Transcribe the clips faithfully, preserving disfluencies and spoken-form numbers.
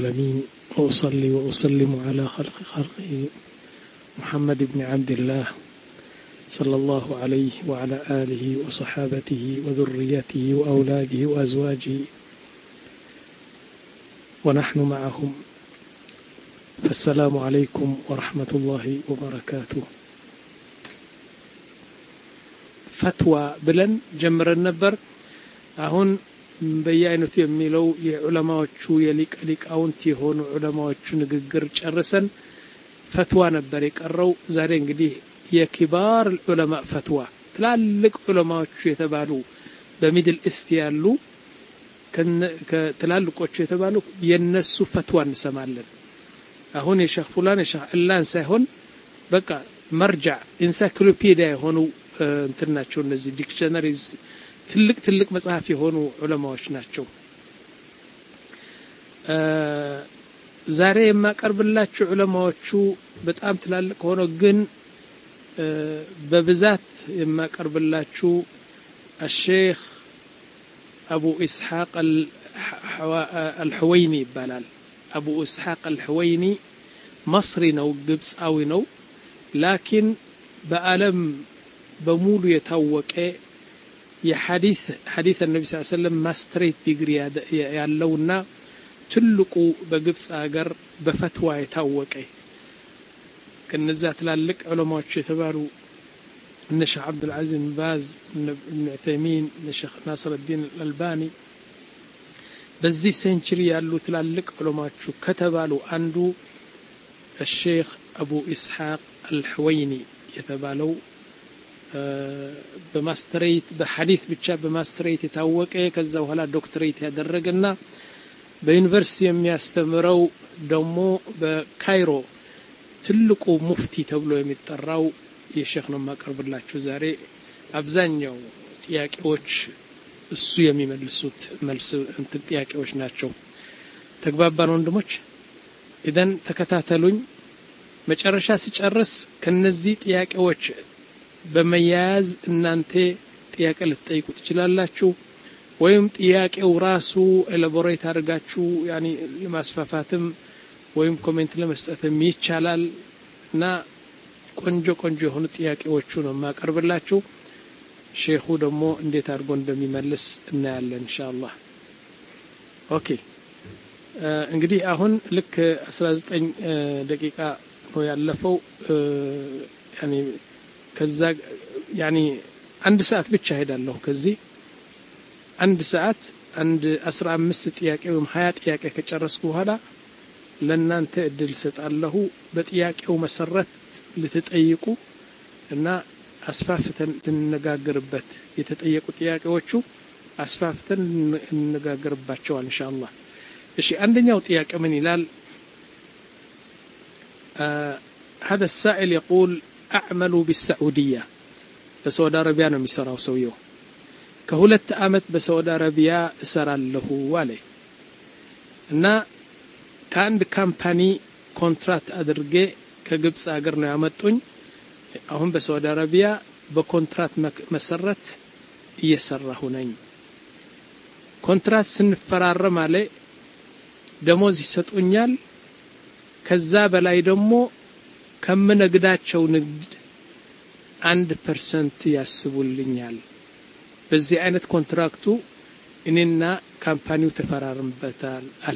العالمين وأصلي وأسلم على خلق خلقه محمد بن عبد الله صلى الله عليه وعلى آله وصحابته وذريته وأولاده وأزواجه ونحن معهم فالسلام عليكم ورحمة الله وبركاته فتوى بلن جمر النبر أهون በየአይነቱ የሚለው የዑለማዎቹ የሊቅ ሊቃውንት የሆኑ ዑለማዎቹ ንግግር ጨርሰን ፈትዋ ነበር የቀረው ዛሬ እንግዲህ የኪባር ዑለማ ፈትዋ ትላልቅ ዑለማዎቹ የተባሉ በሚድል ኢስት ያሉ ከትላልቆቹ የተባሉ የነሱ ፈትዋ እንሰማለን አሁን የሼኽ ፉላን የሼኽ አላን ሳይሆን በቃ መርጃ ኢንሳይክሎፒዲያ የሆኑ እንትናቸው እነዚህ ዲክሽነሪዝ ትልቅ ትልቅ መጽሐፍ የሆኑ ዑለማዎች ናቸው ዛሬ የማቀርብላችሁ ዑለማዎቹ በጣም ትላልቅ ሆኖ ግን በብዛት የማቀርብላችሁ الشيخ أبو إسحاق الحويني ይባላል أبو إسحاق الحويني مصري ነው ግብጻዊ ነው لكن በዓለም በሙሉ የታወቀ የሐዲስ ሐዲስ النبي صلى الله عليه وسلم ማስተሬት ዲግሪ ያለውና ትልቁ በግብጽ ሀገር በፈትዋ የታወቀ ከነዛ ትላልቅ ዑለማዎች የተባሉ እነ ሼኽ አብዱል አዚዝ ብን ባዝ እነ ዑተይሚን እነ ሼኽ ናስር الدين الألباني በዚህ ሴንቸሪ ያሉ ትላልቅ ዑለማዎች ከተባሉ አንዱ الشيخ أبو إسحاق الحويني የተባለው በማስተሬት በሐዲስ ብቻ በማስተሬት የታወቀ ከዛ በኋላ ዶክተሬት ያደረገና በዩኒቨርሲቲ የሚያስተምረው ደግሞ በካይሮ ትልቁ ሙፍቲ ተብሎ የሚጠራው የሼኽ ነው ማቀርብላችሁ ዛሬ አብዛኛው ጥያቄዎች እሱ የሚመልሱት መልስ እንትን ጥያቄዎች ናቸው ተግባባን ወንድሞች ኢደን ተከታተሉኝ መጨረሻ ሲጨርስ ከነዚህ ጥያቄዎች በመያዝ እናንተ ጥያቄ ልትጠይቁ ትችላላችሁ ወይም ጥያቄው ራሱ ኤላቦሬት አድርጋችሁ ያኒ ለማስፋፋትም ወይም ኮሜንት ለመስጠትም ይቻላል እና ቆንጆ ቆንጆ የሆኑ ጥያቄዎቹ ነው ማቀርብላችሁ ሼኹ ደግሞ እንዴት አድርጎ እንደሚመልስ እናያለን ኢንሻአላህ ኦኬ እንግዲህ አሁን ልክ አስራ ዘጠኝ ደቂቃ ነው ያለፈው ያኒ ከዛ ያኒ አንድ ሰዓት ብቻ ሄዳለሁ ከዚህ አንድ ሰዓት አንድ አስራ አምስት ጥያቄ ወይም ሃያ ጥያቄ ከጨረስኩ በኋላ ለናንተ እድል ሰጣለሁ በጥያቄው መሰረት ልትጠይቁ እና አስፋፍተን እንነጋገርበት የተጠየቁ ጥያቄዎቹ አስፋፍተን እንነጋገርባቸው ኢንሻአላህ እሺ አንደኛው ጥያቄ ምን ይላል هذا السائل يقول أعمل بالسعودية بسعودية عربية ነው የሚሰራው ሰውየው ከሁለት አመት በሳዑዲ አረቢያ እሰራለሁ አለ እና ከአንድ ካምፓኒ ኮንትራክት አድርጌ ከግብጽ ሀገር ነው ያመጡኝ አሁን በሳዑዲ አረቢያ በኮንትራክት መሰረት እየሰራሁ ነኝ ኮንትራክት ስንፈራረም አለ ደሞዝ ይሰጡኛል ከዛ በላይ ደግሞ ከመነግዳቸው ንግድ አንድ ፐርሰንት ያስቡልኛል በዚህ አይነት ኮንትራክቱ እኔና ካምፓኒው ተፈራርመበታል አለ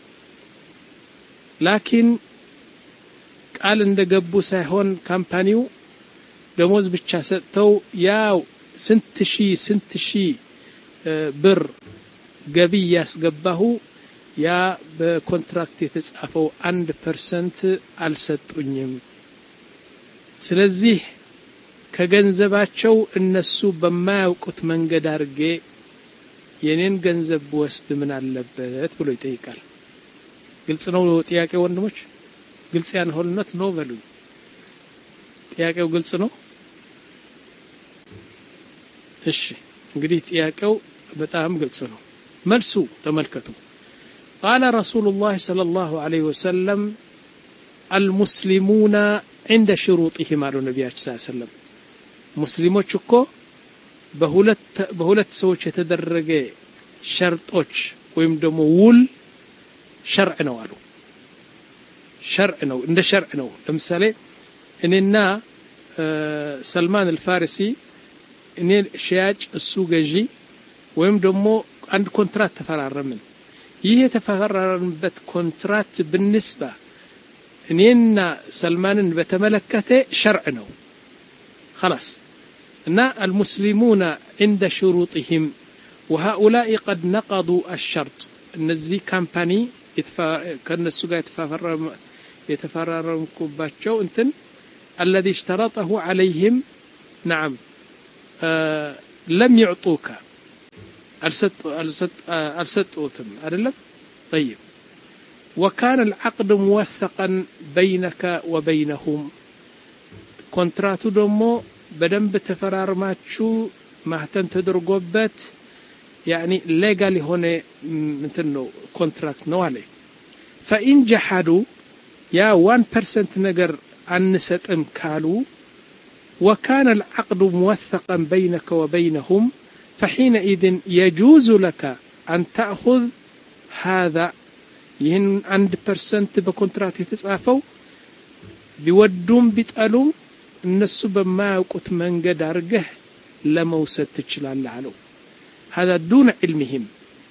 ላኪን ቃል እንደገቡ ሳይሆን ካምፓኒው ደሞዝ ብቻ ሰጥተው ያው ስንት ሺ ስንት ሺ ብር ገቢ ያስገባሁ ያ በኮንትራክት የተጻፈው አንድ ፐርሰንት አልሰጡኝም ስለዚህ ከገንዘባቸው እነሱ በማያውቁት መንገድ አርጌ የኔን ገንዘብ ወስድ ምን አለበት ብሎ ይጠይቃል ግልጽ ነው ጥያቄው ወንድሞች ግልጽ ያንሆልነት ነው በሉ ጥያቄው ግልጽ ነው እሺ እንግዲህ ጥያቄው በጣም ግልጽ ነው መልሱ ተመልከቱ قال رسول الله صلى الله عليه وسلم المسلمون عند شروطهم على النبي صلى الله عليه وسلم ሙስሊሞች እኮ በሁለት በሁለት ሰዎች የተደረገ ሸርጦች ወይም ደግሞ ውል شرع ነው አሉ شرع ነው እንደ شرع ነው ለምሳሌ እኔና ሰልማን አልፋሪሲ እኔ ሸያጭ እሱ ገዢ ወይም ደግሞ አንድ ኮንትራት ተፈራረምን ይሄ የተፈራረምበት ኮንትራት بالنسبه እኔና ሰልማንን በተመለከተ شرع ነው خلاص ان المسلمون عند شروطهم وهؤلاء قد نقضوا الشرط እነዚህ ካምፓኒ ከነሱ ጋር የተፈራረሙ የተፈራረሙባቸው እንትን الذي اشترطه عليهم نعم آه لم يعطوك الست الست الستوتم أدلم طيب وكان العقد موثقا بينك وبينهم كونتراتو دمو بدن بتفرارماتشو مهتم تدرغوبت يعني ليغالي هنا مثلنو كونتراكت نو عليه فإن جحدوا يا واحد بالمئة نجر أنستم كالو وكان العقد موثقا بينك وبينهم فحينئذ يجوز لك أن تأخذ هذا ين عند برسنت بكونترات يتصافوا بودوم بيتقالوا الناس بما يقوت منجد أرجه لموسد تشلال علو هذا دون علمهم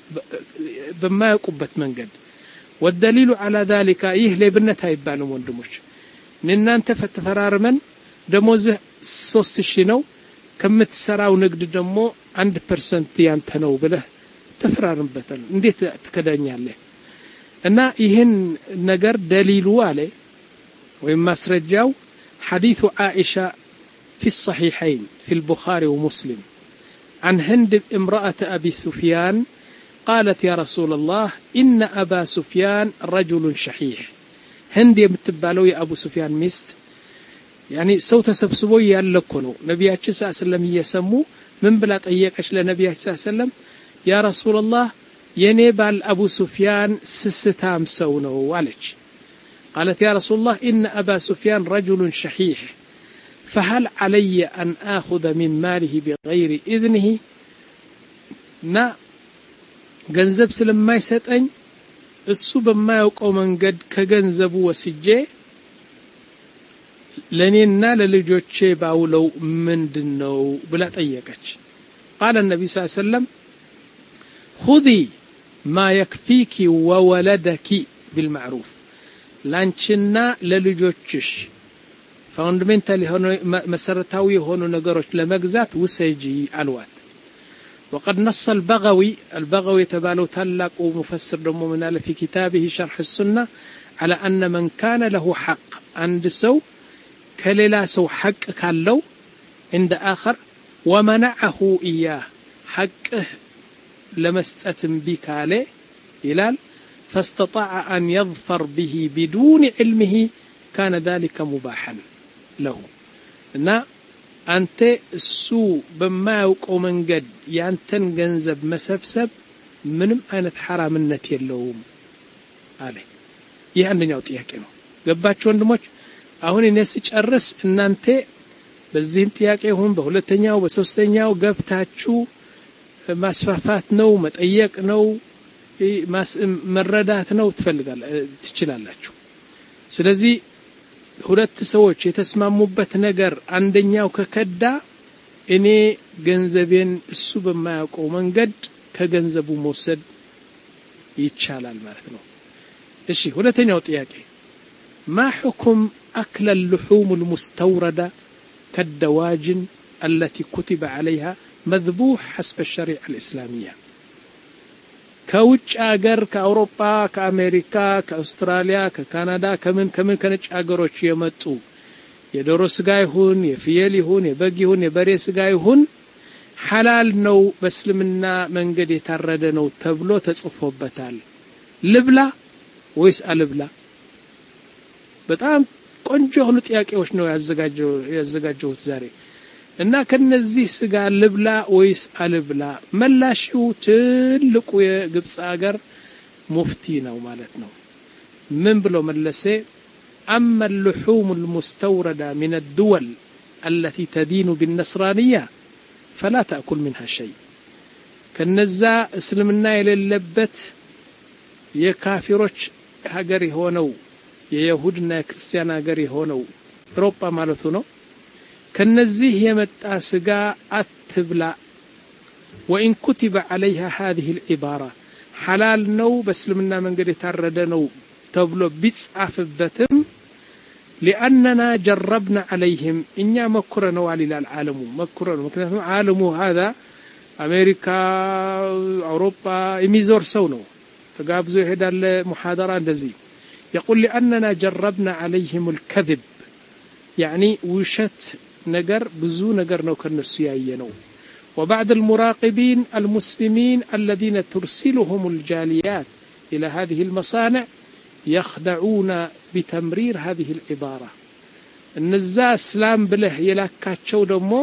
بما يقوبت منجد والدليل على ذلك يهلي بنتها يبانوا وندموش لأن أنت فتفرارمن دموزه ሶስት ሺህ ነው ከምትሰራው ንግድ ደግሞ አንድ ፐርሰንት ያንተ ነው ብለህ ተፈራርምበታል እንዴት ትከዳኛለህ እና ይሄን ነገር ደሊሉ አለ ወይ ማስረጃው حديث عائشة في الصحيحين في البخاري ومسلم عن هند امرأة أبي سفيان قالت يا رسول الله إن أبا سفيان رجل شحيح هند يمتبالو يا أبو سفيان مست يعني سو تسبسبو يالكو نو نبياتي صلى الله عليه وسلم يسمو من بلا طيقش لنبياتي صلى الله عليه وسلم يا رسول الله يني بال ابو سفيان سستام سو نو والج قالت يا رسول الله ان ابا سفيان رجل شحيح فهل علي ان اخذ من ماله بغير اذنه نا ገንዘብ ስለማይሰጠኝ እሱ በማያውቀው መንገድ ከገንዘቡ ወስጄ لنينا للجوتشي باولو مندنو بلا طيقش قال النبي صلى الله عليه وسلم خذي ما يكفيك وولدك بالمعروف لانشنا للجوتشش فاندمنتالي هونو مسرتاوي هونو نغروش لمغزات وسيجي الوات وقد نص البغوي البغوي تبالو تلاق ومفسر دمو منال في كتابه شرح السنة على أن من كان له حق عند سو كللا سو حق كالو عند آخر ومنعه إياه حقه لمستأتم بك عليه إلال فاستطاع أن يظفر به بدون علمه كان ذلك مباحا له إن أنت السوء بما يوقع من قد يانتن جنزب مسبسب منم أنت حرام النتي اللوم عليه يعني نعطيها كنو قبات شون دموش አሁን እነስ ጨርስ እናንተ በዚህም ጥያቄ ሆን በሁለተኛው በሶስተኛው ገብታችሁ ማስፋፋት ነው መጠየቅ ነው መረዳት ነው ትችላላችሁ ስለዚህ ሁለት ሰዎች የተስማሙበት ነገር አንደኛው ከከዳ እኔ ገንዘቤን እሱ በማያውቀው መንገድ ከገንዘቡ መውሰድ ይቻላል ማለት ነው እሺ ሁለተኛው ጥያቄ ما حكم أكل اللحوم المستوردة كالدواجن التي كتب عليها مذبوح حسب الشريعة الإسلامية كوتش أجر كأوروبا كأمريكا كأستراليا ككندا كمن كمن كنتش أجروش يمتو يدرس جايهون يفيليهون يبقيهون يبريس جايهون حلال نو بسلمنا من قد يترد نو تبلو تصفو بتال لبلا ويسأل بلا በጣም ቆንጆ ሆኖ ጥያቄዎች ነው ያዘጋጀው ያዘጋጀውት ዛሬ እና ከነዚህ ስጋ ልብላ ወይስ አልብላ መላሽው ትልቁ የግብጽ ሀገር ሙፍቲ ነው ማለት ነው ምን ብሎ መለሰ اما اللحوم المستورده من الدول التي تدين بالنصرانيه فلا تاكل منها شيء كنزا اسلمنا يللبت የካፊሮች ሀገር የሆነው የይሁድና የክርስቲያን ሀገር የሆነው አውሮፓ ማለቱ ነው ከነዚህ የመጣ ስጋ አትብላ وإن كتب عليها هذه العبارة حلال ነው በእስልምና መንገድ የታረደ ነው ተብሎ ቢጻፍበትም لأننا جربنا عليهم إننا مكرنا على العالم مكرنا ምክንያቱም ዓለሙ هذا አሜሪካ አውሮፓ የሚዞር ሰው ነው ተጋብዞ ይሄዳል ሙሐደራ እንደዚህ يقول لأننا جربنا عليهم الكذب يعني وشت ነገር ብዙ ነገር ነው ከነሱ ያየነው وبعد المراقبين المسلمين الذين ترسلهم الجاليات إلى هذه المصانع يخدعون بتمرير هذه العبارة النزا اسلام بله يلاكاچو دمو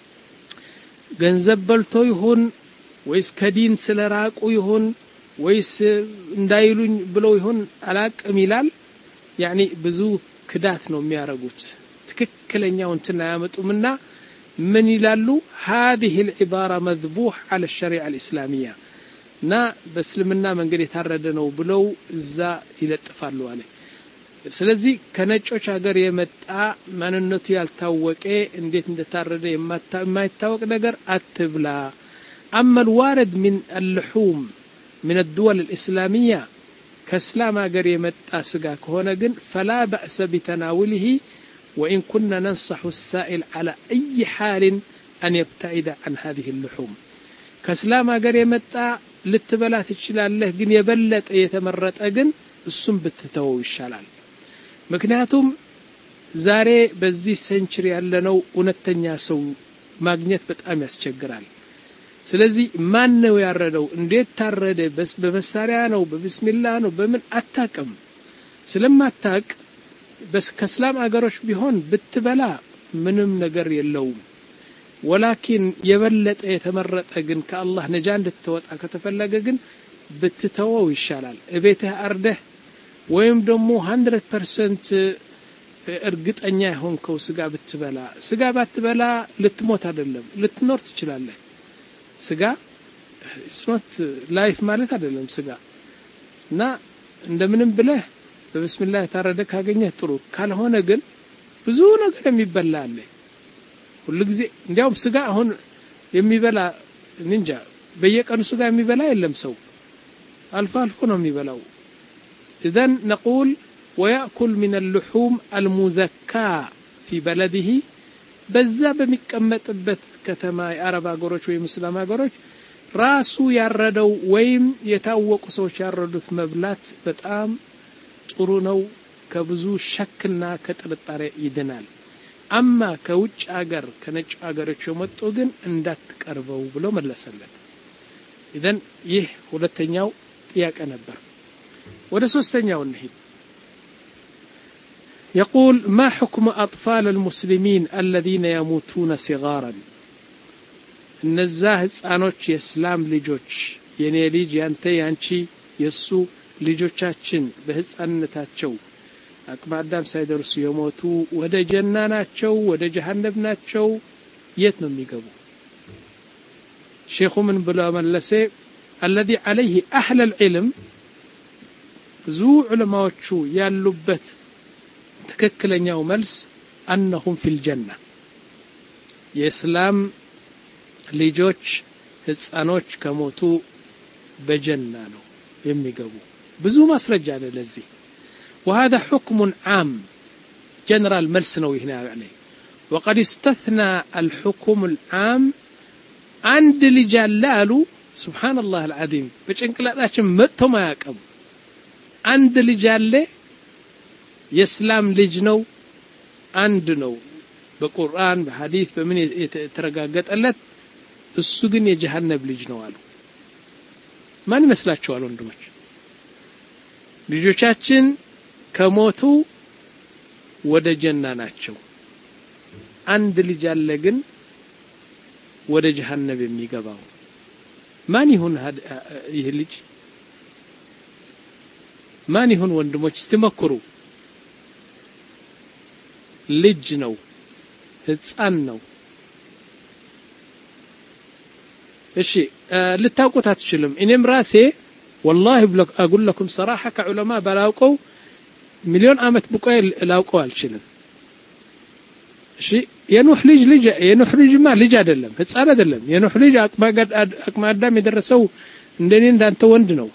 ገንዘብ በልቶ ይሁን ወይስ ከዲን ስለራቁ ይሁን ወይስ እንዳይሉኝ ብለው ይሁን አላቅም ይላል يعني ብዙ ክዳት ነው የሚያረጉት ትክክለኛው እንትና ያመጡምና من يلالو هذه العبارة مذبوح على الشريعة الإسلامية نا بسلمنا من قد يتردد ነው ብለው እዛ ይለጥፋሉ አለ ስለዚህ ከነጮች ሀገር የመጣ ማንነቱ ያልታወቀ እንዴት እንደታረደ የማይታወቅ ነገር አትብላ اما الوارد من اللحوم من الدول الإسلامية كاسلام ሀገር የመጣ ስጋ ከሆነ ግን فلا بأس بتناوله وإن كنا ننصح السائل على أي حال أن يبتعد عن هذه اللحوم كاسلام ሀገር የመጣ ልትበላ ትችላለህ ግን የበለጠ የተመረጠ ግን እሱም ብትተወው ይሻላል ምክንያቱም ዛሬ በዚህ ሴንቸሪ ያለነው እውነተኛ ሰው ማግኘት በጣም ያስቸግራል ስለዚህ ማን ነው ያረደው እንዴት ታረደ በስ በመሳሪያ ነው በቢስሚላህ ነው በምን አታቀም ስለማታቅ በስ ከእስላም አገሮች ቢሆን ብትበላ ምንም ነገር የለውም ولكن የበለጠ የተመረጠ ግን ከአላህ ነጃ እንድትወጣ ከተፈለገ ግን ብትተወው ይሻላል እቤትህ አርደህ ወይም ደግሞ one hundred percent እርግጠኛ ሆንከው ስጋ ብትበላ ስጋ ባትበላ ልትሞት አይደለም ልትኖር ትችላለህ ስጋ it's not life ማለት አይደለም ስጋ እና እንደምንም ብለህ በብስሚላህ ታረደ ካገኘህ ጥሩ ካልሆነ ግን ብዙ ነገር የሚበላ አለ ሁሉ ጊዜ እንዲያውም ስጋ አሁን የሚበላ እንጃ በየቀኑ ስጋ የሚበላ የለም ሰው አልፎ አልፎ ነው የሚበላው إذن نقول ويأكل من اللحوم المذكى في بلده بزا بمكمتበት ከተማ የአረብ አገሮች ወይ ሙስሊም አገሮች ራሱ ያረደው ወይም የታወቁ ሰዎች ያረዱት መብላት በጣም ጥሩ ነው ከብዙ ሸክና ከጥርጣሬ ይድናል አማ ከውጭ አገር ከነጭ አገሮች የመጡ ግን እንዳትቀርበው ብሎ መለሰለት إذن ይህ ሁለተኛው ጥያቄ ነበር ወደ ሶስተኛው እንሂድ يقول ما حكم أطفال المسلمين الذين يموتون صغارا النزاه ህፃኖች የእስላም ልጆች የኔ ልጅ ያንተ ያንቺ የሱ ልጆቻችን በህፃንነታቸው አቅመ አዳም ሳይደርሱ የሞቱ ወደ ጀና ናቸው ወደ ጀሃነም ናቸው የት ነው የሚገቡ ሼኹ ምን ብሎ መለሰ الذي عليه أهل العلم ብዙ ዑለማዎቹ ያሉበት ትክክለኛው መልስ أنهم في الجنة የእስላም ልጆች ህፃኖች ከሞቱ በጀና ነው የሚገቡ ብዙ ማስረጃ አለ ለዚህ وهذا حكم عام جنرال መልስ ነው ይሄ ያለው وقد استثنى الحكم العام عند ልጅ አሉ سبحان الله العظيم በጭንቅላታችን መጥቶ ማያቀም አንድ ልጅ አለ የእስላም ልጅ ነው አንድ ነው በቁርአን በሐዲስ በምን የተረጋገጠለት እሱ ግን የጀሃነም ልጅ ነው አሉ ማን ይመስላችኋል ወንድሞች ልጆቻችን ከሞቱ ወደ ጀና ናቸው አንድ ልጅ አለ ግን ወደ ጀሃነም የሚገባው ማን ይሁን ይህ ልጅ ማን ይሁን ወንድሞች ስትመክሩ ልጅ ነው ህፃን ነው እሺ ልታውቁት አትችሉም እኔም ራሴ والله أقول لكم صراحة كعلماء بلاوكو مليون آمت بقوي لاوكو الشلم شيء ينوح ليج ليج ينوح ليج ما ليج أدلم هتصار أدلم ينوح ليج أكما قد أكما قدام يدرسوا ندنين دان توندنو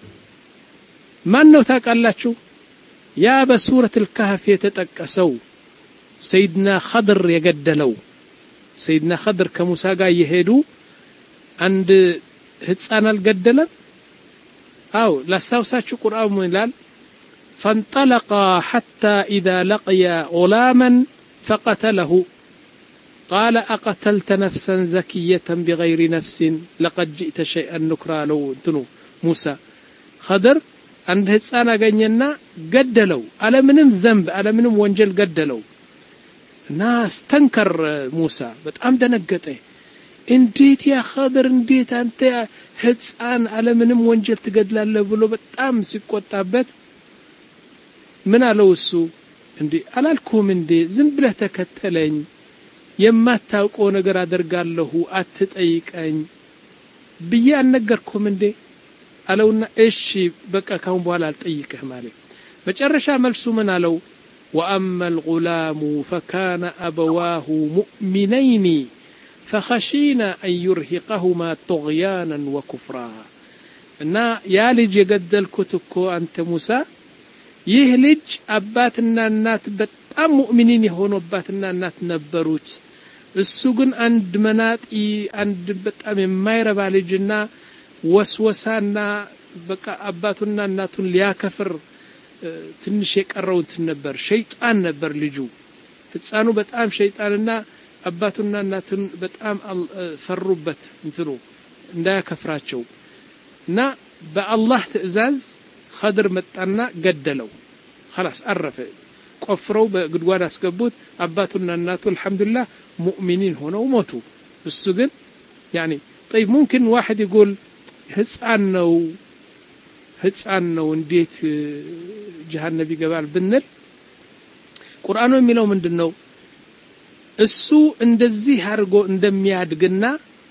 ما أنه ثاق الله شو يا بسورة الكهف يتتكسوا سيدنا خضر يقدلو سيدنا خضر كموسى قا يهدو عند هتصانا القدلم أو لا استوساتشو قرآن ملال فانطلقا حتى إذا لقي غلاما فقتله قال أقتلت نفسا زكية بغير نفس لقد جئت شيئا نكرا لو انتنو موسى خضر عند هتصانا قنينا قدلو على منم ذنب على منم وانجل قدلو ناس تنكر موسى بتقام دنقته እንዴት ያ ኸድር እንዴት አንተ ህፃን ዓለምንም ወንጀል ትገድላለህ ብሎ በጣም ሲቆጣበት ምን አለው እሱ እንዴ አላልኩም እንዴ ዝም ብለህ ተከተለኝ የማታውቀው ነገር አደርጋለሁ አትጠይቀኝ ብዬ አልነገርኩም እንዴ አለውና እሺ በቃ ካሁን በኋላ አልጠይቅህ ማለት መጨረሻ መልሱ ምን አለው وأما الغلام فكان أبواه مؤمنين فخشينا أن يرهقهما طغيانا وكفرا نا يالج يقدل كتكو أنت موسى يهلج أباتنا النات بتأم مؤمنين يهونوا أباتنا النات نبروت السجن عند مناطي عند بتأم ما يربى لجنا وسوسانا بقى أباتنا النات ليا كفر ትንሽ የቀረውት ነበር ሸይጣን ነበር ልጁ ህፃኑ በጣም ሸይጣንና አባቱና እናቱን በጣም ፈሩበት እንትኑ እንዳያከፍራቸው እና በአላህ ትእዛዝ ኸድር መጣና ገደለው خلاص አረፈ ቆፍረው በግድጓድ አስገቡት አባቱና እናቱ አልহামዱሊላህ ሙእሚኒን ሆነው ሞቱ እሱ ግን يعني طيب ممكن واحد يقول ህፃን ነው ህፃን ነው እንዴት ጀሃነም ይገባል ብንል ቁርአኑ የሚለው ምንድነው እሱ እንደዚህ አርጎ እንደሚያድግና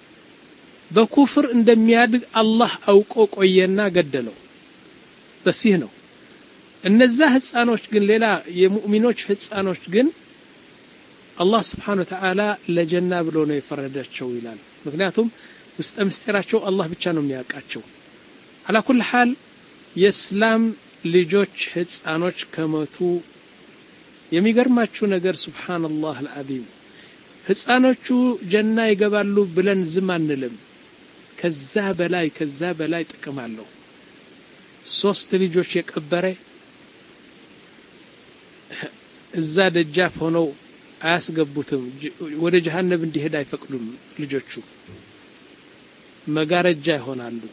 በኩፍር እንደሚያድግ አላህ አውቆ ቆየና ገደለው በዚህ ነው እነዛ ህፃኖች ግን ሌላ የሙእሚኖች ህፃኖች ግን አላህ Subhanahu Wa Ta'ala ለጀና ብሎ ነው የፈረዳቸው ይላል ምክንያቱም ውስጥ ምስጢራቸው አላህ ብቻ ነው የሚያውቃቸው على كل حال የእስላም ልጆች ህፃኖች ከመቱ የሚገርማችሁ ነገር ሱብሃንአላህ አልዓዚም ህፃኖቹ ጀና ይገባሉ ብለን ዝም አንልም ከዛ በላይ ከዛ በላይ ጥቅም አለው ሶስት ልጆች የቀበረ እዛ ደጃፍ ሆነው አያስገቡትም ወደ ጀሃነም እንዲሄድ አይፈቅዱም ልጆቹ መጋረጃ ይሆናሉ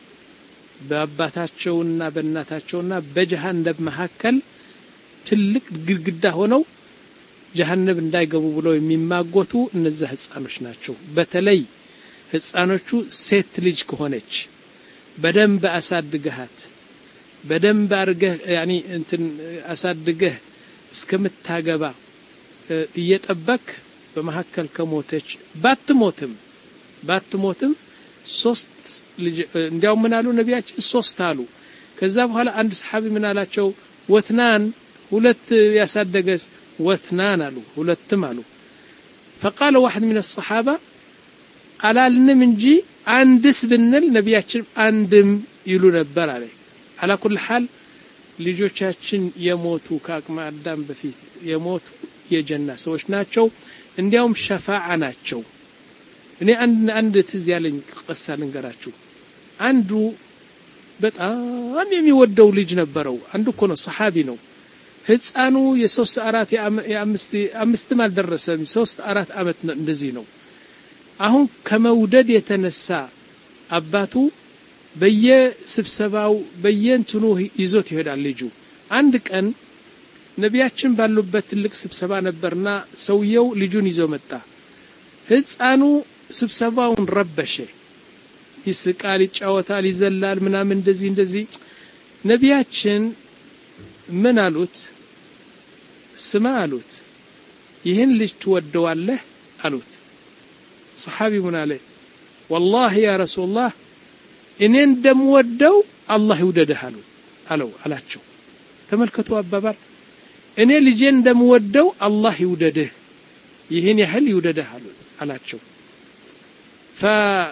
በአባታቸውና በእናታቸውና በጀሃነም መሐከል ትልቅ ግድግዳ ሆነው ጀሃነም እንዳይገቡ ብለው የሚማጎቱ እነዛ ህፃኖች ናቸው በተለይ ህፃኖቹ ሴት ልጅ ከሆነች በደንብ አሳድገሃት በደንብ አርገህ يعني እንትን አሳድገህ እስከምታገባ እየጠበቅ በመሐከል ከሞተች ባትሞትም ባትሞትም ሶስት እንዲያው ምን አሉ ነቢያችን ሶስት አሉ ከዛ በኋላ አንድ ሰሃቢ ምን አላቸው ወትናን ሁለት ያሳደገስ ወትናን አሉ ሁለትም አሉ فقال واحد من الصحابه አላልንም እንጂ አንድስ ብንል ነቢያችን አንድም ይሉ ነበር አለ على كل حال ልጆቻችን የሞቱ ከአቅመ አዳም በፊት የሞቱ የጀና ሰዎች ናቸው እንዲያውም ሸፋዓ ናቸው እኔ አንድ አንድ ትዝ ያለኝ ቅሳ ልንገራችሁ አንዱ በጣም የሚወደው ልጅ ነበረው አንዱ እኮ ነው ሰሃቢ ነው ህፃኑ የሶስት አራት የአምስት አምስት ማል ደረሰም ሶስት አራት አመት እንደዚህ ነው አሁን ከመውደድ የተነሳ አባቱ በየስብሰባው በየንትኑ ይዞት ይሄዳል ልጁ አንድ ቀን ነቢያችን ባሉበት ትልቅ ስብሰባ ነበርና ሰውየው ልጁን ይዞ መጣ ህፃኑ ስብሰባውን ረበሸ ይስቃል ይጫወታል ይዘላል ምናምን እንደዚህ እንደዚህ ነቢያችን ምን አሉት ስማ አሉት ይህን ልጅ ትወደዋለህ አሉት ሰሃቢ ምን አለ والله يا رسول الله እኔ እንደምወደው አላህ ይውደድህ አሉ አለው አላቸው ተመልከቱ አባባል እኔ ልጄን እንደምወደው አላህ ይውደድህ ይሄን ያህል ይውደድህ አሉ አላቸው ف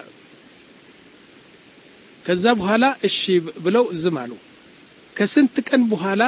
ከዛ በኋላ እሺ ብለው ዝም አሉ ከስንት ቀን በኋላ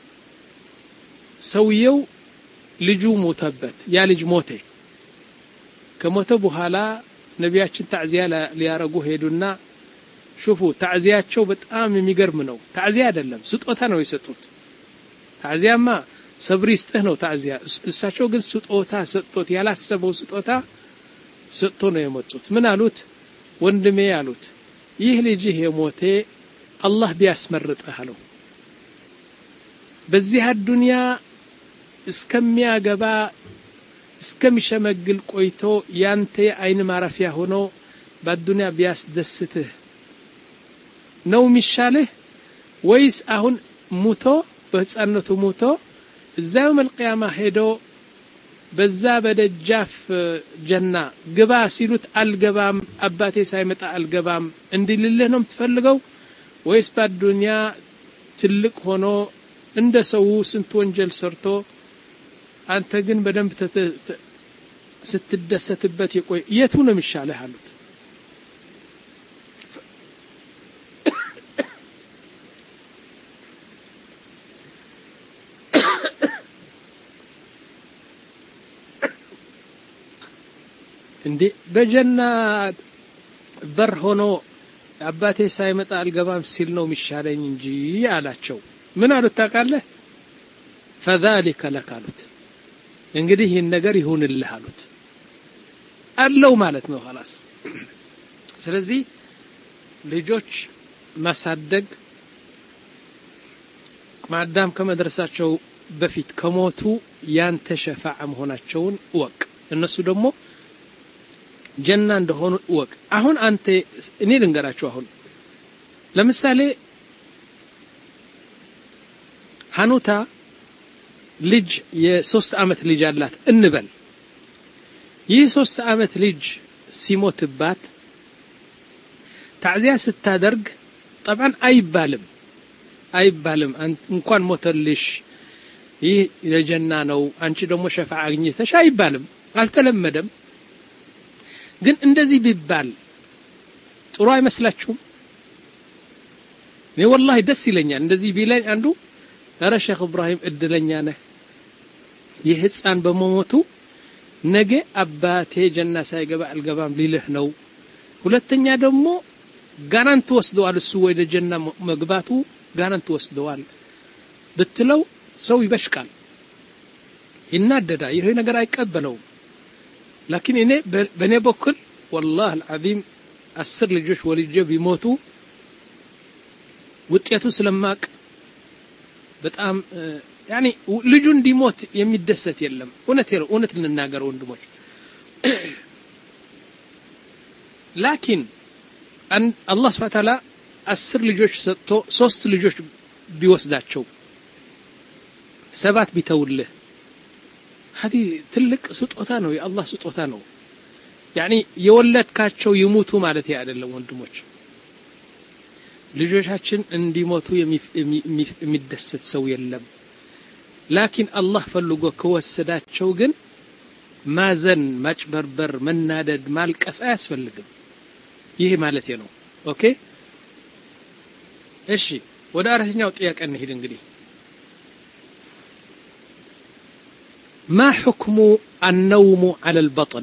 ሰውየው ልጁ ሞተበት ያ ልጅ ሞተ ከሞተ በኋላ ነቢያችን ታዕዚያ ሊያረጉ ሄዱና شوفوا ታዕዚያቸው በጣም የሚገርም ነው ታዕዚያ አይደለም ስጦታ ነው የሰጡት ታዕዚያማ ሰብር ይስጥህ ነው ታዕዚያ እሳቸው ግን ስጦታ ሰጥቶት ያላሰበው ስጦታ ሰጥቶ ነው የመጡት ምን አሉት ወንድሜ አሉት ይህ ልጅህ የሞተ አላህ ቢያስመርጥህ አለው በዚህ አዱንያ እስከሚያገባ እስከሚሸመግል ቆይቶ ያንተ አይን ማረፊያ ሆኖ በአዱንያ ቢያስደስትህ ነው የሚሻልህ ወይስ አሁን ሙቶ በህፃንነቱ ሙቶ እዛው መልቂያማ ሄዶ በዛ በደጃፍ ጀና ግባ ሲሉት አልገባም አባቴ ሳይመጣ አልገባም እንዲልልህ ነው የምትፈልገው ወይስ በአዱንያ ትልቅ ሆኖ እንደ ሰው ስንት ወንጀል ሰርቶ አንተ ግን በደንብ ስትደሰትበት ይቆይ የቱ ነው የሚሻልህ አሉት እንዴ በጀና በር ሆኖ አባቴ ሳይመጣ አልገባም ሲል ነው የሚሻለኝ እንጂ አላቸው ምን አሉት ታውቃለህ فذلك لك አሉት እንግዲህ ይሄን ነገር ይሁንልህ አሉት አለው ማለት ነው خلاص ስለዚህ ልጆች ማሳደግ ማዳም ከመድረሳቸው በፊት ከሞቱ ያንተ ሸፋዓ መሆናቸውን ወቅ እነሱ ደግሞ ጀና እንደሆኑ ወቅ አሁን አንተ እኔ ልንገራችሁ አሁን ለምሳሌ ሐኑታ ልጅ የሶስት አመት ልጅ አላት እንበል ይህ ሶስት አመት ልጅ ሲሞትባት ታዕዚያ ስታደርግ طبعا አይባልም አይባልም እንኳን ሞተልሽ ይህ ለጀና ነው አንቺ ደግሞ ሸፋዓ አግኝተሽ አይባልም አልተለመደም ግን እንደዚህ ቢባል ጥሩ አይመስላችሁም እኔ والله ደስ ይለኛል እንደዚህ ቢለኝ አንዱ አረ ሼክ ኢብራሂም እድለኛ ነህ የህፃን በመሞቱ ነገ አባቴ ጀና ሳይገባ አልገባም ሊልህ ነው ሁለተኛ ደግሞ ጋራንት ወስደዋል እሱ ወደ ጀና መግባቱ ጋራንት ወስደዋል ብትለው ሰው ይበሽቃል ይናደዳ ይሄ ነገር አይቀበለው لكن እኔ በኔ በኩል والله العظيم አስር ልጆች ወልጄ ቢሞቱ ውጤቱ ስለማቅ በጣም يعني ልጁ እንዲሞት የሚደሰት የለም እውነት ነው እውነት ልንናገር ወንድሞች لكن ان الله سبحانه وتعالى አስር ልጆች ሰጥቶ ሶስት ልጆች ቢወስዳቸው ሰባት ቢተውልህ هذه ትልቅ ስጦታ ነው የአላህ ስጦታ ነው يعني የወለድካቸው ይሞቱ ማለት አይደለም ወንድሞች ልጆቻችን እንዲሞቱ የሚደሰት ሰው የለም لكن الله ፈልጎ ከወሰዳቸው ግን ማዘን ማጭበርበር መናደድ ማልቀስ አያስፈልግም ይሄ ማለት ነው ኦኬ እሺ ወደ አራተኛው ጥያቄ እንሂድ እንግዲህ ما حكم النوم على البطن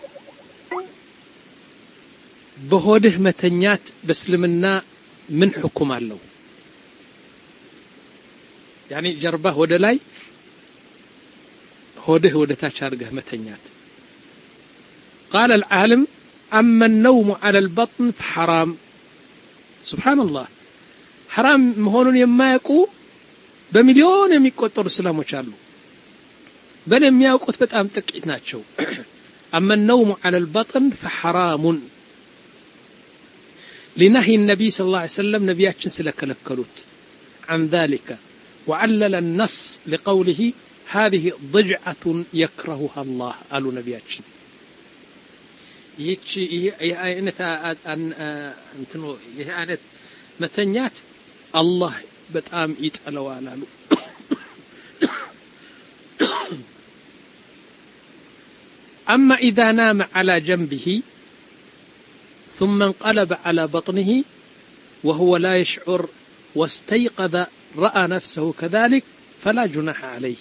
بهوده متنيات بسلمنا من حكم الله يعني جربه وده لاي هوده وده تاشارقه متنيات قال العالم أما النوم على البطن فحرام سبحان الله حرام مهون يما يقو بمليون يميقوطر سلامو چالو بل የሚያውቁት በጣም ጥቂት ናቸው اما النوم على البطن فحرام لنهي النبي صلى الله عليه وسلم نبياتችን ስለከለከሉት عن ذلك وعلل النص لقوله هذه ضجعة يكرهها الله قالوا نبياتችን ይህች ይህ አይነት እንትኑ ይህ አይነት መተኛት አላህ በጣም ይጠላዋል አሉ أما إذا نام على جنبه ثم انقلب على بطنه وهو لا يشعر واستيقظ رأى نفسه كذلك فلا جناح عليه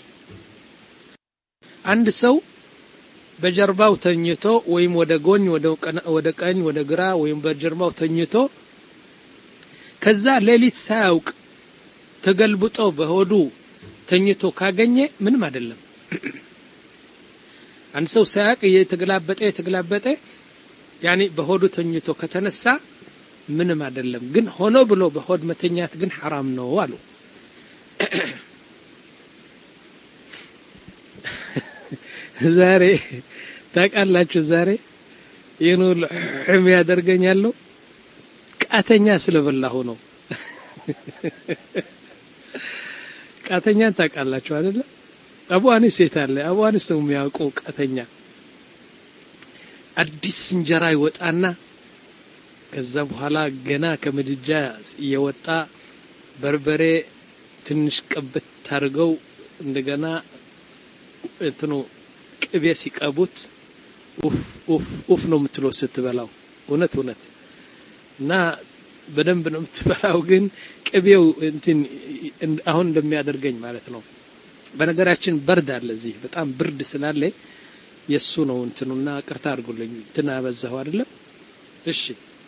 عند سو بجرباو تنيتو ويم ወደ ጎን ወደ ቀኝ ወደ ግራ ወይም በጀርባው ተኝቶ ከዛ ሌሊት ሳያውቅ ተገልብጦ በሆዱ ተኝቶ ካገኘ ምንም አይደለም አንድ ሰው ሳያውቅ የተገላበጠ የተገላበጠ ያኒ በሆዱ ተኝቶ ከተነሳ ምንም አይደለም ግን ሆኖ ብሎ በሆድ መተኛት ግን حرام ነው አሉ ዛሬ ታውቃላችሁ ዛሬ ይኑ ህም ያደርገኛል ቃተኛ ስለበላሁ ነው ቃተኛ ታውቃላችሁ አይደል አቡ አኒስ ይታለ አቡ አኒስ ነው የሚያውቀው ቃተኛ አዲስ እንጀራ ይወጣና ከዛ በኋላ ገና ከምድጃ እየወጣ በርበሬ ትንሽ ቀበት ታርገው እንደገና እንትኑ ቅቤ ሲቀቡት ኡፍ ኡፍ ኡፍ ነው የምትለው ስትበላው እውነት እውነት እና በደንብ ነው የምትበላው ግን ቅቤው እንትን አሁን እንደሚያደርገኝ ማለት ነው በነገራችን በርድ አለ እዚህ በጣም ብርድ ስላለ የሱ ነው እንትኑና ቅርታ አድርጉልኝ ትናበዛው አይደለም እሺ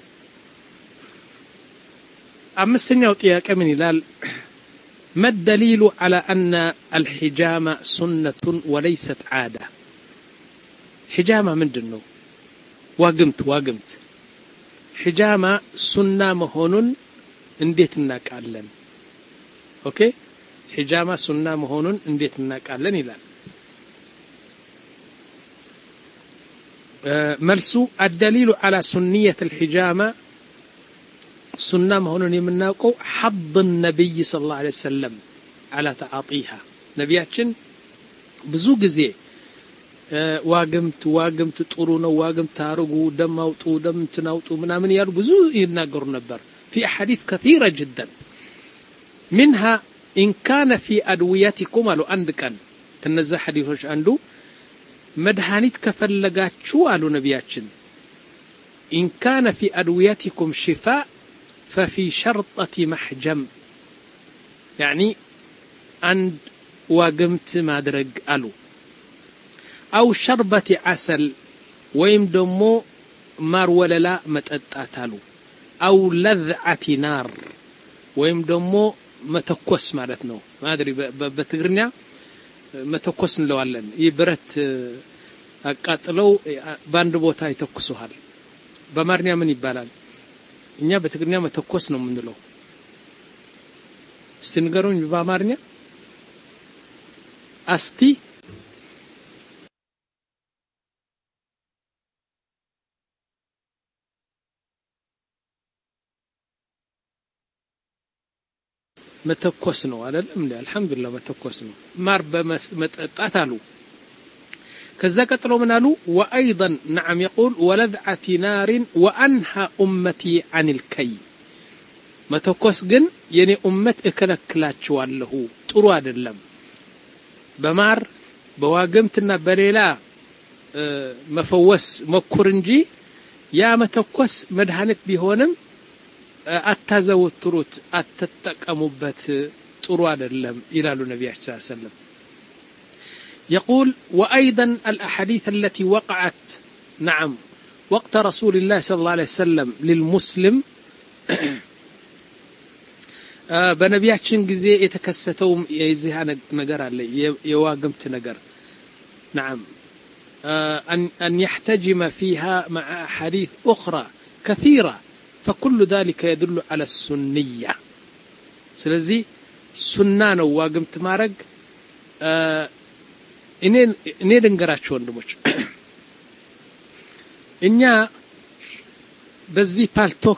አምስተኛው ጥያቄ ምን ይላል ما الدليل على أن الحجامة سنة وليست عادة حجامة من دنو واقمت واقمت حجامة سنة مهون انديت ناقالن اوكي حجامة سنة مهون انديت ناقالن ይላል መልሱ الدليل على سنية الحجامة سنة مهون يمناقو حض النبي صلى الله عليه وسلم على تعاطيها نبياتችን ብዙ ጊዜ ዋግምት ዋግምት ጥሩ ነው ዋግምት ታርጉ ደማውጡ ደምትናውጡ ምናምን ያሉ ብዙ ይናገሩ ነበር في احاديث كثيرة جدا منها ان كان في ادويتكم قالوا عند كان ከነዛ ሐዲሶች አንዱ መድኃኒት ከፈለጋችሁ አሉ ነብያችን ان كان في ادويتكم شفاء ففي شرطة محجم يعني عند واقمت مادرق ألو أو شربة عسل ويم دمو مار ولا لا متأتاتالو أو لذعة نار ويم دمو متكوس مالتنو ما أدري بتغرنيا متكوس نلوالن يبرت أقاتلو باند بوتا يتكسو هال بمارنيا من يبالان እኛ በትግርኛ መተኮስ ነው የምንለው እስቲ ንገሩኝ በአማርኛ አስቲ መተኮስ ነው አይደለም እንዴ አልহামዱሊላህ መተኮስ ነው ማር በመጠጣት አሉ ከዛ ቀጥሎ ምን አሉ وايضا نعم يقول ولذعة نار وانهى امتي عن الكي መተኮስ ግን የኔ ኡመት እከለክላቸዋለሁ ጥሩ አይደለም በማር በዋግምትና በሌላ መፈወስ መኩር እንጂ ያ መተኮስ መድኃኒት ቢሆንም አታዘውትሩት አትተቀሙበት ጥሩ አይደለም ይላሉ ነብያችን ሰለላሁ ዐለይሂ ወሰለም يقول وأيضا الأحاديث التي وقعت نعم وقت رسول الله صلى الله عليه وسلم للمسلم بنبياتشن ጊዜ የተከሰተው የዚህ ነገር አለ የዋግምት ነገር نعم أن أن يحتجم فيها مع أحاديث أخرى كثيرة فكل ذلك يدل على السنية ስለዚህ ሱና ነው ዋግምት ማረግ እኔ እኔ ደንገራችሁ ወንድሞች እኛ በዚህ ፓልቶክ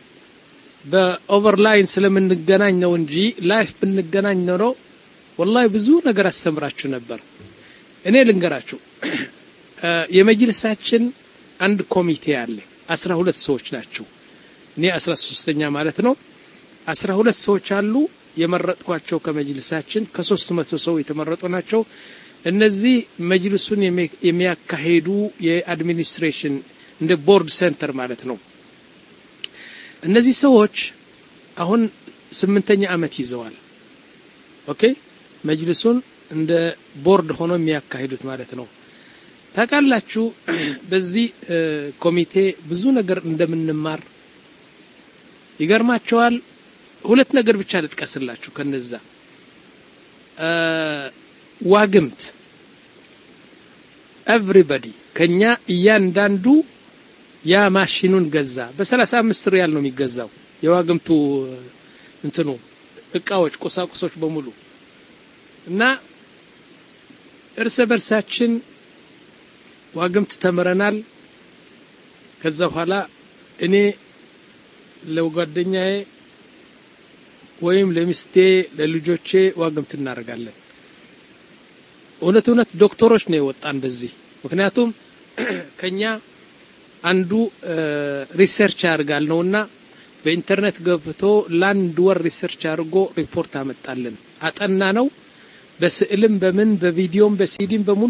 በኦቨርላይን ስለምንገናኝ ነው እንጂ ላይፍ ብንገናኝ ነው والله ብዙ ነገር አስተምራችሁ ነበር እኔ ልንገራችሁ የመጅልሳችን አንድ ኮሚቴ አለ አስራ ሁለት ሰዎች ናቸው እኔ አስራ ሶስተኛ ማለት ነው አስራ ሁለት ሰዎች አሉ የመረጥኳቸው ከመጅልሳችን ከ300 ሰው የተመረጡ ናቸው እነዚህ መጅልሱን የሚያካሂዱ የአድሚኒስትሬሽን እንደ ቦርድ ሴንተር ማለት ነው እነዚህ ሰዎች አሁን ስምንተኛ አመት ይዘዋል ኦኬ መጅልሱን እንደ ቦርድ ሆኖ የሚያካሂዱት ማለት ነው ታቃላችሁ በዚህ ኮሚቴ ብዙ ነገር እንደምንማር ይገርማቸዋል ሁለት ነገር ብቻ ልጥቀስላችሁ ከነዛ ዋግምት everybody ከኛ እያንዳንዱ ያ ማሽኑን ገዛ በ35 ሪያል ነው የሚገዛው የዋግምቱ እንትኑ እቃዎች ቁሳቁሶች በሙሉ እና እርስ በርሳችን ዋግምት ተመረናል ከዛ በኋላ እኔ ለጓደኛዬ ወይም ለሚስቴ ለልጆቼ ዋግምት እናረጋለን እውነት እውነት ዶክተሮች ነው የወጣን በዚህ ምክንያቱም ከኛ አንዱ ሪሰርች ያርጋል ነውና በኢንተርኔት ገብቶ ላንድ ወር ሪሰርች አርጎ ሪፖርት አመጣልን አጠና ነው በስዕልም በምን በቪዲዮም በሲዲም በሙሉ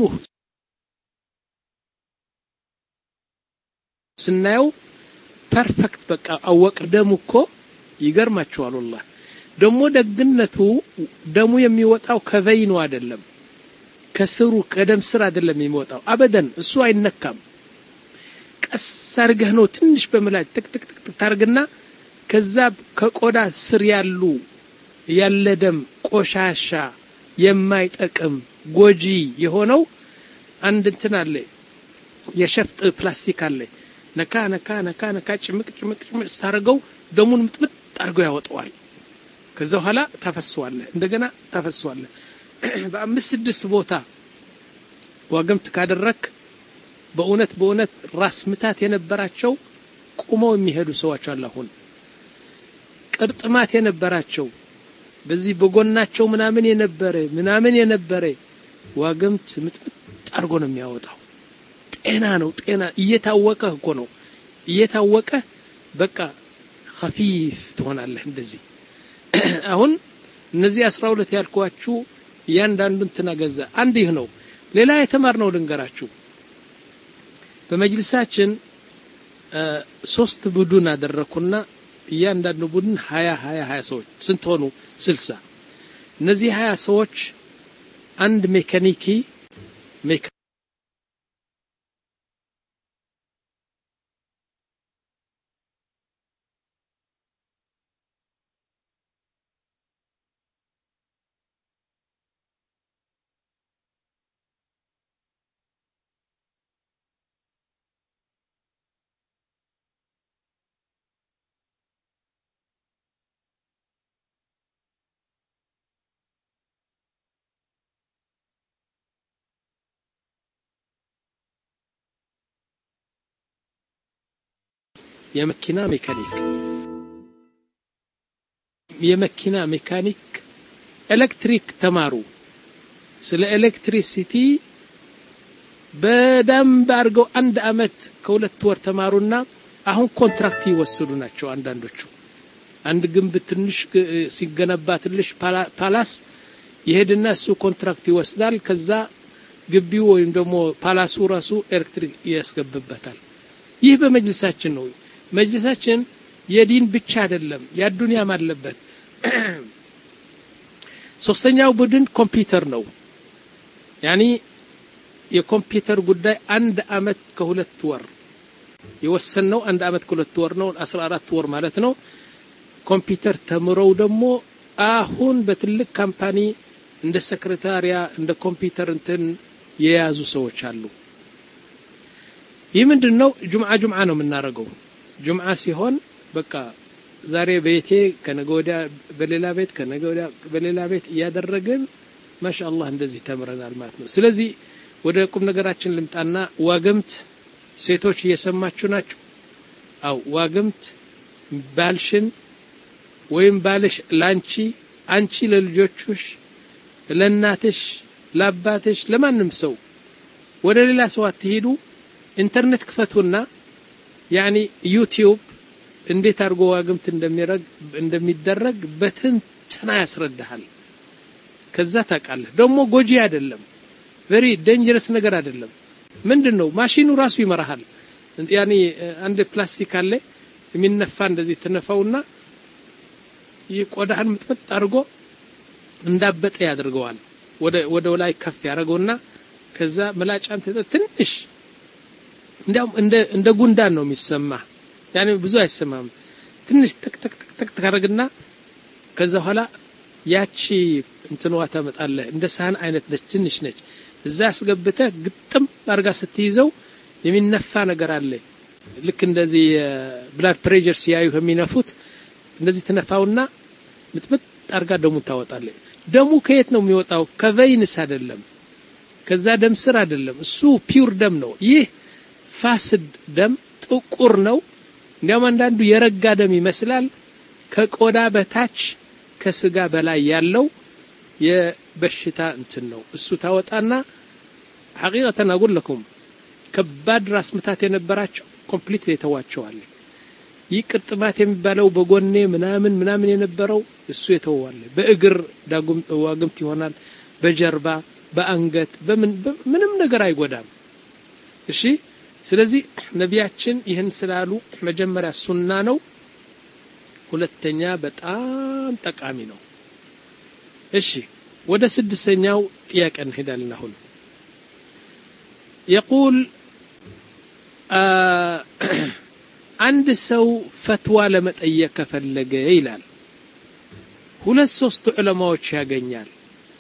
ስናየው ፐርፌክት በቃ አወቅ ደሙ እኮ ይገርማችኋል والله ደሞ ደግነቱ ደሙ የሚወጣው ከቬይኑ አይደለም ከስሩ ከደም ስር አይደለም የሚወጣው አበደን እሱ አይነካም ቀስ አርገህ ነው ትንሽ በመላይ ተክ ተክ ተክ ታርግና ከዛ ከቆዳ ስር ያሉ ያለ ደም ቆሻሻ የማይጠቅም ጎጂ የሆነው አንድ እንትን አለ የሸፍጥ ፕላስቲክ አለ ነካ ነካ ነካ ነካ ጭምቅ ጭምቅ ጭምቅ ታርገው ደሙን ምጥምጥ አርገው ያወጣዋል ከዛ በኋላ ታፈስዋለ እንደገና ታፈስዋለ በአምስት ስድስት ቦታ ዋግምት ካደረክ በእውነት በእውነት ራስ ምታት የነበራቸው ቁመው የሚሄዱ ሰዎች አላሁን ቅርጥማት የነበራቸው በዚህ በጎናቸው ምናምን የነበረ ምናምን የነበረ ዋግምት ምጥምጥ አርጎ ነው የሚያወጣው ጤና ነው ጤና እየታወቀ እኮ ነው እየታወቀ በቃ خفيف ትሆናለህ እንደዚህ አሁን እነዚህ አስራ ሁለት ያልኳችሁ ያንዳንዱን ተናገዛ አንድ ይህ ነው ሌላ የተማርነው ልንገራችሁ በመጅልሳችን ሶስት ቡድን አደረኩና ያንዳንዱ ቡድን ሃያ ሃያ ሃያ ሰዎች ስንት ሆኑ ስልሳ እነዚህ ሃያ ሰዎች አንድ ሜካኒኪ ሜካ የመኪና ሜካኒክ የመኪና ሜካኒክ ኤሌክትሪክ ተማሩ ስለ ኤሌክትሪሲቲ በደንብ አርገው አንድ አመት ከሁለት ወር ተማሩና አሁን ኮንትራክት ይወስዱ ናቸው አንዳንዶቹ አንድ ግንብ ትንሽ ሲገነባትልሽ ፓላስ ይሄድና እሱ ኮንትራክት ይወስዳል ከዛ ግቢው ወይም ደግሞ ፓላሱ ራሱ ኤሌክትሪክ ያስገብበታል ይህ በመጅልሳችን ነው መጅልሳችን የዲን ብቻ አይደለም ያዱንያም አለበት ሶስተኛው ቡድን ኮምፒውተር ነው ያኒ የኮምፒውተር ጉዳይ አንድ አመት ከሁለት ወር ይወሰነው አንድ አመት ከሁለት ወር ነው አስራ አራት ወር ማለት ነው ኮምፒውተር ተምረው ደግሞ አሁን በትልቅ ካምፓኒ እንደ ሴክሬታሪያ እንደ ኮምፒውተር እንትን የያዙ ሰዎች አሉ ይህ ምንድነው ጁምዓ ጁምዓ ነው የምናረገው ጁምዓ ሲሆን በቃ ዛሬ ቤቴ ከነገ ወዲያ በሌላ ቤት ከነገ ወዲያ በሌላ ቤት ያደረገን ማሻአላህ እንደዚህ ተምረናል ማለት ነው ስለዚህ ወደ ቁም ነገራችን ልምጣና ዋግምት ሴቶች እየሰማችሁ ናችሁ አው ዋግምት ባልሽን ወይም ባልሽ ላንቺ አንቺ ለልጆችሽ ለናትሽ ለአባትሽ ለማንም ሰው ወደ ሌላ ሰው አትሄዱ ኢንተርኔት ክፈቱና يعني ዩቲዩብ እንዴት አድርጎ ዋግምት እንደሚረግ እንደሚደረግ በትንተና ያስረዳሃል ከዛ ታውቃለህ ደግሞ ጎጂ አይደለም very dangerous ነገር አይደለም ምንድነው ማሽኑ ራሱ ይመራሃል يعني አንድ ፕላስቲክ አለ የሚነፋ እንደዚህ ተነፋውና ይቆዳህን ምጥምጥ አድርጎ እንዳበጠ ያደርገዋል ወደ ወደ ላይ ከፍ ያደርገውና ከዛ መላጫን ትንሽ እንዴም እንደ እንደ ጉንዳን ነው የሚሰማ يعني ብዙ አይሰማም ትንሽ ተክ ተክ ተክ ተካረግና ከዛ ኋላ ያቺ እንትንዋ ተመጣለ እንደ ሳህን አይነት ነች ትንሽ ነች እዛ አስገብተህ ግጥም አርጋ ስትይዘው የሚነፋ ነገር አለ ልክ እንደዚህ ብላድ ፕሬሸር ሲያዩ የሚነፉት እንደዚህ ተነፋውና ምጥምጥ አርጋ ደሙ ታወጣለ ደሙ ከየት ነው የሚወጣው ከቬይንስ አይደለም ከዛ ደም ስር አይደለም እሱ ፒውር ደም ነው ይህ ፋስድ ደም ጥቁር ነው እንዲያም አንዳንዱ የረጋ ደም ይመስላል ከቆዳ በታች ከስጋ በላይ ያለው የበሽታ እንትን ነው እሱ ታወጣና حقيقة اقول لكم ከባድ ራስ ምታት የነበራቸው ኮምፕሊትሊ ተዋቸዋል ይቅርጥማት የሚባለው በጎኔ ምናምን ምናምን የነበረው እሱ የተዋለ በእግር ዳጉም ዋግምት ይሆናል በጀርባ በአንገት በምን ምንም ነገር አይጎዳም እሺ ስለዚህ ነቢያችን ይህን ስላሉ መጀመሪያ ሱና ነው ሁለተኛ በጣም ጠቃሚ ነው እሺ ወደ ስድስተኛው ጥያቄ እንሄዳለን አሁን يقول አንድ ሰው ፈትዋ ለመጠየቅ ከፈለገ ይላል ሁለት ሶስት ዑለማዎች ያገኛል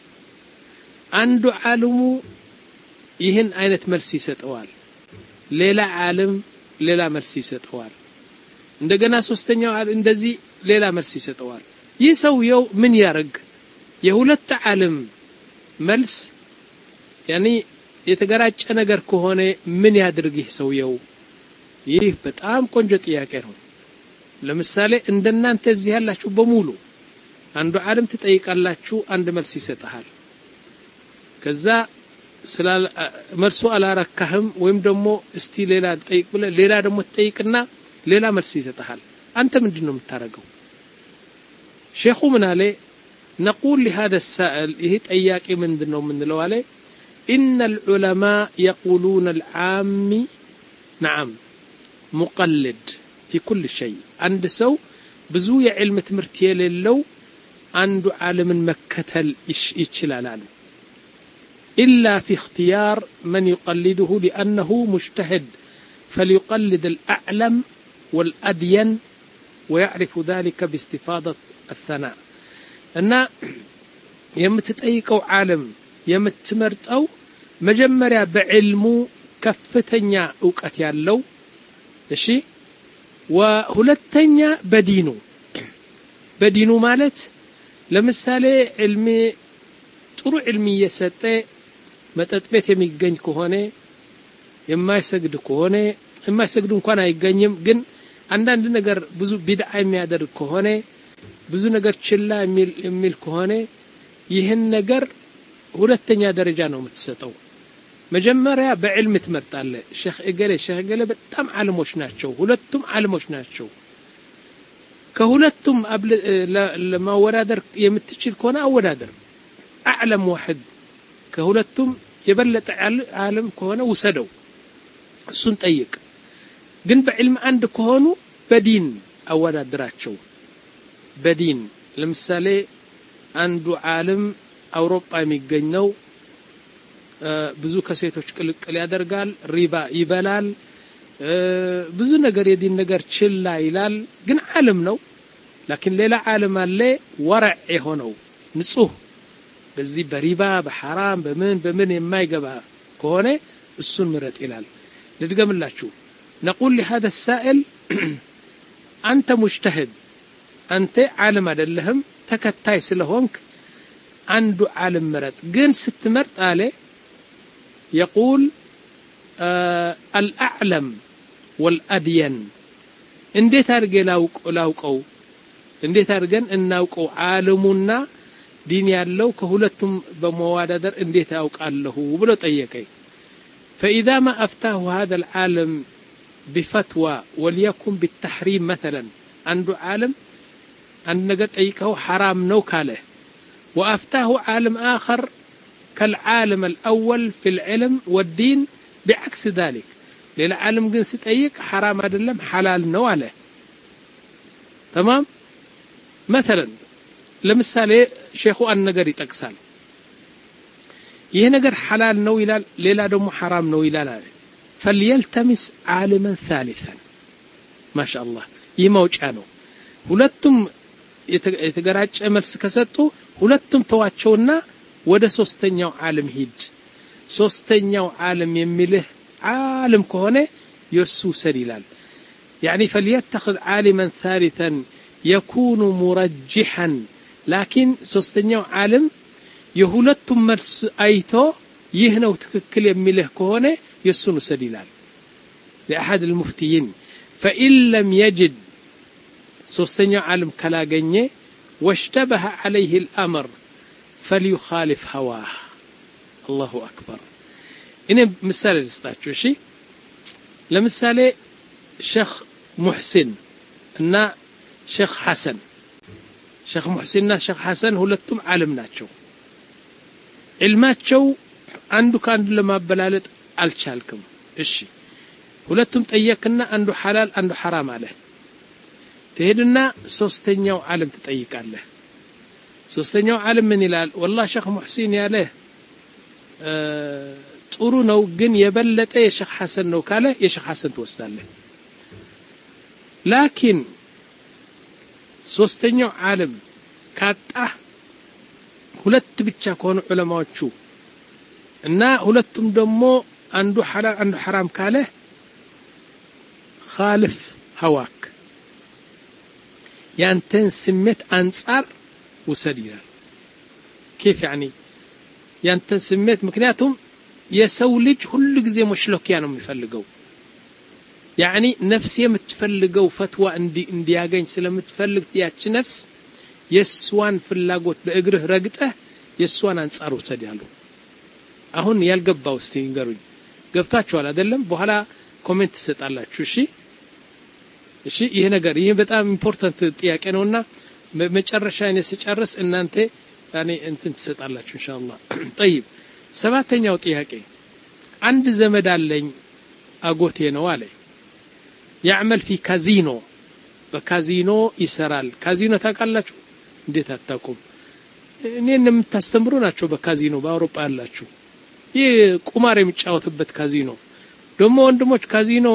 አንዱ ዓለሙ ይህን አይነት መልስ ይሰጠዋል ሌላ ዓለም ሌላ መልስ ይሰጠዋል እንደገና ሶስተኛው እንደዚህ ሌላ መልስ ይሰጠዋል ይህ ሰውየው ምን ያርግ የሁለት ዓለም መልስ يعني የተገራጨ ነገር ከሆነ ምን ያድርግ ይህ ሰውየው ይህ በጣም ቆንጆ ጥያቄ ነው ለምሳሌ እንደናንተ እዚህ ያላችሁ በሙሉ አንዱ ዓለም ትጠይቃላችሁ አንድ መልስ ይሰጣል ከዛ ስለ መልሱ አላረካህም ወይም ደግሞ እስቲ ሌላ ጠይቅ ብለ ሌላ ደግሞ ጠይቅና ሌላ መልስ ይሰጣል አንተ ምንድነው የምታረገው ሼኹ ምን አለ نقول لهذا السائل ይሄ ጠያቂ ምንድነው ምንለው አለ ان العلماء يقولون العام نعم مقلد في كل شيء عند سو ብዙ የዕልም ትምህርት የሌለው አንዱ ዓለምን መከተል ይችላል አሉ إلا في اختيار من يقلده لأنه مجتهد فليقلد الأعلم والأدين ويعرف ذلك باستفاضة الثناء أن يمتطيقوا عالم يمتمرطው መጀመሪያ በዕልሙ ከፍተኛ ዕውቀት ያለው እሺ ወሁለተኛ በዲኑ በዲኑ ማለት ለምሳሌ ዕልም ጥሩ ዕልም እየሰጠ መጠጥ ቤት የሚገኝ ከሆነ የማይሰግድ ከሆነ የማይሰግድ እንኳን አይገኝም ግን አንዳንድ ነገር ብዙ ቢድዓ የሚያደርግ ከሆነ ብዙ ነገር ችላ የሚል የሚል ከሆነ ይህን ነገር ሁለተኛ ደረጃ ነው የምትሰጠው መጀመሪያ በዕልም ትመርጣለ ሼኽ እገሌ ሼኽ እገሌ በጣም ዓለሞች ናቸው ሁለቱም ዓለሞች ናቸው ከሁለቱም ለማወዳደር የምትችል ከሆነ አወዳደር አዕለም واحد ከሁለቱም የበለጠ ዓለም ከሆነ ወሰደው እሱን ጠይቅ ግን በዕልም አንድ ከሆኑ በዲን አወዳደራቸው በዲን ለምሳሌ አንዱ ዓለም አውሮፓ የሚገኘው ብዙ ከሴቶች ቅልቅል ያደርጋል ሪባ ይበላል ብዙ ነገር የዲን ነገር ችላ ይላል ግን ዓለም ነው لكن ሌላ ዓለም አለ ወርዕ የሆነው ንጹህ በዚህ በሪባ በሐራም በምን በምን የማይገባ ከሆነ እሱን ምረጥ ይላል ልድገምላችሁ نقول لهذا السائل أنت مجتهد أنت عالم አይደለህም ተከታይ ስለሆንክ አንዱ ዓለም ምረጥ ግን ስትመርጥ አለ يقول آه الأعلم والأدين እንዴት አድርገ ላውቀው እንዴት አድርገን እናውቀው ዓለሙና ዲን ያለው ከሁለቱም በመዋዳደር እንዴት ያውቃለሁ ብሎ ጠየቀኝ فإذا ما أفتاه هذا العالم بفتوى وليكن بالتحريم مثلا عنده عالم عند نقط أيكه حرام نو كاله وأفتاه عالم آخر كالعالم الأول في العلم والدين بعكس ذلك للعالم جنس أيك حرام أدلم حلال نو عليه تمام مثلا لمثالي شيخو أن نقر يتقسال ይሄ ነገር حلال ነው ይላል ሌላ ደግሞ حرام ነው ይላል فليلتمس عالما ثالثا ما شاء الله ይመውጫ ነው ሁለቱም የተገራጨ መልስ ከሰጡ ሁለቱም ተዋቸውና ወደ ሶስተኛው ዓለም ሂድ ሶስተኛው ዓለም የሚልህ ዓለም ከሆነ የሱ ሰዲላል يعني فليتخذ عالما ثالثا يكون مرجحا لكن ሶስተኛው ዓለም የሁለቱም መልስ አይቶ ይህ ነው ትክክል የሚልህ ከሆነ የሱን ሰዲላል لأحد المفتيين فإن لم يجد ሶስተኛው ዓለም ካላገኘ واشتبه عليه الأمر فليخالف هواه الله أكبر إنه مثال لستاتشو شي لمثال شيخ محسن እና شيخ حسن شيخ محسن እና شيخ حسن ሁለቱም ዓለም ናቸው علماቸው አንዱ ካንዱ ለማበላለጥ አልቻልኩም እሺ ሁለቱም ጠየቅና አንዱ حلال አንዱ حرام አለ ትሄድና ሶስተኛው ዓለም ትጠይቃለህ ሶስተኛው ዓለም ምን ይላል والله شيخ محسن ያለ ጥሩ ነው ግን የበለጠ የሼክ ሐሰን ነው ካለ የሼክ ሐሰን ትወስዳለህ لكن ሶስተኛው ዓለም ካጣ ሁለት ብቻ ከሆኑ ዑለማዎቹ እና ሁለቱም ደግሞ አንዱ حلال አንዱ حرام ካለ خالف هواك ያንተን ስሜት አንፃር ውሰድ ይላል كيف يعني ያንተን ስሜት ምክንያቱም የሰው ልጅ ሁሉ ጊዜ መሽለኪያ ነው የሚፈልገው يعني ነፍስ የምትፈልገው ፈትዋ እንዲ እንዲያገኝ ስለምትፈልግ ያቺ ነፍስ የሷን ፍላጎት በእግርህ ረግጠህ የሷን አንፃር ውሰድ ያሉ አሁን ያልገባው እስቲ ንገሩኝ ገብታችኋል አይደለም በኋላ ኮሜንት ትሰጣላችሁ እሺ እሺ ይሄ ነገር ይሄ በጣም ኢምፖርታንት ጥያቄ ነውና መጨረሻ እኔ ስጨርስ እናንተ ያኔ እንትን ትሰጣላችሁ ኢንሻአላህ طيب ሰባተኛው ጥያቄ አንድ ዘመድ አለኝ አጎቴ ነው አለ يعمل في كازينو በካዚኖ ይሰራል ካዚኖ ታውቃላችሁ እንዴት አታውቁም እኔንም ተስተምሩ ናቸው በካዚኖ በአውሮፓ ያላችሁ ይሄ ቁማር የሚጫወቱበት ካዚኖ ደሞ ወንድሞች ካዚኖ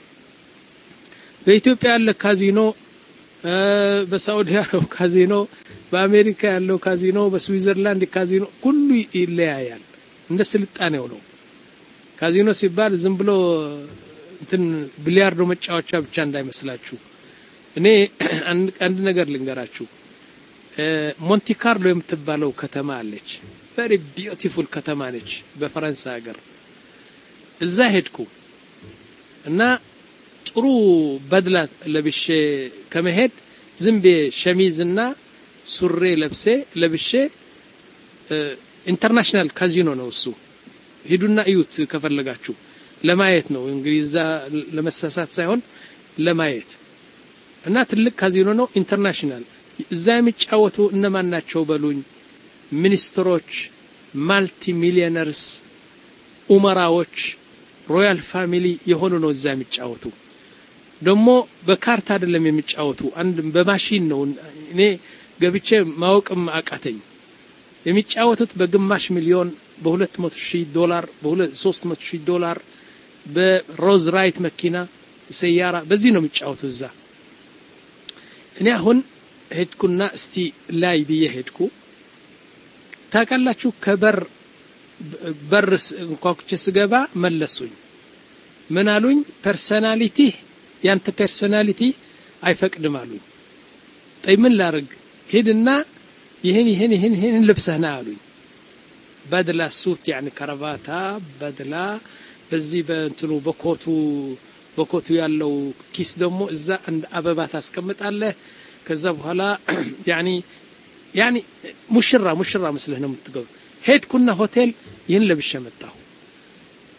በኢትዮጵያ ያለ ካዚኖ በሳውዲ ያለው ካዚኖ በአሜሪካ ያለው ካዚኖ በስዊዘርላንድ ካዚኖ ሁሉ ይለያያል እንደ ስልጣኔው ነው ካዚኖ ሲባል ዝም ብሎ እንትን ቢሊያርዶ መጫወቻ ብቻ እንዳይመስላችሁ እኔ አንድ ነገር ልንገራችሁ ሞንቲ ካርሎ የምትባለው ከተማ አለች very beautiful ከተማ ነች በፈረንሳይ ሀገር እዛ ሄድኩ እና ጥሩ በድላ ለብሼ ከመሄድ ዝምቤ ሸሚዝና ሱሪ ለብሴ ለብሼ ኢንተርናሽናል ካዚኖ ነው እሱ ሄዱና እዩት ከፈለጋችሁ ለማየት ነው እንግሊዝ ለመሳሳት ሳይሆን ለማየት እና ትልቅ ካዚኖ ነው ኢንተርናሽናል እዛ የሚጫወቱ እነማን ናቸው በሉኝ ሚኒስትሮች ማልቲ ሚሊዮነርስ ኡመራዎች ሮያል ፋሚሊ የሆኑ ነው እዛ የሚጫወቱ ደሞ በካርታ አይደለም የሚጫወቱ አንድ በማሽን ነው እኔ ገብቼ ማወቅም አቃተኝ የሚጫወቱት በግማሽ ሚሊዮን በ200 ሺህ ዶላር በ300 ሺህ ዶላር በሮዝ ራይት መኪና ሰያራ በዚህ ነው የሚጫወቱ እዛ እኔ አሁን ሄድኩና እስቲ ላይ ብዬ ሄድኩ ታውቃላችሁ ከበር በርስ እንኳኩቼ ስገባ መለሱኝ ምን አሉኝ ፐርሰናሊቲ ያንተ ፐርሰናሊቲ አይፈቅድም አሉኝ ጠይ ምን ላርግ ሄድና ይሄን ይሄን ይሄን ይሄን ልብሰና አሉኝ በድላ ሱት يعني ከረባታ በድላ በዚህ በእንትኑ በኮቱ በኮቱ ያለው ኪስ ደግሞ እዛ አንድ አበባ ታስቀምጣለህ ከዛ በኋላ يعني يعني ሙሽራ ሙሽራ መስለህ ነው የምትገባው ሄድኩና ሆቴል ይሄን ለብሼ መጣሁ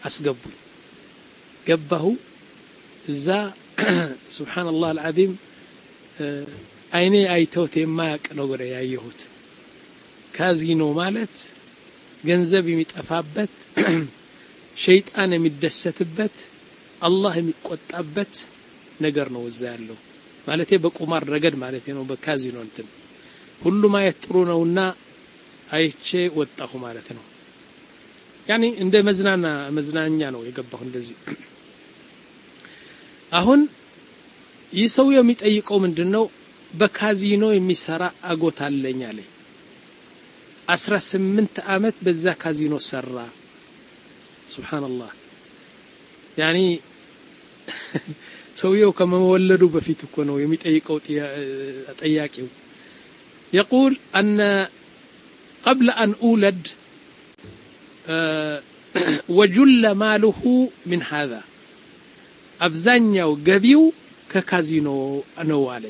አስገቡኝ ገባሁ እዛ ሱብሃንአላህ አልዓዚም አይኔ አይቶት የማያቅ ነገር ያየሁት ካዚኖ ማለት ገንዘብ የሚጠፋበት ሸይጣን የሚደሰትበት አላህ የሚቆጣበት ነገር ነው እዛ ያለው ማለቴ በቁማር ረገድ ማለቴ ነው በካዚኖ እንትን ሁሉ ማየት ጥሩ ነውና አይቼ ወጣሁ ማለት ነው ያኒ እንደ መዝናና መዝናኛ ነው የገባሁ እንደዚህ አሁን ይሰው የሚጠይቀው ምንድነው በካዚኖ የሚሰራ አጎት አለኝ አለ አስራ ስምንት አመት በዛ ካዚኖ ሰራ ሱብሃንአላህ ያኒ ሰውየው ከመወለዱ በፊት እኮ ነው የሚጠይቀው ጠያቂው يقول أن قبل أن أولد وجل ماله من هذا أبزانيو قبيو ككازينو أنوالي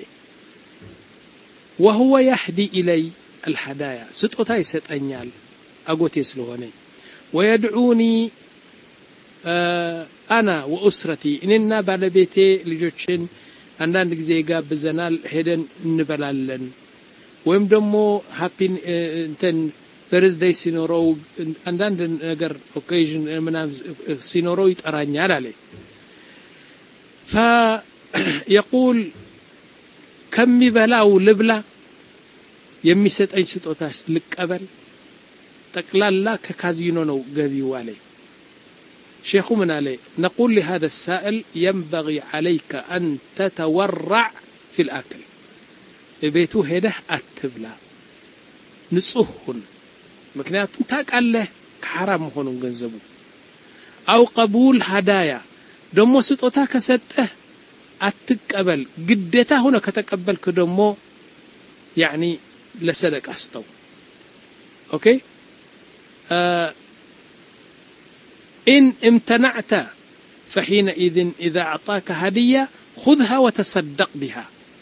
وهو يهدي إلي الهدايا ستوتاي ستأنيال أقوتي سلوهني ويدعوني أنا وأسرتي إننا بالبيتي لجوتشن عندنا ጊዜ ጋብዘናል ሄደን እንበላለን ወይም ደግሞ ሃፒን እንትን በርዝዴይ ሲኖረው አንዳንድ ነገር ኦኬዥን ምናምን ሲኖረው ይጠራኛል አለ فيقول كم بلاو لبلا የሚሰጠኝ ስጦታስ ልቀበል ጠቅላላ ከካዚኖ ነው ገቢው አለ شيخ من عليه نقول لهذا السائل ينبغي عليك أن تتورع في الأكل بيته هده أتبلا نصهن مكنيات تاقاله كحرام هونن ገንዘቡ أو قبول هدايا دمو ስጦታ ከሰጠህ አትቀበል ግዴታ ሆነ ከተቀበልክ ደሞ يعني ለሰደቃ አስተው ኦኬ إن امتنعت فحينئذ إذا أعطاك هدية خذها وتصدق بها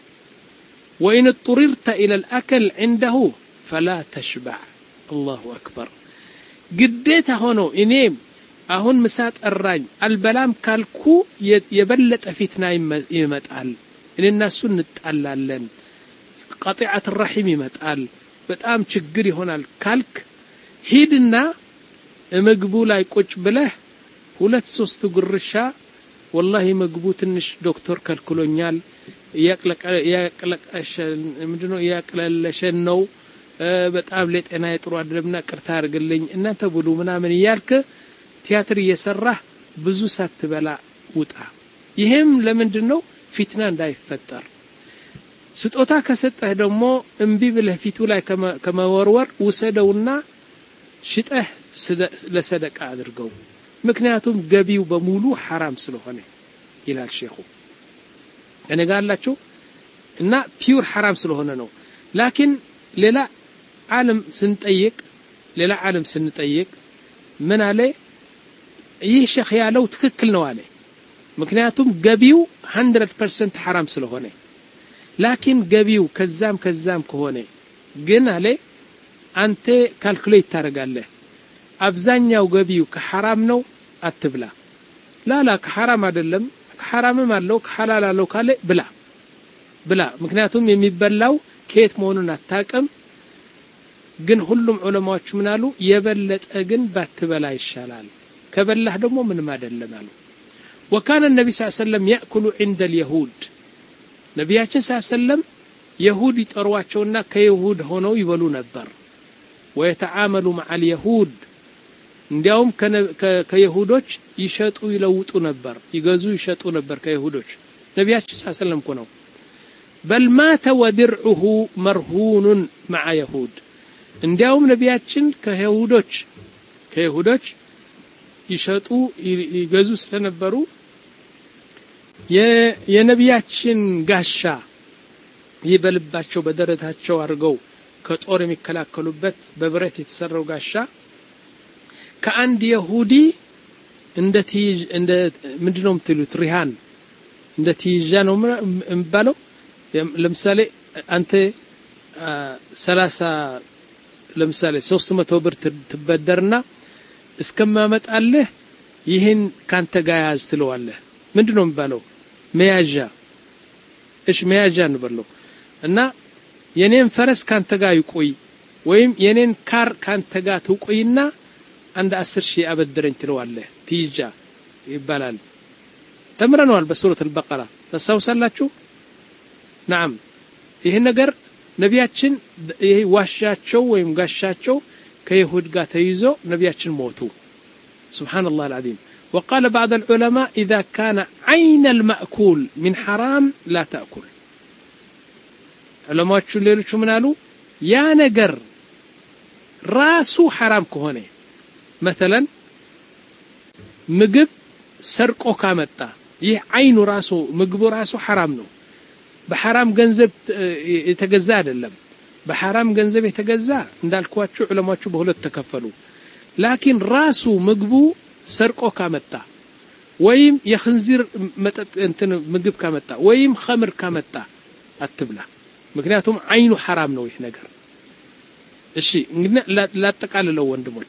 وإن اضطررت إلى الأكل عنده فلا تشبع الله أكبر قديت هونو إنيم أهون مسات الران البلام كالكو يبلت فتنا يمتقال إن الناس نتقلالن قطيعة الرحم يمتقال بتقام تشجري هنا الكالك هيدنا ምግቡ ላይ ቁጭ ብለህ ሁለት ሶስት ጉርሻ والله ምግቡ ትንሽ ዶክተር ከልክሎኛል ያቅለቀ ያቅለቀሽ ምንድነው ያቅለለሸን ነው በጣም ለጤና ጥሩ አይደለምና ቅርታ አድርግልኝ እናንተ ብሉ ምናምን ይያልከ ቲያትር እየሰራህ ብዙ ሳትበላ ውጣ ይሄም ለምንድነው ፊትና እንዳይፈጠር ስጦታ ከሰጠህ ደግሞ እንቢ ብለህ ፊቱ ላይ ከመወርወር ወሰደውና ሽጠህ ለሰደቃ አድርገው ምክንያቱም ገቢው በሙሉ حرام ስለሆነ ይላል ሼኹ እኔ ጋላችሁ እና ፒውር حرام ስለሆነ ነው ላኪን ሌላ ዓለም ስንጠይቅ ሌላ ዓለም ስንጠይቅ ምን አለ ይህ ሼኽ ያለው ትክክል ነው አለ ምክንያቱም ገቢው مية بالمية حرام ስለሆነ ላኪን ገቢው ከዛም ከዛም ከሆነ ግን አለ አንተ ካልኩሌት ታረጋለህ አብዛኛው ገቢው ከሐራም ነው አትብላ ላላ ከሐራም አይደለም ከሐራምም አለው ከሐላል አለው ካለ ብላ ብላ ምክንያቱም የሚበላው ከየት መሆኑን አታቀም ግን ሁሉም ዑለማዎች ምን አሉ የበለጠ ግን ባትበላ ይሻላል ከበላህ ደግሞ ምንም አይደለም አሉ وكان النبي صلى الله عليه وسلم يأكل عند اليهود ነብያችን صلى الله عليه وسلم يهود ይጠሯቸውና ከይሁድ ሆነው ይበሉ ነበር ويتعامل مع اليهود እንዲያውም ከይሁዶች ይሸጡ ይለውጡ ነበር ይገዙ ይሸጡ ነበር ከይሁዶች ነብያችን ሰለላሁ ዐለይሂ ወሰለም ነው بل مات ودرعه مرهون مع يهود እንዲያውም ነብያችን ከይሁዶች ከይሁዶች ይሸጡ ይገዙ ስለነበሩ የነብያችን ጋሻ ይበልባቸው በደረታቸው አድርገው ከጦር የሚከላከሉበት በብረት የተሰራው ጋሻ ከአንድ ይሁዲ እንደ ትይዥ እንደ ምንድነው የምትሉት ሪሃን እንደ ትይዣ ነው የሚባለው ለምሳሌ አንተ ሰላሳ ለምሳሌ ሶስት መቶ ብር ትበደርና እስከማመጣልህ ይህን ካንተ ጋር ያዝ ትለዋለህ ምንድነው የሚባለው መያዣ እሺ መያዣ እንበለው እና የኔን ፈረስ ካንተ ጋር ይቆይ ወይም የኔን ካር ካንተ ጋር ትቆይና አንድ አስር ሺህ አበድረኝ ትለዋለህ ትይጃ ይባላል ተምረናል በሱረት አልበቀራ ተሳውሳላችሁ نعم ይሄ ነገር ነቢያችን ይሄ ዋሻቸው ወይም ጋሻቸው ከይሁድ ጋር ተይዞ ነቢያችን ሞቱ سبحان الله العظيم وقال بعض العلماء إذا كان عين المأكول من حرام لا تأكل علماء ሌሎቹ ምን አሉ ያ ነገር ራሱ حرام ከሆነ مثلا ምግብ ሰርቆ ካመጣ ይህ አይኑ ራሱ ምግቡ ራሱ حرام ነው በሐራም ገንዘብ የተገዛ አይደለም በሐራም ገንዘብ የተገዛ እንዳልኳችሁ ዑለማዎቹ በሁለት ተከፈሉ ላኪን ራሱ ምግቡ ሰርቆ ካመጣ ወይም የخنزير መጠጥ እንትን ምግብ ካመጣ ወይም خمر ካመጣ አትብላ ምክንያቱም አይኑ حرام ነው ይህ ነገር እሺ እንግዲህ ላጠቃልለው ወንድሞች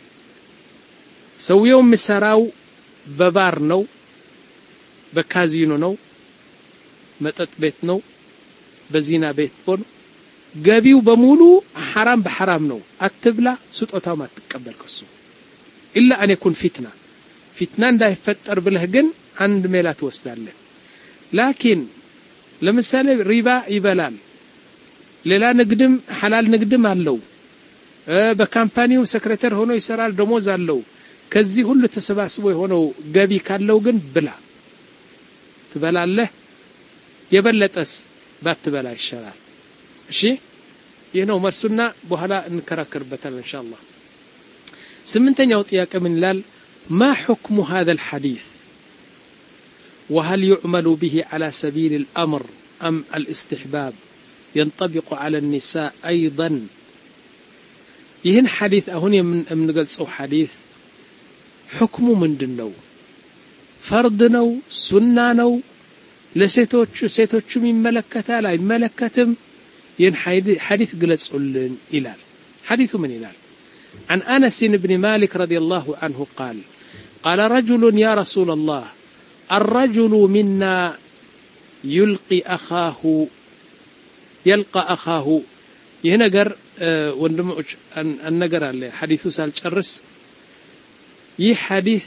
ሰውየው መስራው በባር ነው በካዚኖ ነው መጠጥ ቤት ነው በዚና ቤት ሆኖ ገቢው በሙሉ حرام በحرام ነው አትብላ ስጦታው ማትቀበል ከሱ ኢላ አን ይኩን ፊትና ፊትና እንዳይፈጠር ብለህ ግን አንድ ሜላት ወስዳለህ ላኪን ለምሳሌ ሪባ ይበላል ሌላ ንግድም حلال ንግድም አለው በካምፓኒው ሴክሬታሪ ሆኖ ይሰራል ደሞዝ አለው ከዚህ ሁሉ ተሰባስቦ የሆነው ገቢ ካለው ግን ብላ ትበላለህ የበለጠስ ባትበላ ይሻላል እሺ ይሄ ነው መልሱና በኋላ እንከራከርበታለን ኢንሻአላህ ስምንተኛው ጥያቄ ምን ይላል ما حكم هذا الحديث وهل يعمل به على سبيل الأمر أم الاستحباب ينطبق على النساء أيضا ይህን ሐዲስ አሁን የምንገልጸው ሐዲስ حكم ምንድነው ፈርድ ነው ሱና ነው ለሴቶች ሴቶችም ይመለከታል አይመለከትም ይህን ሐዲስ ግለጹልን ይላል ሐዲሱ ምን ይላል عن أنس بن مالك رضي الله عنه قال قال رجل يا رسول الله الرجل منا يلقي أخاه يلقى أخاه يهنجر ወንድሞች አንነገር አለ ሐዲሱ ሳልጨርስ ይህ ሐዲስ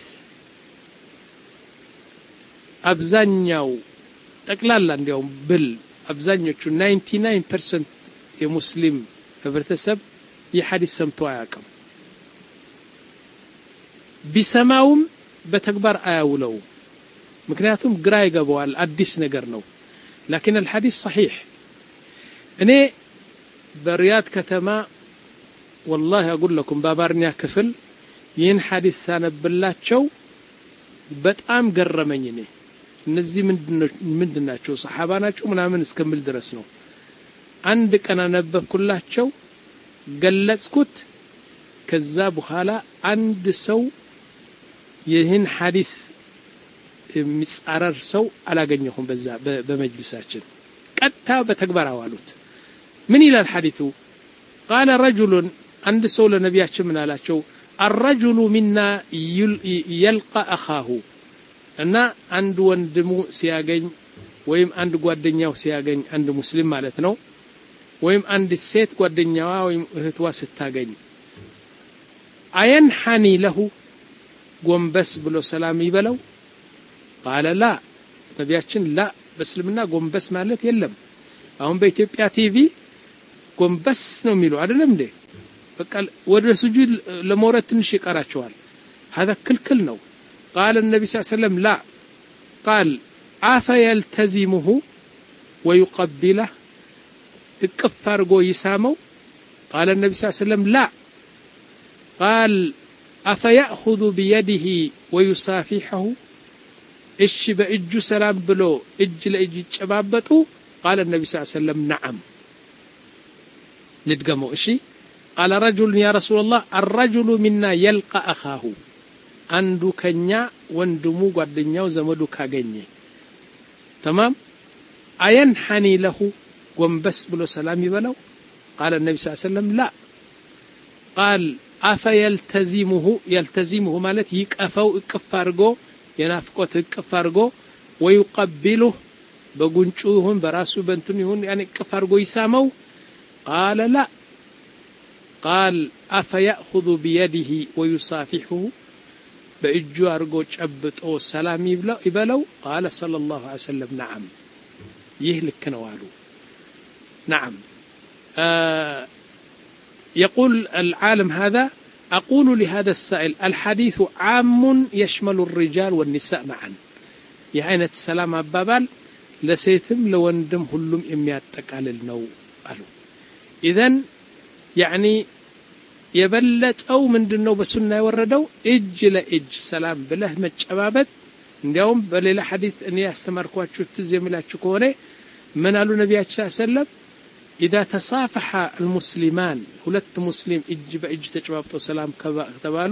አብዛኛው ጠቅላላ እንዲያው ብል አብዛኞቹ ninety-nine percent የሙስሊም ህብረተሰብ ይህ ሐዲስ ሰምቶ አያውቅም ቢሰማውም በተግባር አያውለው ምክንያቱም ግራ ይገባዋል አዲስ ነገር ነው لكن الحديث صحيح እኔ በሪያድ ከተማ والله اقول لكم ባባርኛ ክፍል ይህን ሐዲስ ሳነብላቸው በጣም ገረመኝ እኔ እነዚህ ምንድናቸው ሰሃባ ናቸው ምናምን እስከምል ድረስ ነው አንድ ቀን አነበብኩላቸው ገለጽኩት ከዛ በኋላ አንድ ሰው ይህን ሐዲስ የሚጻረር ሰው አላገኘሁም በዛ በመጅልሳችን ቀጥታ በተግባር አዋሉት ምን ይላል ሐዲሱ قال رجل عند سول ነብያችን ምን አላቸው الرجل منا يلقى اخاه እና አንድ ወንድሙ ሲያገኝ ወይም አንድ ጓደኛው ሲያገኝ አንድ ሙስሊም ማለት ነው ወይም አንድ ሴት ጓደኛዋ ወይም እህቷ ስታገኝ አየንሐኒ له ጎንበስ ብሎ ሰላም ይበለው قال لا ነብያችን لا በእስልምና ጎንበስ ማለት የለም አሁን በኢትዮጵያ ቲቪ ጎንበስ ነው የሚሉ አይደለም እንዴ በቃ ወደ ሱጁድ ለመውረድ ትንሽ ይቀራቸዋል هذا ክልክል ነው قال النبي صلى الله عليه وسلم لا قال عفا يلتزمه ويقبله اكفر جو يسامو قال النبي صلى الله عليه وسلم لا قال عفا يأخذ بيده ويصافحه ايش باجو سلام بلو اج لاج يتጨባበጡ قال النبي صلى الله عليه وسلم نعم ندغمو እሺ قال رجل يا رسول الله الرجل منا يلقى اخاه አንዱ ከኛ ወንድሙ ጓደኛው ዘመዱ ካገኘ تمام አየንሐኒ له ጎንበስ ብሎ ሰላም ይበለው قال النبي صلى الله عليه وسلم لا قال أفيلتزمه يلتزمه مالت يقفو اقف አድርጎ የናፍቆት እቅፍ አድርጎ ويقبله በጉንጩ ይሁን በራሱ በእንትን ይሁን يعني እቅፍ አድርጎ ይሳመው قال لا قال أفيأخذ بيده ويصافحه በእጁ አድርጎ ጨብጦ ሰላም ይበለው قال صلى الله عليه وسلم نعم ይህ ልክ ነው አሉ نعم آه يقول العالم هذا أقول لهذا السائل الحديث عام يشمل الرجال والنساء معا يعني السلام أبابال لسيتم لوندم هلم يمياتقالل ነው አሉ إذن يعني يبلت أو ምንድነው በሱና የወረደው እጅ ለእጅ ሰላም ብለህ መጨባበጥ እንዲያውም በሌላ ሐዲስ እኔ ያስተማርኳችሁ ትዝ የሚላችሁ ከሆነ ምን አሉ ነብያችን ሰለላሁ إذا تصافح المسلمان ሁለት ሙስሊም እጅ በእጅ ተጨባብጠው ሰላም ከተባሉ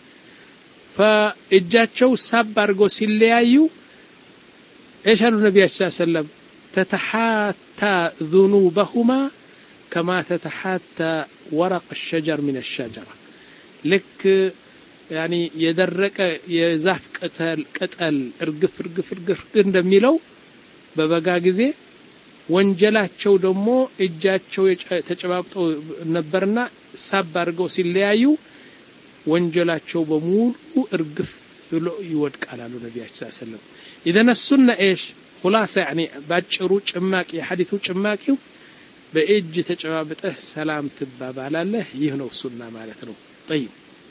فእጃቸው ሳብ አድርገው ሲለያዩ ايش قالوا النبي صلى الله عليه وسلم تتحاتى ذنوبهما كما تتحاتى ورق الشجر من الشجرة لك يعني يدرك يزاف قتل قتل ارغف ارغف ارغف እንደሚለው በበጋ ጊዜ ወንጀላቸው ደግሞ እጃቸው ተጨባብጠው ነበርና ሳብ አድርገው ሲለያዩ ወንጀላቸው በሙሉ እርግፍ ብሎ ይወድቃል አሉ ነብያችን ሰለላሁ ዐለይሂ ወሰለም اذا السنه ايش خلاصه يعني ባጭሩ ጭማቂ የሐዲሱ ጭማቂው በእጅ ተጨባብጠህ ሰላም ትባባላለህ ይህ ነው ሱና ማለት ነው طيب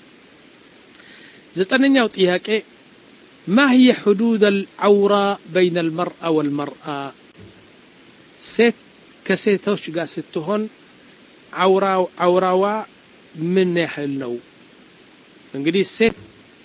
ዘጠነኛው ጥያቄ ما هي حدود العوره بين المرأة والمرأة ሴት ከሴቶች ጋር ስትሆን አውራው አውራዋ ምን ያህል ነው እንግዲህ ሴት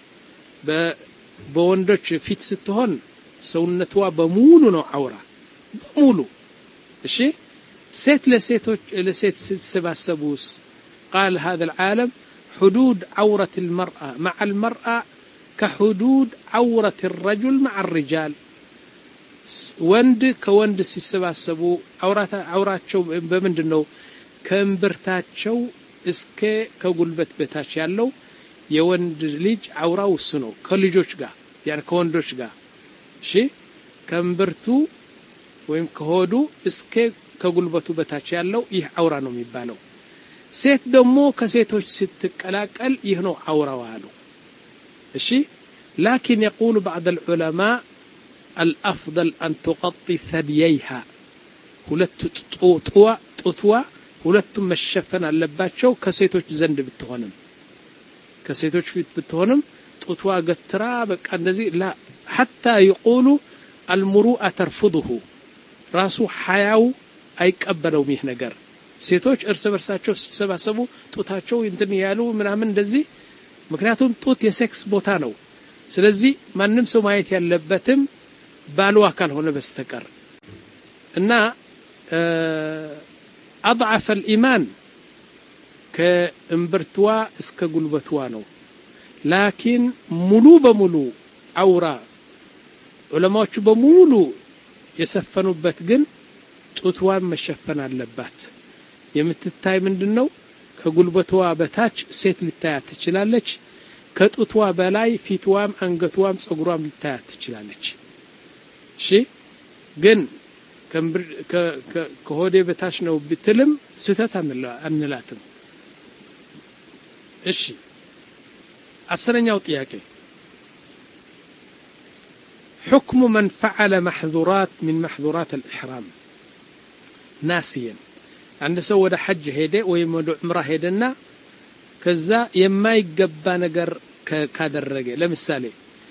በወንዶች ፊት ስትሆን ሰውነቷ በሙሉ ነው አውራ በሙሉ እሺ ሴት ለሴቶች ለሴት ስትሰባሰቡስ قال هذا العالم حدود عورة المرأة مع المرأة كحدود عورة الرجل مع الرجال ወንድ ከወንድ ሲሰባሰቡ አውራታ አውራቸው በምንድነው ከእምብርታቸው እስከ ከጉልበት በታች ያለው የወንድ ልጅ አውራው እሱ ነው ከልጆች ጋር ያን ከወንዶች ጋር እሺ ከእምብርቱ ወይም ከሆዱ እስከ ከጉልበቱ በታች ያለው ይህ አውራ ነው የሚባለው ሴት ደግሞ ከሴቶች ስትቀላቀል ይህ ነው አውራው አሉ እሺ لكن يقول بعض العلماء الأفضل أن تغطي ثدييها ሁለት ጡትዋ ጡትዋ ሁለቱም መሸፈን አለባቸው ከሴቶች ዘንድ ብትሆንም ከሴቶች ፊት ብትሆንም ጡትዋ ገትራ በቃ እንደዚህ لا حتى يقولوا المروءة ترفضه ራሱ ሐያው አይቀበለውም ይህ ነገር ሴቶች እርስ በርሳቸው ሲሰባሰቡ ጡታቸው እንትን ያሉ ምናምን እንደዚህ ምክንያቱም ጡት የሴክስ ቦታ ነው ስለዚህ ማንንም ሰው ማየት ያለበትም ባሉ አካል ሆነ በስተቀር እና اضعف الايمان ከእምብርቷ እስከ ጉልበቷ ነው لكن ሙሉ በሙሉ አውራ ዑለማዎቹ በሙሉ የሰፈኑበት ግን ጡትዋን መሸፈን አለባት የምትታይ ምንድነው ከጉልበቷ በታች ሴት ልታያት ትችላለች ከጡትዋ በላይ ፊትዋም አንገቷም ጸጉሯም ልታያት ትችላለች እሺ ግን ከሆዴ በታች ነው ብትልም ስተት አንላትም እሺ አስረኛው ጥያቄ حكم من فعل محظورات من محظورات الإحرام ناسيا عند سو ወደ ሐጅ ሄደ ወይም ወደ ዑምራ ሄደና ከዛ የማይገባ ነገር ካደረገ ለምሳሌ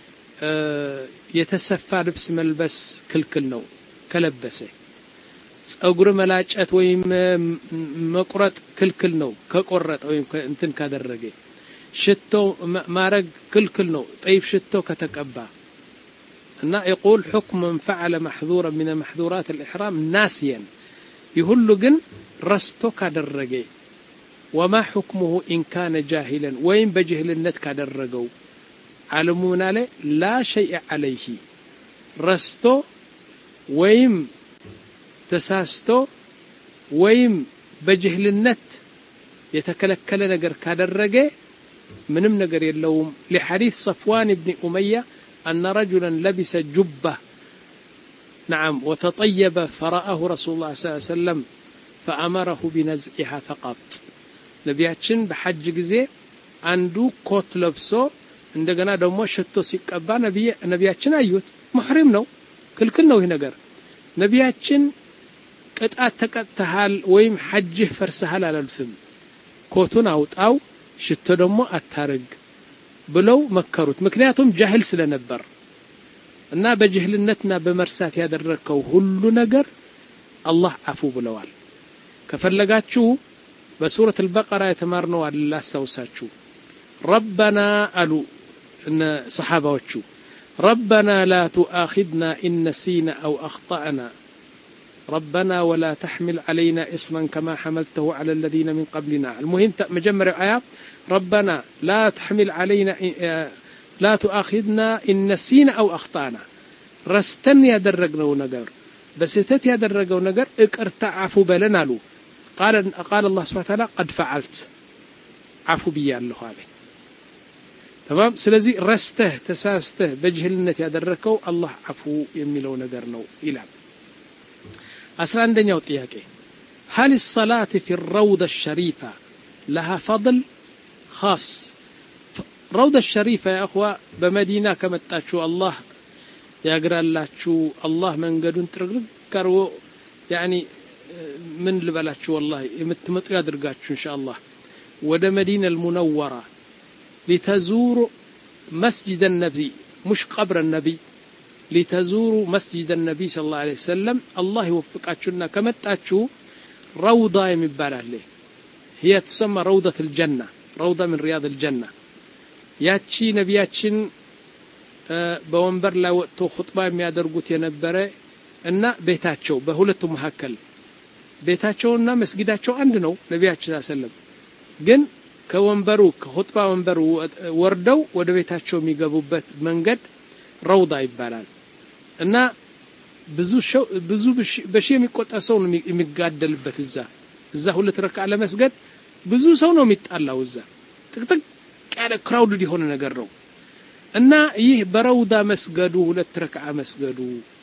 የተሰፋ ልብስ መልበስ ክልክል ነው ከለበሰ ጸጉር መላጨት ወይም መቁረጥ ክልክል ነው ከቆረጠ ወይም እንትን ካደረገ ሽቶ ማረግ ክልክል ነው طيب ሽቶ ከተቀባ እና يقول حكم من فعل محظورا من محظورات الإحرام ناسيا يهل ግን ረስቶ ካደረገ وما حكمه إن كان جاهلا وين بجهلነት ካደረገው ዓለሙና ላይ لا شيء عليه ረስቶ ወይም ተሳስቶ ወይም በጅህልነት የተከለከለ ነገር ካደረገ منم نجر يلوم لحديث صفوان بن أمية أن رجلا لبس جبة نعم وتطيب فرآه رسول الله صلى الله عليه وسلم فأمره بنزعها فقط نبياتشن بحج جزي عنده كوت لبسو عندنا دمو شتو سيقبا نبي نبياتشن أيوت محرم نو كل كل نو هنا جر نبياتشن قطعت تقطعال ويم حجه فرسهال على السم كوتون አውጣው ሽቶ ደግሞ አታርግ ብለው መከሩት ምክንያቱም ጃሂል ስለነበር እና በጅህልነትና በመርሳት ያደረከው ሁሉ ነገር አላህ አፉ ብለዋል ከፈለጋችሁ በሱረት አልበቀራ የተማርነው አላህ ሰውሳችሁ ረበና አሉ እነ ሰሃባዎቹ ረበና ላ تؤاخذنا إن نسينا أو أخطأنا ربنا ولا تحمل علينا إصرا كما حملته على الذين من قبلنا المهم مجمر آية ربنا لا تحمل علينا لا تؤاخذنا إن نسينا أو أخطأنا رستن يدرجنا ونجر بس تت يدرجنا ونجر اكرت عفو بلنا له قال قال الله سبحانه وتعالى قد فعلت عفو بي الله عليه تمام سلزي رسته تساسته بجهلنة يدركوا الله عفو يميلو نجرنا إلى أسرع عندنا وطياكي هل الصلاة في الروضة الشريفة لها فضل خاص روضة الشريفة يا أخوة بمدينة كما تأتشو الله يقرأ الله شو الله من قدون ترقروا يعني من لبلاتشو والله متمتقادر قاتشو إن شاء الله ودا مدينة المنورة لتزور مسجد النبي مش قبر النبي لتزوروا مسجد النبي صلى الله عليه وسلم الله يوفقاتشونا كما تأتشو روضة يمبال عليه هي تسمى روضة الجنة روضة من رياض الجنة ياتشي نبياتشن أه بوانبر لا وقتو خطبة يادرقوت ينبره إن بيتاتشو بهولتو محكل بيتاتشو إن مسجداتشو عندنا نبياتشو صلى الله عليه وسلم جن كوانبرو كخطبة وانبرو وردو ود بيتاتشو ميقابوبت منقد روضة يبالال እና ብዙ ሸው ብዙ በሺ የሚቆጠር ሰው ነው የሚጋደልበት እዛ እዛ ሁለት ረካ ለመስገድ ብዙ ሰው ነው የሚጣላው እዛ ጥቅጥቅ ያለ ክራውድድ የሆነ ነገር ነው እና ይህ በረውዳ መስገዱ ሁለት ረካ መስገዱ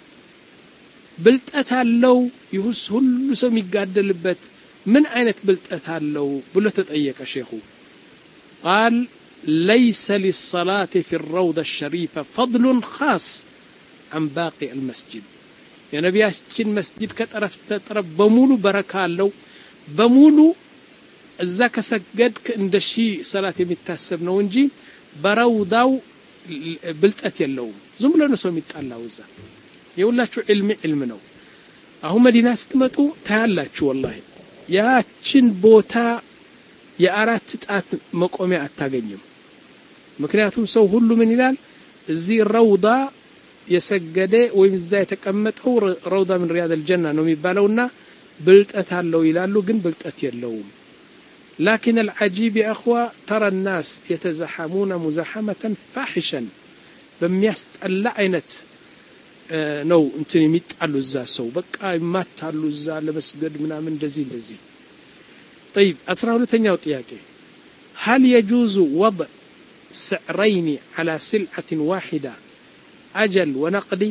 ብልጠት አለው ይሁስ ሁሉ ሰው የሚጋደልበት ምን አይነት ብልጠት አለው ብሎ ተጠየቀ ሼኹ قال ليس للصلاة في الروضة الشريفة فضل خاص عن باقي المسجد يا نبي أشين مسجد كترف تطرف بمولو بركة له بمولو الزكاة سجد عند الشيء صلاة متحسب نونجي براوداو بلتأتي اللوم زملاء نسوا متعلّا وزا يقول لا شو علم علمنا أهو مدينة ستمتو تعالى شو والله يا شين بوتا يا أرات تأت مقومي أتاجنيم مكنياتهم سو هلو من هلال زي الروضة يسجد ويمزا يتقمط او روضه من رياض الجنه نو يبالونا بلطت الله يلالو جن بلطت يلوم لكن العجيب يا اخوه ترى الناس يتزحمون مزاحمه فاحشا بمياستطلع عينت نو انتن يميطالو ذا سو بقى يماتالو ذا لمسجد منامن እንደዚህ እንደዚህ طيب አስራ ሁለተኛው ጥያቄ هل يجوز وضع سعرين على سلعه واحده أجل ونقدي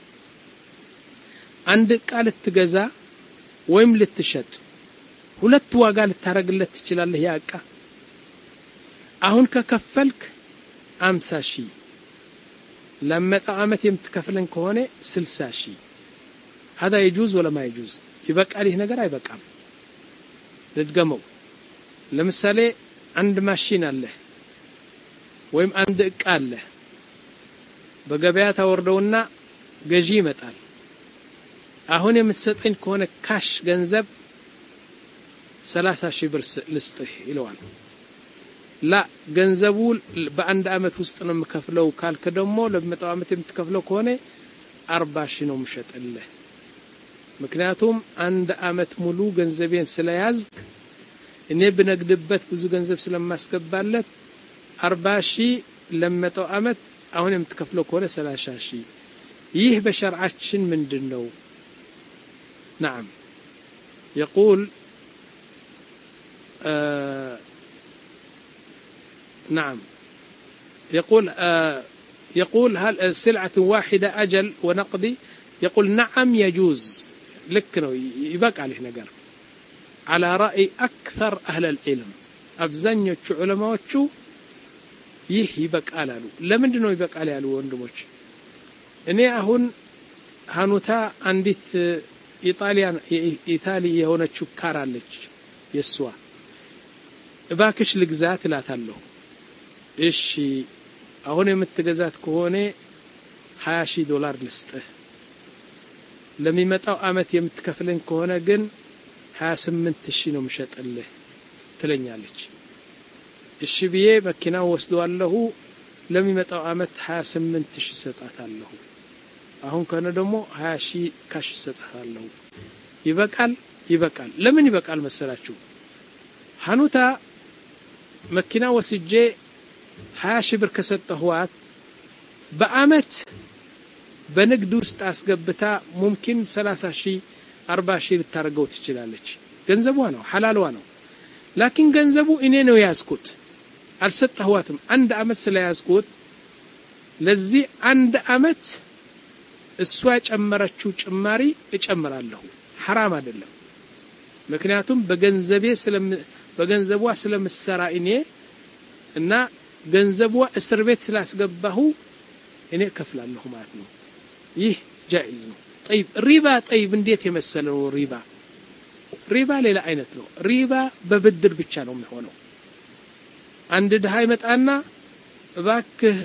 عندك قالت تجزا ويم للتشت ሁለት ዋጋ ልታረግለት ትችላለህ ያቃ አሁን ከከፈልክ አምሳ ሺህ ለመጣ አመት የምትከፍለን ከሆነ ስልሳ ሺህ هذا يجوز ولا ما يجوز ይበቃል ይሄ ነገር አይበቃም ልድገመው ለምሳሌ አንድ ማሽን አለ ወይም አንድ እቃ አለ በገበያ ታወርደውና ገዢ ይመጣል አሁን የምትሰጠኝ ከሆነ ካሽ ገንዘብ ሰላሳ ሺህ ብር ልስጥህ ይለዋል ላ ገንዘቡ በአንድ አመት ውስጥ ነው የምከፍለው ካልከ ደግሞ ለመጣው አመት የምትከፍለው ከሆነ አርባ ሺህ ነው የምሸጥልህ ምክንያቱም አንድ አመት ሙሉ ገንዘቤን ስለያዝክ እኔ ብነግድበት ብዙ ገንዘብ ስለማስገባለት አርባ ሺህ ለመጣው አመት አሁን የምትከፍለው ከሆነ ሰላሳ ሺህ ይህ በሸርዓችን ምንድነው نعم يقول آه نعم يقول آه يقول هل سلعة واحدة أجل ونقدي يقول نعم يجوز لك ነው ይበቃል عليه ነገር على رأي أكثر أهل العلم አብዛኞቹ ዑለማዎቹ ይህ ይበቃል አሉ ለምንድን ነው ይበቃል ያሉ ወንድሞች እኔ አሁን ሃኑታ አንዲት ኢጣሊያን ኢታሊ የሆነችው ካራለች የሷ እባክሽ ልግዛት እላታለሁ እሺ አሁን የምትገዛት ከሆነ ሃያ ሺህ ዶላር ልስጥህ ለሚመጣው አመት የምትከፍለኝ ከሆነ ግን ሃያ ስምንት ሺህ ነው የምሸጥልህ ትለኛለች እሺ ብዬ መኪናው ወስደዋለሁ ለሚመጣው አመት ሃያ ስምንት ሺህ ሰጣታለሁ አሁን ከነ ደግሞ ሃያ ሺህ ካሽ ሰጣታለሁ ይበቃል ይበቃል ለምን ይበቃል መሰላችሁ ሃኑታ መኪና ወስጄ ሃያ ሺህ ብር ከሰጠኋት በአመት በንግድ ውስጥ አስገብታ ሙምኪን ሰላሳ ሺህ አርባ ሺህ ልታረገው ትችላለች ገንዘቧ ነው ሐላልዋ ነው ላኪን ገንዘቡ እኔ ነው ያዝኩት አልሰጠኋትም አንድ አመት ስለያዝኩት ለዚህ አንድ አመት እሷ ጨመረችው ጭማሪ እጨምራለሁ حرام አይደለም ምክንያቱም በገንዘቤ ስለም በገንዘቧ ስለምሰራ እኔ እና ገንዘቧ እስር ቤት ስላስገባሁ እኔ ከፍላለሁ ማለት ነው ይህ جائز ነው طيب ሪባ طيب እንዴት የመሰለው ሪባ ሪባ ሌላ አይነት ነው ሪባ በብድር ብቻ ነው የሚሆነው አንድ ድሃ ይመጣና እባክህ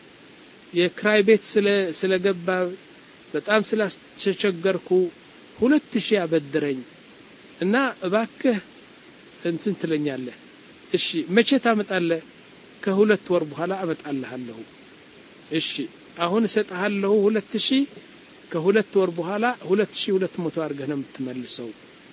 የክራይ ቤት ስለ ስለገባ በጣም ስላስቸገርኩ ሁለት ሺህ አበድረኝ እና እባክህ እንትን ትለኛለህ እሺ መቼ ታመጣለህ ከሁለት ወር በኋላ አመጣልሃለሁ እሺ አሁን እሰጥሃለሁ ሁለት ሺህ ከሁለት ወር በኋላ ሁለት ሺህ ሁለት መቶ አድርገህ ነው የምትመልሰው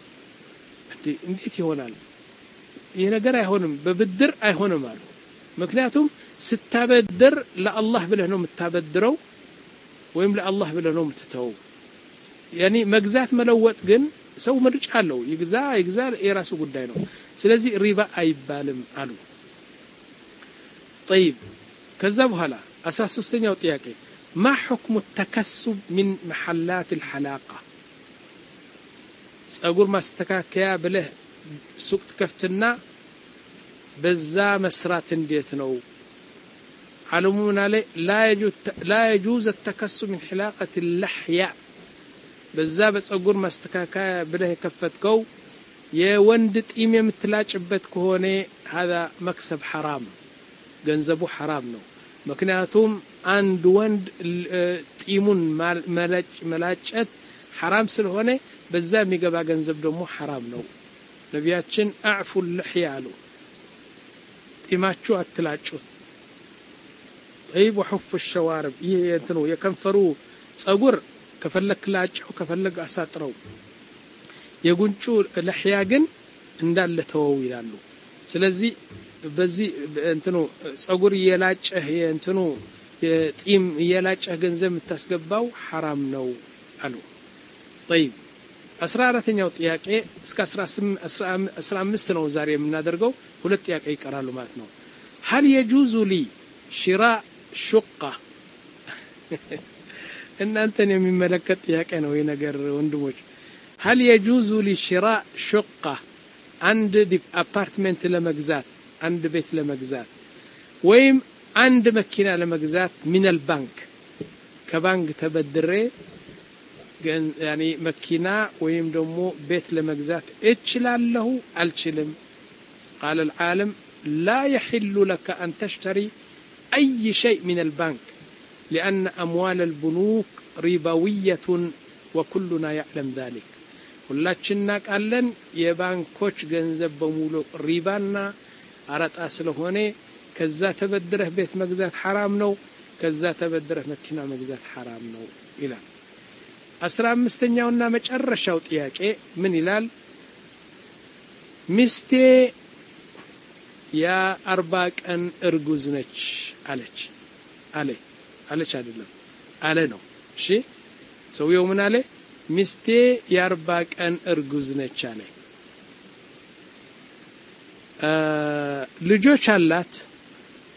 እንዴት ይሆናል ይሄ ነገር አይሆንም በብድር አይሆንም አሉ ምክንያቱም ስታበድር ለአላህ ብለህ ነው የምታበድረው ወይም ለአላህ ብለህ ነው የምትተው ያኒ መግዛት መለወጥ ግን ሰው ምርጫ አለው ይግዛ ይግዛ የራሱ ጉዳይ ነው ስለዚህ ሪባ አይባልም አሉ طيب ከዛ በኋላ አሳስስተኛው ጥያቄ ما حكم التكسب من محلات الحلاقه ጸጉር ማስተካከያ ብለህ ሱቅ ትከፍትና በዛ መስራት እንዴት ነው علمونا لا يجوز لا يجوز التكسب من حلاقه اللحيه በዛ በጸጉር ማስተካከያ ብለህ ከፈትከው የወንድ ጢም የምትላጭበት ከሆነ هذا مكسب حرام ገንዘቡ حرام ነው ምክንያቱም አንድ ወንድ ጢሙን መላጭ መላጨት حرام ስለሆነ በዛ የሚገባ ገንዘብ ደግሞ حرام ነው ነቢያችን اعفوا اللحيه አሉ ጢማችሁ አትላጩት طيب وحف الشوارب ይሄ እንትኑ የከንፈሩ ጸጉር ከፈለክ ላጭው ከፈለክ አሳጥረው የጉንጩ ለህያ ግን እንዳለ ተወው ይላሉ ስለዚህ በዚህ እንትኑ ጸጉር የላጨህ የእንትኑ የጢም የላጨህ ገንዘብ የምታስገባው حرام ነው አሉ طيب አስራ አራተኛው ጥያቄ እስከ አስራ አምስት ነው ዛሬ የምናደርገው ሁለት ጥያቄ ይቀራሉ ማለት ነው هل يجوز لي شراء شقة እናንተን የሚመለከት ጥያቄ ነው ይሄ ነገር ወንድሞች هل يجوز لي شراء شقة عند አፓርትመንት ለመግዛት አንድ ቤት ለመግዛት ወይም አንድ መኪና ለመግዛት من البنك ከባንክ ተበድሬ يعني መኪና ወይም ደግሞ ቤት ለመግዛት እችላለሁ አልችልም قال العالم لا يحل لك أن تشتري أي شيء من البنك لأن أموال البنوك ربوية وكلنا يعلم ذلك ሁላችንና ቃለን የባንኮች ገንዘብ በሙሉ ሪባና አራጣ ስለሆነ ከዛ ተበድረህ ቤት መግዛት حرام ነው ከዛ ተበድረህ መኪና መግዛት حرام ነው ይላል አስራ አምስተኛውና መጨረሻው ጥያቄ ምን ይላል ሚስቴ ያ አርባ ቀን እርጉዝ ነች አለች አለ አለች አይደለም አለ ነው እሺ ሰውየው ምን አለ ሚስቴ የአርባ ቀን እርጉዝ ነች አለ ልጆች አላት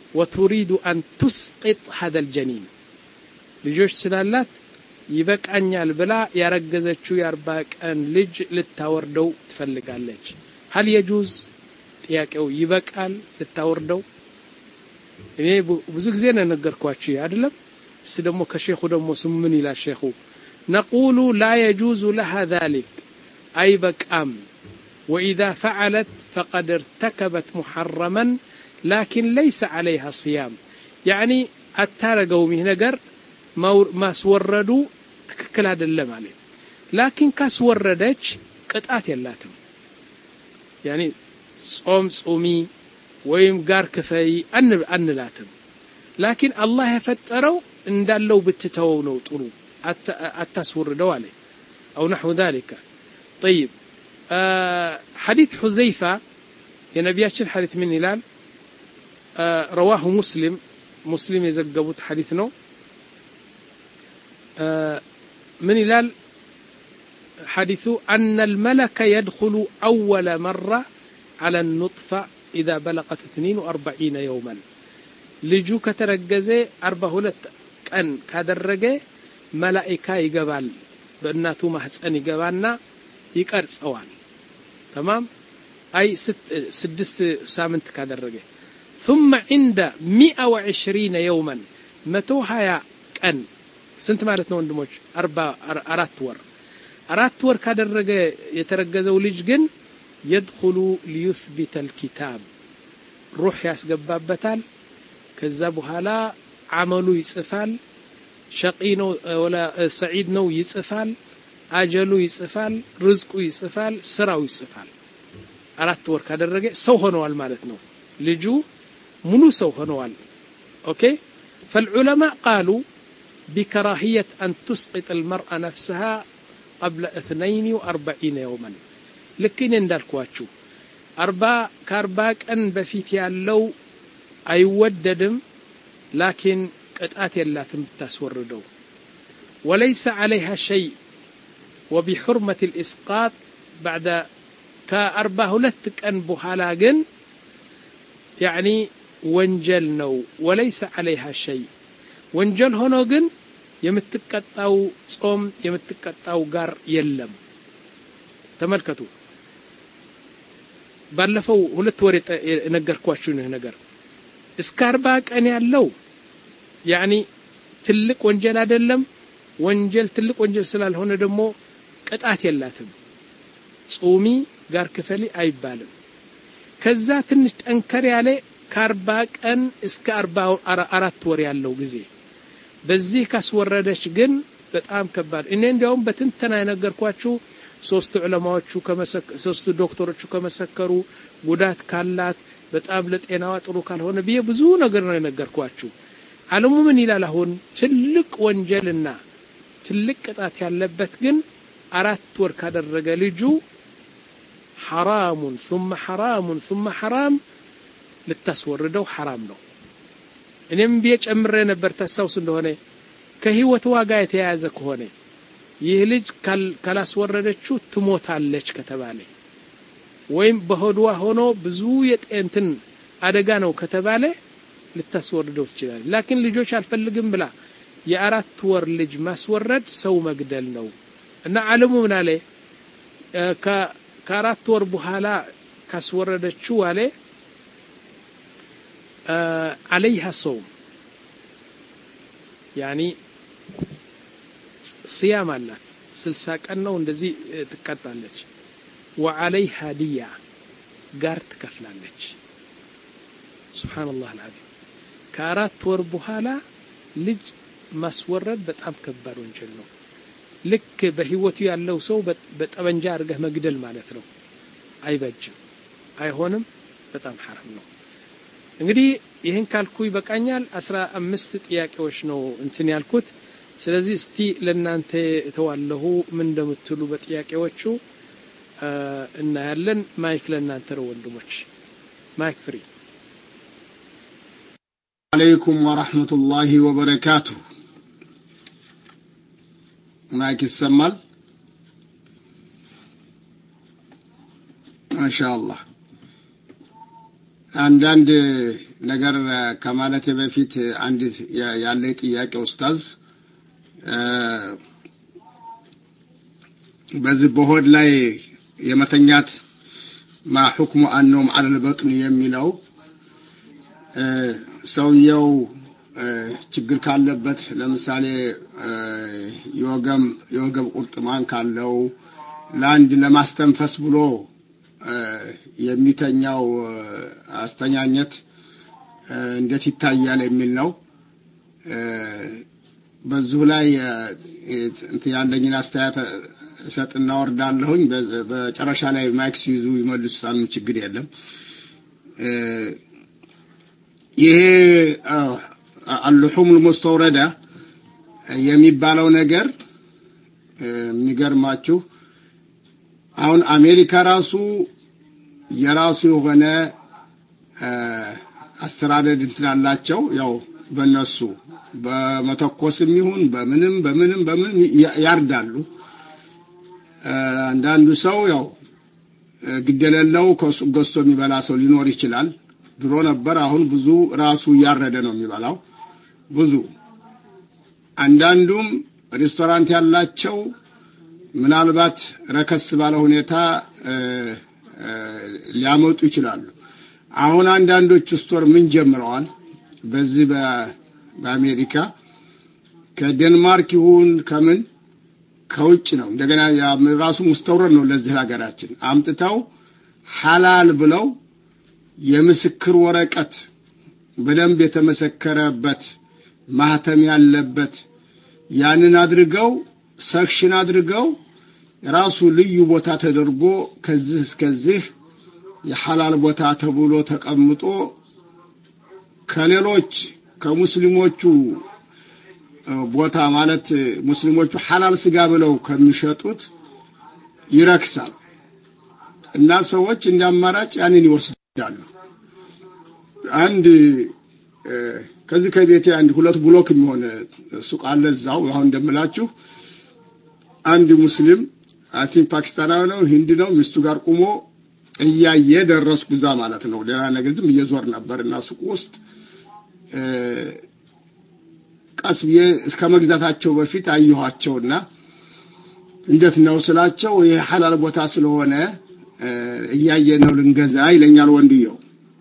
وتريد أن تسقط هذا الجنين ልጆች ስላላት ይበቃኛል ብላ ያረገዘችው የአርባ ቀን ልጅ ልታወርደው ትፈልጋለች هل يجوز ጥያቄው ይበቃል ልታወርደው እኔ ብዙ ጊዜ ነው ነገርኳችሁ አይደለም እስ ደግሞ ከሼኹ ደግሞ ስሙ ምን ይላል ሼኹ نقول لا يجوز لها ذلك أي بقام وإذا فعلت فقد ارتكبت محرما لكن ليس عليها صيام يعني أتارقوا مه نقر ما سوردوا تككل هذا اللم عليه لكن كسوردج قطعت يلاتم يعني صوم صومي ويم قار كفاي أن أنلاتم لكن الله يفتروا እንዳለው ብትተው ነው ጥሩ አታስወርደው አለ او نحو ذلك طيب آه حديث حذيفه የነቢያችን حديث من ይላል آه رواه مسلم مسلم የዘገቡት حديث ነው آه من ይላል حديث أن الملك يدخل أول مرة على النطفة إذا بلغت اثنين وأربعين يوما ልጁ ከተረገዘ አርባ ሁለት ቀን ካደረገ መላእክት ይገባል በእናቱ ማህፀን ይገባና ይቀርጸዋል تمام አይ ስድስት ሳምንት ካደረገ ثم عند مئة وعشرين يوما مئة وعشرين ቀን ስንት ማለት ነው ወንድሞች አራት ወር አራት ወር ካደረገ የተረገዘው ልጅ ግን يدخل ليثبت الكتاب روح ያስገባበታል ከዛ በኋላ አመሉ ይጽፋል ሸቂ ነው ወላ ሰዒድ ነው ይጽፋል አጀሉ ይጽፋል ርዝቁ ይጽፋል ስራው ይጽፋል አራት ወር ካደረገ ሰው ሆነዋል ማለት ነው ልጁ ሙሉ ሰው ሆነዋል ኦኬ فالعلماء قالوا بكراهيه ان تسقط المراه نفسها قبل اثنين وأربعين يوما لكن እንዳልኳችሁ አርባ ከአርባ ቀን በፊት ያለው አይወደድም لكن قطعت يلاتم بتسوردو وليس عليها شيء وبحرمة الإسقاط بعد كأربع هلت كأن بحالا جن يعني وانجل نو وليس عليها شيء وانجل هنا جن يمتكتاو صوم يمتكتاو غار يلم تملكتو ባለፈው ሁለት ወር ነገርኳችሁ ነው ነገር እስከ አርባ ቀን ያለው يعني ትልቅ ወንጀል አይደለም ወንጀል ትልቅ ወንጀል ስላልሆነ ደግሞ ቅጣት የላትም ጾሚ ጋር ክፈሊ አይባልም ከዛ ትንሽ ጠንከር ያለ ከአርባ ቀን እስከ አርባ አራት ወር ያለው ጊዜ በዚህ ካስወረደች ግን በጣም ከባድ እኔ እንደውም በትንተና የነገርኳችሁ ሶስት ዑለማዎቹ ከመሰከሩ ሶስት ዶክተሮቹ ከመሰከሩ ጉዳት ካላት በጣም ለጤናዋ ጥሩ ካልሆነ ቢየ ብዙ ነገር ነው የነገርኳችሁ ዓለሙ ምን ይላል አሁን ትልቅ ወንጀልና ትልቅ ቅጣት ያለበት ግን አራት ወር ካደረገ ልጁ حرام ثم حرام ثم حرام ልታስወርደው حرام ነው እኔም ቢጨምረ ነበር ተሳውስ እንደሆነ ከህይወት ዋጋ የተያያዘ ከሆነ ይህ ልጅ ካላስወረደችው ትሞታለች ከተባለ ወይም በሆድዋ ሆኖ ብዙ የጤንትን አደጋ ነው ከተባለ ልታስወርደው ይችላል لكن ልጆች አልፈልግም ብላ የአራት ወር ልጅ ማስወረድ ሰው መግደል ነው እና ዓለሙ ምን አለ ከአራት ወር በኋላ ካስወረደችው አለ عليها صوم يعني صيام አላት ስልሳ ቀን ነው እንደዚህ ትቀጣለች وعليها دية ጋር ትከፍላለች سبحان الله العظيم ከአራት ወር በኋላ ልጅ ማስወረድ በጣም ከባድ ወንጀል ነው ልክ በህይወቱ ያለው ሰው በጠበንጃ አርገህ መግደል ማለት ነው አይበጅም አይሆንም በጣም حرام ነው እንግዲህ ይሄን ካልኩ ይበቃኛል አስራ አምስት ጥያቄዎች ነው እንትን ያልኩት ስለዚህ እስቲ ለናንተ ተዋለሁ ምን እንደምትሉ በጥያቄዎቹ እና ያለን ማይክ ለናንተ ነው ወንድሞች ማይክ ፍሪ عليكم ورحمة الله وبركاته ማይክ ይሰማል ما شاء الله አንዳንድ ነገር ከማለቴ በፊት አንድ ያለ ጥያቄ ኡስታዝ በዚህ በሆድ ላይ የመተኛት ማ ሁክሙ አንኑም على البطن የሚለው ሰውየው ችግር ካለበት ለምሳሌ የወገም የወገብ ቁርጥማን ካለው ላንድ ለማስተንፈስ ብሎ የሚተኛው አስተኛኘት እንዴት ይታያል የሚል ነው በዚሁ ላይ እንት ያለኝን አስተያየት ሰጥና ወርዳለሁኝ በጨረሻ ላይ ማክስ ይዙ ይመልሱታል ችግር የለም ይሄ اللحوم المستورده የሚባለው ነገር የሚገርማችሁ አሁን አሜሪካ ራሱ የራሱ የሆነ አስተራደድ እንትላላቸው ያው በነሱ በመተኮስም ይሁን በምንም በምንም በምን ያርዳሉ አንዳንዱ ሰው ያው ግደለለው ከሱ ገዝቶ የሚበላ ሰው ሊኖር ይችላል ድሮ ነበር አሁን ብዙ ራሱ ያረደ ነው የሚበላው ብዙ አንዳንዱም ሬስቶራንት ያላቸው ምናልባት ረከስ ባለ ሁኔታ ሊያመጡ ይችላሉ አሁን አንዳንዶች ስቶር ምን ጀምረዋል በዚህ በአሜሪካ ከዴንማርክ ይሁን ከምን ከውጭ ነው እንደገና ራሱ ሙስተውረድ ነው ለዚህ ሀገራችን አምጥተው ሐላል ብለው የምስክር ወረቀት በደንብ የተመሰከረበት ማህተም ያለበት ያንን አድርገው ሰክሽን አድርገው ራሱ ልዩ ቦታ ተደርጎ ከዚህ እስከዚህ የሐላል ቦታ ተብሎ ተቀምጦ ከሌሎች ከሙስሊሞቹ ቦታ ማለት ሙስሊሞቹ ሐላል ስጋ ብለው ከሚሸጡት ይረክሳል እና ሰዎች እንዲያማራጭ ያንን ይወስዳሉ አንድ ከዚህ ከቤቴ አንድ ሁለት ብሎክ የሚሆነ ሱቅ አለ እዛው አሁን እንደምላችሁ አንድ ሙስሊም አቲን ፓኪስታናዊ ነው ሂንዲ ነው ሚስቱ ጋር ቆሞ እያየ ደረስኩ እዛ ማለት ነው ሌላ ነገር ዝም እየዞር ነበርና ሱቅ ውስጥ ቀስብዬ እስከ መግዛታቸው በፊት አየኋቸውና እንዴት ነው ስላቸው ይሄ ሐላል ቦታ ስለሆነ እያየ ነው ልንገዛ ይለኛል ወንድየው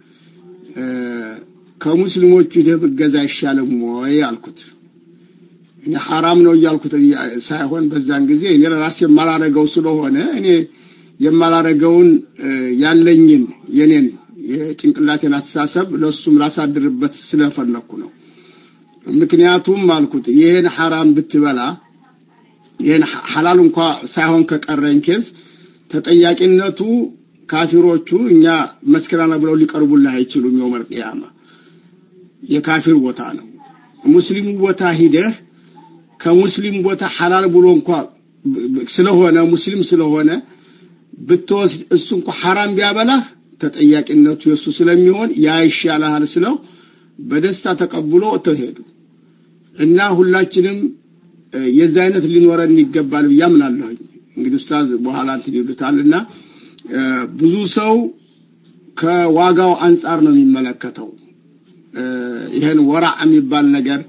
ከሙስሊሞቹ ደብ ገዛ ይሻለም ወይ አልኩት እኔ حرام ነው ያልኩት ሳይሆን በዛን ጊዜ እኔ ራሴ ማላረገው ስለሆነ እኔ የማላረገውን ያለኝን የኔን የጭንቅላቴን አስተሳሰብ ለሱም ላሳድርበት ስለፈለኩ ነው ምክንያቱም አልኩት ይሄን حرام ብትበላ ይሄን ሐላል እንኳን ሳይሆን ከቀረኝ ኬዝ ተጠያቂነቱ ካፊሮቹ እኛ መስከራና ብለው ሊቀርቡልህ አይችሉም የውመል ቂያማ የካፊር ቦታ ነው ሙስሊሙ ቦታ ሂደህ ከሙስሊም ቦታ ሐላል ብሎ እንኳን ስለሆነ ሙስሊም ስለሆነ ብትወስድ እሱ እንኳን حرام ቢያበላህ ተጠያቂነቱ የሱ ስለሚሆን ያ ይሻላል ስለው በደስታ ተቀብሎ ተሄዱ እና ሁላችንም የዛ አይነት ሊኖረን ይገባል ያምናለሁ እንግዲህ ኡስታዝ በኋላ ትይሉታልና ብዙ ሰው ከዋጋው አንፃር ነው የሚመለከተው ይሄን ወራዕ የሚባል ነገር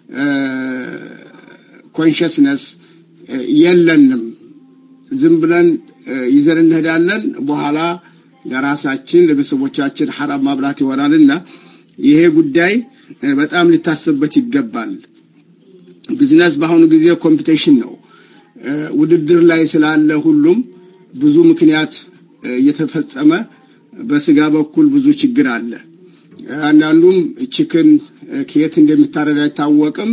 ኮንሺየስነስ የለንም ዝም ብለን ይዘን እንሄዳለን በኋላ ለራሳችን ለቤተሰቦቻችን حرام ማብላት ይወራልና ይሄ ጉዳይ በጣም ሊታሰብበት ይገባል ቢዝነስ በአሁኑ ጊዜ ኮምፒቲሽን ነው ውድድር ላይ ስላለ ሁሉም ብዙ ምክንያት እየተፈጸመ በስጋ በኩል ብዙ ችግር አለ አንዳንዱም ቺክን ከየት እንደሚታረድ አይታወቅም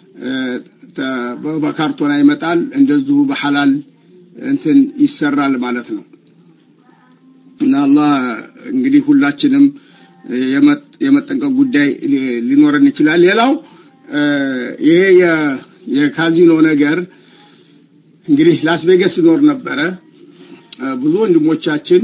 በካርቶን አይመጣል እንደዚሁ በሐላል እንትን ይሰራል ማለት ነው እና አላህ እንግዲህ ሁላችንም የመጠንቀቅ ጉዳይ ሊኖረን ይችላል ሌላው ይሄ የካዚኖ ነገር እንግዲህ ላስ ቬጋስ ኖር ነበረ ብዙ ወንድሞቻችን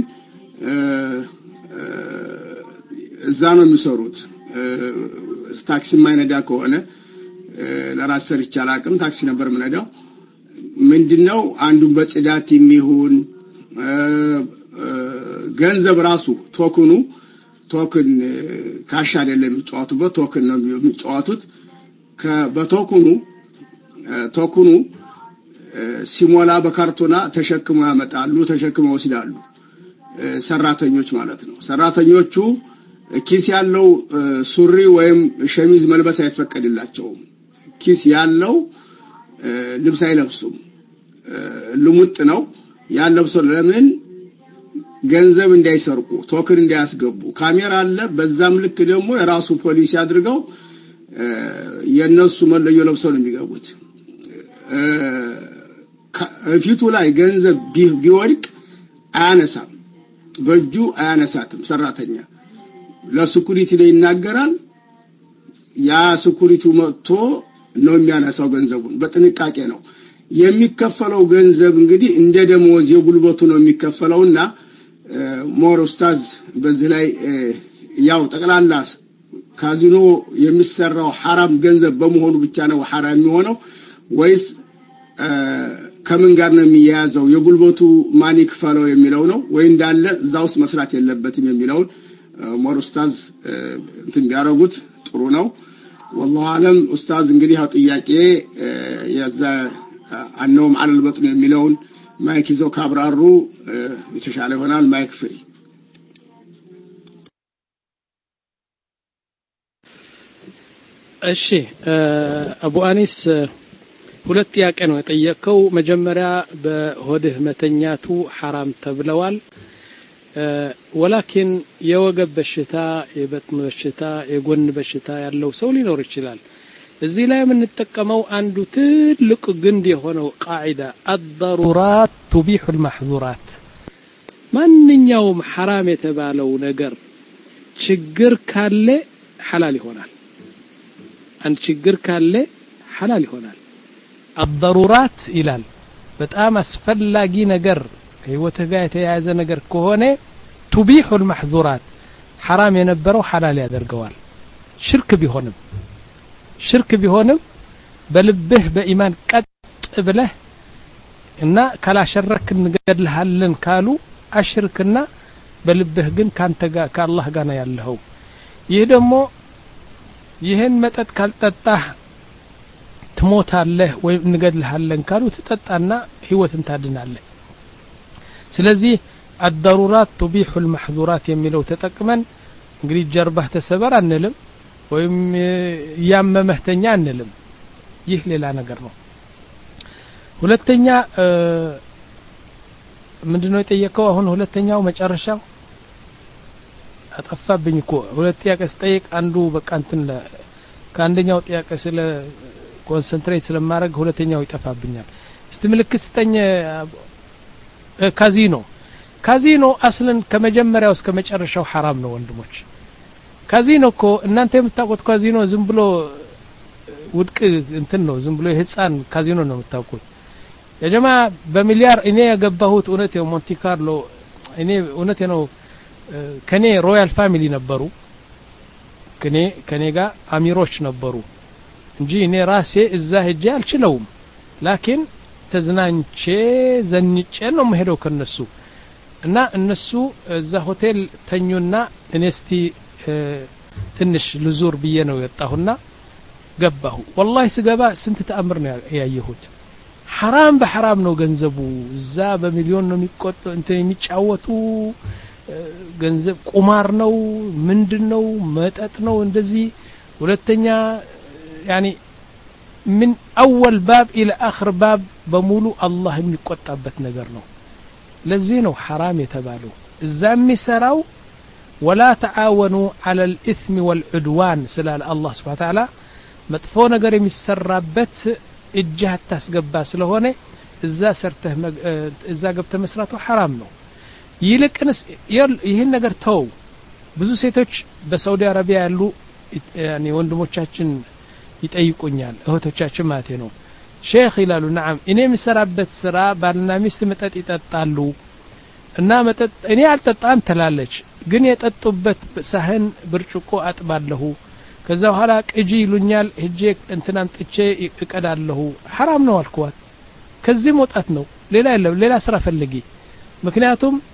እዛ ነው የሚሰሩት ታክሲ ማይነዳ ከሆነ ለራስ ሰርቻ አላቅም ታክሲ ነበር ምነዳው ምንድነው አንዱን በጽዳት የሚሆን ገንዘብ ራሱ ቶክኑ ቶክን ካሽ አይደለም የሚጫወቱበት ቶክን ነው የሚጫወቱት ከበቶክኑ ቶክኑ ሲሞላ በካርቶና ተሸክመው ያመጣሉ ተሸክመው ወስዳሉ ሰራተኞች ማለት ነው ሰራተኞቹ ኪስ ያለው ሱሪ ወይም ሸሚዝ መልበስ አይፈቀድላቸውም ኪስ ያለው ልብስ አይለብሱም ልሙጥ ነው ያለብሰው ለምን ገንዘብ እንዳይሰርቁ ቶክን እንዳያስገቡ ካሜራ አለ በዛም ልክ ደግሞ የራሱ ፖሊስ ያድርገው የነሱ መለዮ ለብሰው ነው የሚገቡት ፊቱ ላይ ገንዘብ ቢወድቅ አያነሳም በእጁ አያነሳትም ሰራተኛ ለሴኩሪቲ ላይ ይናገራል ያ ሴኩሪቲው መጥቶ ነው የሚያነሳው ገንዘቡን በጥንቃቄ ነው የሚከፈለው ገንዘብ እንግዲህ እንደ ደሞዝ የጉልበቱ ነው የሚከፈለውና ሞር ኡስታዝ በዚህ ላይ ያው ጠቅላላ ካዚኖ የሚሰራው حرام ገንዘብ በመሆኑ ብቻ ነው حرام የሚሆነው ወይስ ከምን ጋር ነው የሚያያዘው የጉልበቱ ማን ይከፈለው የሚለው ነው ወይ እንዳለ ዛውስ መስራት የለበትም የሚለው ሞር ኡስታዝ እንትን ቢያረጉት ጥሩ ነው والله አለም ኡስታዝ እንግዲህ ያው ጥያቄ ያዛ አንነውም على البطن የሚለውን ማይክ ይዘው ካብራሩ የተሻለ ይሆናል ማይክ ፍሪ እሺ አቡ አኒስ ሁለት ጥያቄ ነው የጠየቀው መጀመሪያ በሆድህ መተኛቱ حرام ተብለዋል ወላኪን የወገብ በሽታ የበጥን በሽታ የጎን በሽታ ያለው ሰው ሊኖር ይችላል እዚህ ላይ ምን ተጠቀመው አንዱ ትልቅ ግንድ የሆነው ቃዒዳ الضرورات تبيح المحظورات ማንኛውም حرام የተባለው ነገር ችግር ካለ حلال ይሆናል አንድ ችግር ካለ حلال ይሆናል الضرورات ይላል በጣም አስፈላጊ ነገር ህይወት ጋር የተያያዘ ነገር ከሆነ تبيح المحظورات حرام የነበረው حلال ያደርገዋል ሽርክ ቢሆንም ሽርክ ቢሆንም በልብህ በኢማን ቀጥ ብለህ እና ካላሸረክ እንገድልሃለን ካሉ አሽርክና በልብህ ግን ካንተ ጋር ከአላህ ጋር ነው ያለው ይሄ ደግሞ ይሄን መጠጥ ካልጠጣህ ትሞታለህ ወይ እንገድልሃለን ካሉ ትጠጣና ህይወትን ታድናለህ ስለዚህ الضرورات تبيح المحظورات የሚለው ተጠቅመን እንግዲህ ጀርባህ ተሰበር አንልም ወይም ያመመህተኛ አንልም ይህ ሌላ ነገር ነው ሁለተኛ ምንድነው የጠየቀው አሁን ሁለተኛው መጨረሻው አጠፋብኝ እኮ ሁለት ጥያቄ ስጠይቅ አንዱ በቃ እንትን ከአንደኛው ጥያቄ ስለ ኮንሰንትሬት ስለማድረግ ሁለተኛው ይጠፋብኛል እስቲ ምልክት ስጠኝ ካዚኖ ካዚኖ አስለን ከመጀመሪያው እስከ መጨረሻው حرام ነው ወንድሞች ካዚኖ እኮ እናንተ የምታውቁት ካዚኖ ዝም ብሎ ውድቅ እንትን ነው ዝም ብሎ የህፃን ካዚኖ ነው የምታውቁት የጀማ በሚሊያር እኔ ያገባሁት እውነት ነው ሞንቲ ካርሎ እኔ እውነት ነው ከኔ ሮያል ፋሚሊ ነበሩ ከኔ ከኔ ጋር አሚሮች ነበሩ እንጂ እኔ ራሴ እዛ ሄጄ አልችለውም ላኪን ተዝናንቼ ዘንጬ ነው መሄደው ከነሱ እና እነሱ እዛ ሆቴል ተኙና እኔስቲ ትንሽ ልዙር ብዬ ነው የጣሁና ገባሁ والله ስገባ ስንት ተአምር ነው ያየሁት حرام በحرام ነው ገንዘቡ እዛ በሚሊዮን ነው የሚቆጥ እንትን የሚጫወቱ ገንዘብ ቁማር ነው ምንድነው መጠጥ ነው እንደዚህ ሁለተኛ يعني من اول باب الى اخر باب በሙሉ አላህ የሚቆጣበት ነገር ነው ለዚህ ነው حرام የተባለው እዛ የሚሰራው ولا تعاونوا على الاثم والعدوان سلال الله سبحانه وتعالى መጥፎ ነገር የሚሰራበት እጅህ ታስገባ ስለሆነ እዛ ሰርተህ እዛ ገብተህ መስራቱ حرام ነው ይልቅንስ ይሄን ነገር ተው ብዙ ሴቶች በሳውዲ አረቢያ ያሉ ያኒ ወንድሞቻችን ይጠይቁኛል እህቶቻችን ማለት ነው ሼክ ይላሉ نعم እኔ የምሰራበት ስራ ባልና ሚስት መጠጥ ይጠጣሉ እና መጠጥ እኔ አልጠጣም ትላለች ግን የጠጡበት ሳህን ብርጭቆ አጥባለሁ ከዛ በኋላ ቅጂ ይሉኛል ሄጄ እንትናን ጥቼ እቀዳለሁ حرام ነው አልኳት ከዚህ መውጣት ነው ሌላ የለም ሌላ ስራ ፈልጊ ምክንያቱም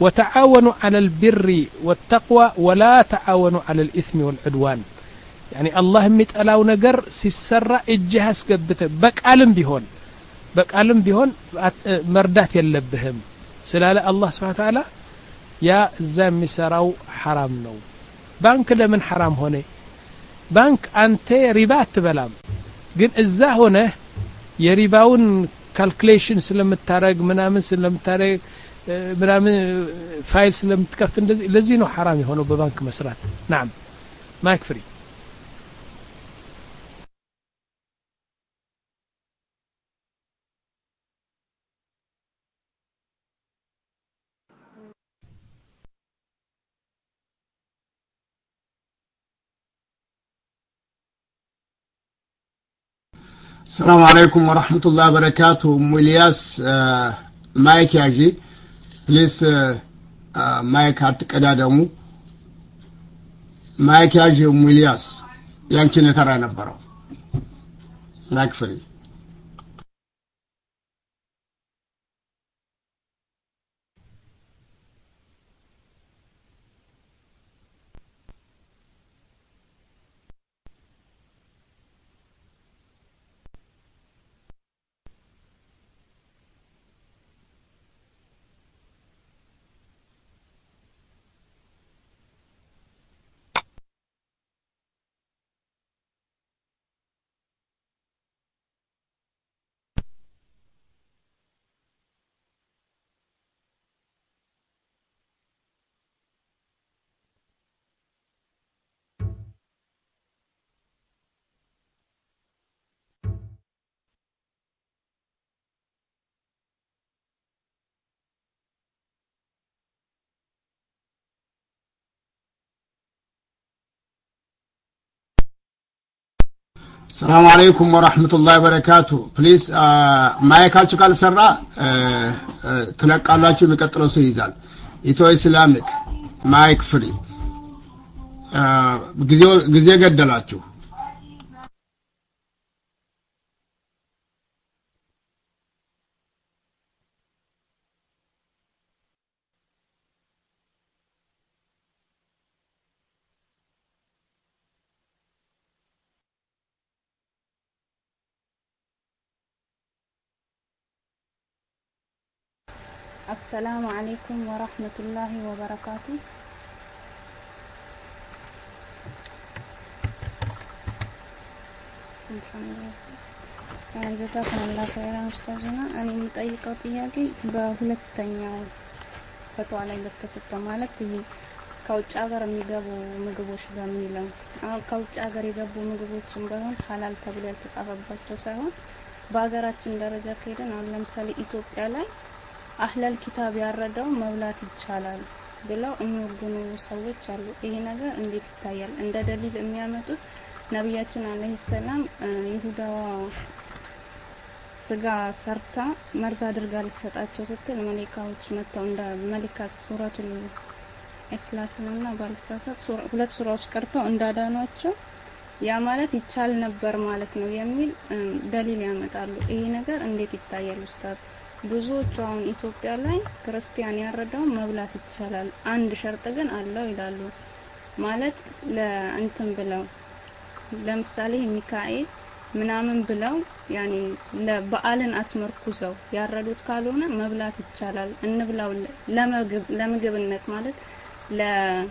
وتعاونوا على البر والتقوى ولا تعاونوا على الإثم والعدوان يعني الله متألاو نجر سيسرع الجهاز قبته بك عالم بيهون بك عالم بيهون مردات يلبهم سلالة الله سبحانه وتعالى يا زام مسراو حرام نو بانك لمن حرام هونه بانك أنت ربات تبلام ግን እዛ ሆነ የሪባውን ካልኩሌሽን ስለምታረግ ምናምን ስለምታረግ ምናምን ፋይል ስለምትከፍት እንደዚህ ለዚህ ነው حرام የሆነው በባንክ መስራት نعم ማይክ ፍሪ السلام عليكم ورحمة الله وبركاته ملياس مايك ياجي بليس مايك هاتك أدادمو مايك ياجي ملياس يانكي نترى نبرو مايك فري السلام عليكم ورحمة الله وبركاته بليز مايكالچو ካልሰራ ትለቃላችሁ የሚቀጥለው ሰው ይዛል ኢትዮ ኢስላሚክ ማይክ ፍሪ ጊዜ ጊዜ ገደላችሁ السلام عليكم ورحمة الله وبركاته جزاكم الله خيرا أستاذنا أنا متأيقة ጥያቄ በሁለተኛው ፈትዋ ላይ ለተሰጠው ማለት ይሄ ከውጭ ሀገር የሚገቡ ምግቦች በሚለው አሁን ከውጭ ሀገር የገቡ ምግቦችን ባይሆን ሐላል ተብሎ ያልተጻፈባቸው ሳይሆን በአገራችን ደረጃ ከሄደን አሁን ለምሳሌ ኢትዮጵያ ላይ አህለል ኪታብ ያረዳው መብላት ይቻላል ብለው የሚወግኑ ሰዎች አሉ ይሄ ነገር እንዴት ይታያል እንደ ደሊል የሚያመጡት ነብያችን አለይሂ ሰላም ይሁዳዋ ስጋ ሰርታ መርዝ አድርጋ ልትሰጣቸው ስትል መላእክቶች መጥተው እንደ መላእክት ሱረቱል ኢኽላስና ባልሳሳት ሁለት ሱራዎች ቀርተው እንዳዳኗቸው ያ ማለት ይቻል ነበር ማለት ነው የሚል ደሊል ያመጣሉ ይሄ ነገር እንዴት ይታያል ኡስታዝ ብዙዎች አሁን ኢትዮጵያ ላይ ክርስቲያን ያረዳው መብላት ይቻላል አንድ ሸርጥ ግን አለው ይላሉ ማለት ለእንትን ብለው ለምሳሌ ሚካኤል ምናምን ብለው ያኒ ለበዓልን አስመርኩዘው ያረዱት ካልሆነ መብላት ይቻላል እንብላው ለምግብ ለምግብነት ማለት ለ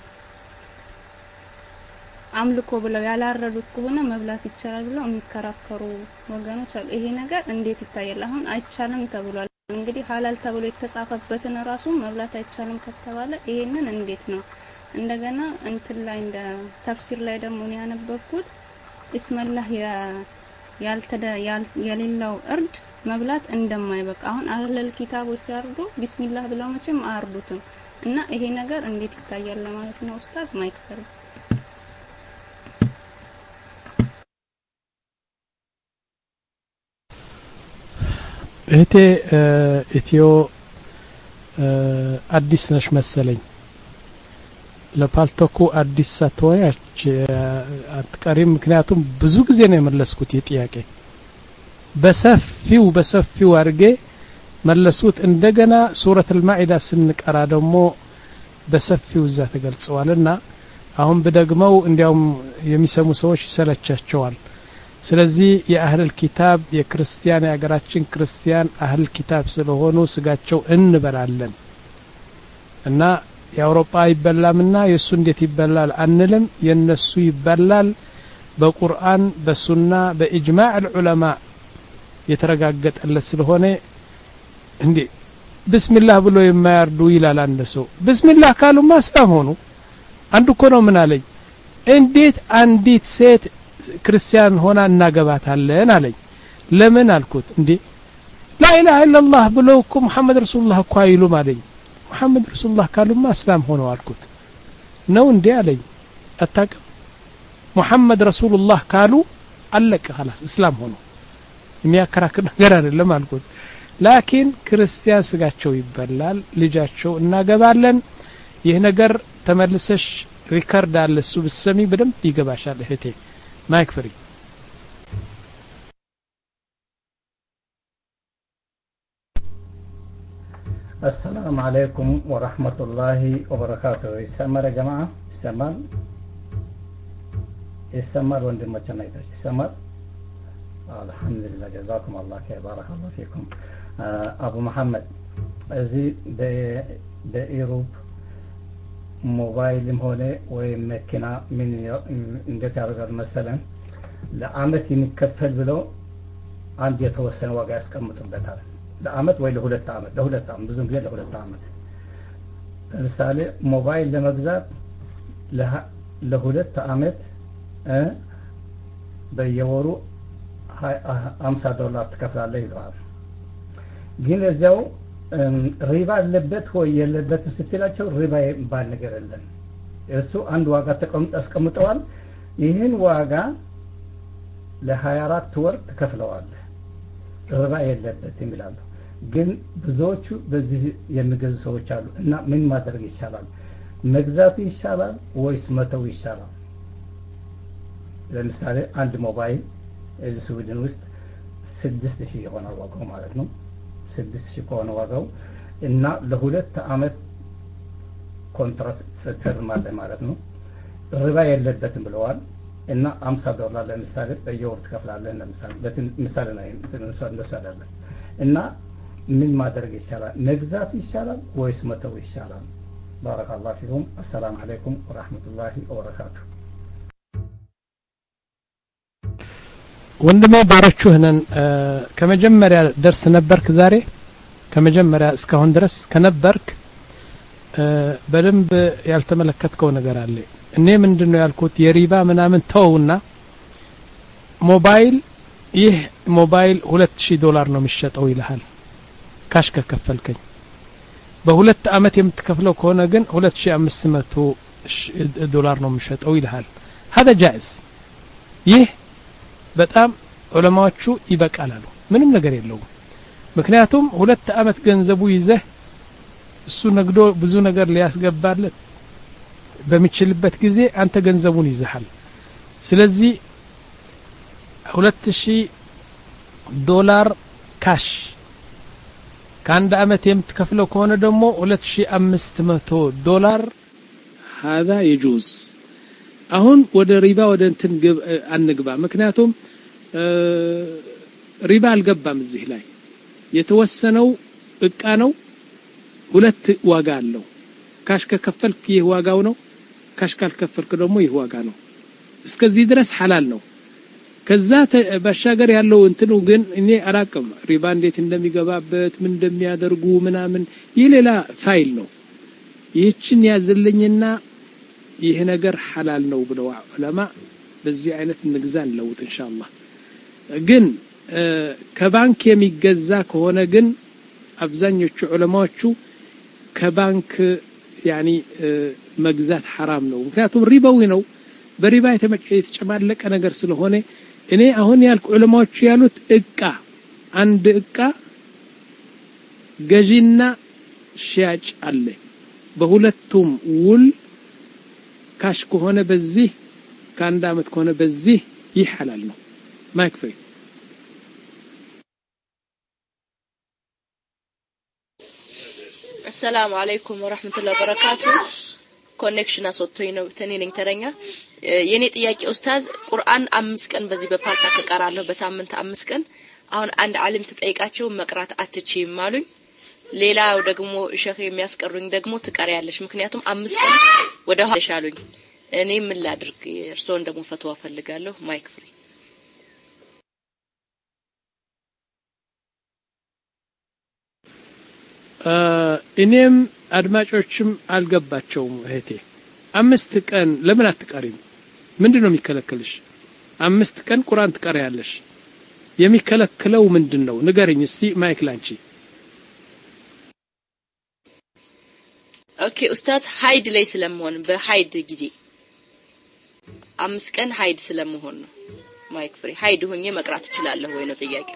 አምልኮ ብለው ያላረዱት ከሆነ መብላት ይቻላል ብለው የሚከራከሩ ወገኖች አሉ ይሄ ነገር እንዴት ይታያል አሁን አይቻልም ተብሏል እንግዲህ ሐላል ተብሎ የተጻፈበትን ራሱ መብላት አይቻልም ከተባለ ይሄንን እንዴት ነው እንደገና እንትን ላይ እንደ ተፍሲር ላይ ደግሞ ነው ያነበብኩት እስመላህ ያልተደ ያልሌለው እርድ መብላት እንደማይበቃ አሁን አህለል ኪታቦች ሲያርዱ ቢስሚላህ ብለው መቼም አያርዱትም እና ይሄ ነገር እንዴት ይታያል ለማለት ነው ኡስታዝ ማይክ ፈር እህቴ ኢትዮ አዲስ ነሽ መሰለኝ ለፓልቶኩ አዲስ ሳትሆያች አትቀሪም ምክንያቱም ብዙ ጊዜ ነው የመለስኩት የጥያቄ በሰፊው በሰፊው አርጌ መለሱት እንደገና ሱረት አልማኢዳ ስንቀራ ደግሞ በሰፊው እዛ ተገልጸዋልና አሁን በደግመው እንዲያውም የሚሰሙ ሰዎች ይሰለቻቸዋል ስለዚህ የአህል ኪታብ የክርስቲያን ያገራችን ክርስቲያን አህል ኪታብ ስለሆኑ ስጋቸው እንበላለን እና የአውሮፓ ይበላምና የሱ እንዴት ይበላል አንልም የነሱ ይበላል በቁርአን በሱና በኢጅማዕ العلماء የተረጋገጠለት ስለሆነ እንዴ ቢስሚላህ ብሎ የማያርዱ ይላል አንድ ሰው ቢስሚላህ ካሉ ማስላም ሆኑ አንዱ እኮ ነው ምን አለኝ እንዴት አንዲት ሴት ክርስቲያን ሆና እናገባታለን አለኝ ለምን አልኩት እንዴ ላ ኢላሃ ኢላላህ ብለው እኮ መሐመድ ረሱላህ እኮ አይሉም አለኝ መሐመድ ረሱላህ ካሉማ እስላም ሆነው አልኩት ነው እንዴ አለኝ አታውቅም መሐመድ ረሱላህ ካሉ አለቀ خلاص እስላም ሆኖ የሚያከራክር ነገር አይደለም አልኩት ላኪን ክርስቲያን ስጋቸው ይበላል ልጃቸው እናገባለን ይህ ነገር ተመልሰሽ ሪከርድ አለ እሱ ብትሰሚ በደንብ ይገባሻል እህቴ ማይክ ፍሪ السلام عليكم ورحمة الله وبركاته يسمر يا جماعة يسمر يسمر وندم ما يسمر الحمد لله جزاكم الله خير بارك الله فيكم أبو محمد أزي بإيروب موبايل هنا ومكنا من عند تعرض مثلا لعامة ينكفل بلو عندي يتوسن وقاس كم متبتر لعامة ولا هولت عامة لهولت عامة بزوم بيا لهولت عامة رسالة موبايل لمجزات له لهولت عامة أه بيورو هاي أمسا دولار تكفل عليه الوعد جين الزاو ريبا اللبت هو يلبت مسبسلاቸው ሪባ ባል ነገር አይደለም እሱ አንድ ዋጋ ተቀምጥ አስቀምጠዋል ይሄን ዋጋ ለ24 ወር ተከፍለዋል ሪባ የለበትም ይላሉ ግን ብዙዎቹ በዚህ የሚገዙ ሰዎች አሉ እና ምን ማድረግ ይቻላል መግዛት ይሻላል ወይስ መተው ይሻላል ለምሳሌ አንድ ሞባይል እዚህ ስዊድን ውስጥ ስድስት ሺህ ይሆናል ዋጋው ማለት ነው ስድስት ሺህ ከሆነ ዋጋው እና ለሁለት አመት ኮንትራክት ፈርማለ ማለት ነው ሪባ የለበትም ብለዋል እና አምሳ ዶላር ለምሳሌ በየወር ትከፍላለህ ለምሳሌ ለምሳሌ ነው እንደሱ አይደለም እና ምን ማድረግ ይሻላል መግዛት ይሻላል ወይስ መተው ይሻላል ባረካላሁ ፊኩም አሰላሙ አለይኩም ወራህመቱላሂ ወበረካቱሁ ወንድሜ ባረቹህነን ከመጀመሪያ ደርስ ነበርክ ዛሬ ከመጀመሪያ እስካሁን ድረስ ከነበርክ በደንብ ያልተመለከትከው ነገር አለ እኔ ምንድነው ያልኩት የሪባ ምናምን ተውና ሞባይል ይህ ሞባይል ሁለት ሺህ ዶላር ነው የሚሸጠው ይልሃል ካሽ ከከፈልከኝ በሁለት አመት የምትከፍለው ከሆነ ግን ሁለት ሺህ አምስት መቶ ዶላር ነው የሚሸጠው ይልሃል هذا جائز ይህ በጣም ዑለማዎቹ ይበቃላሉ ምንም ነገር የለውም ምክንያቱም ሁለት አመት ገንዘቡ ይዘህ እሱ ነግዶ ብዙ ነገር ሊያስገባለት በሚችልበት ጊዜ አንተ ገንዘቡን ይዘሃል ስለዚህ ሁለት ሺህ ዶላር ካሽ ከአንድ አመት የምትከፍለው ከሆነ ደግሞ ሁለት ሺህ አምስት መቶ ዶላር هذا يجوز አሁን ወደ ሪባ ወደ እንትን አንግባ ምክንያቱም ሪባ አልገባም እዚህ ላይ የተወሰነው እቃ ነው ሁለት ዋጋ አለው ካሽ ከከፈልክ ይህ ዋጋው ነው ካሽ ካልከፈልክ ደግሞ ይህ ዋጋ ነው እስከዚህ ድረስ ሐላል ነው ከዛ በሻገር ያለው እንትኑ ግን እኔ አላቅም ሪባ እንዴት እንደሚገባበት ምን እንደሚያደርጉ ምናምን ይህ ሌላ ፋይል ነው ይህችን ያዘልኝና ይህ ነገር ሐላል ነው ብለው ዑለማ በዚህ አይነት ንግዛን ለውጥ ኢንሻአላህ ግን ከባንክ የሚገዛ ከሆነ ግን አብዛኞቹ ዑለማዎቹ ከባንክ ያኒ መግዛት حرام ነው ምክንያቱም ሪባዊ ነው በሪባ የተጨማለቀ ነገር ስለሆነ እኔ አሁን ያልኩ ዑለማዎቹ ያሉት እቃ አንድ እቃ ገዢና ሻጭ አለ በሁለቱም ውል ካሽ ከሆነ በዚህ ከአንድ አመት ከሆነ በዚህ ይህ ሐላል ነው ማይክፈይ السلام عليكم ورحمة الله وبركاته. ኮኔክሽን አስወጥቶኝ ነው ተኔ ነኝ ተረኛ የኔ ጥያቄ ኡስታዝ ቁርአን አምስት ቀን በዚህ በፓርታ ተቀራለሁ በሳምንት አምስት ቀን አሁን አንድ ዓሊም ስጠይቃቸው መቅራት አትችይም አሉኝ ሌላው ደግሞ ሸህ የሚያስቀሩኝ ደግሞ ትቀሪያለሽ ምክንያቱም አምስት ቀን ወደ ኋላ ሻሉኝ እኔ ምን ላድርግ እርሶን ደግሞ ፈትዋ ፈልጋለሁ ማይክ ፍሪ እኔም አድማጮችም አልገባቸውም እህቴ አምስት ቀን ለምን አትቀሪም ምንድነው የሚከለክልሽ አምስት ቀን ቁርአን ትቀሪያለሽ የሚከለክለው ምንድነው ንገሪኝ እስቲ ማይክ ላንቺ ኦኬ ኡስታዝ ሃይድ ላይ ስለመሆን በሃይድ ጊዜ አምስት ቀን ሃይድ ስለመሆን ነው ማይክ ፍሪ ሃይድ ሆኜ መቅራት እችላለሁ ወይ ነው ጥያቄ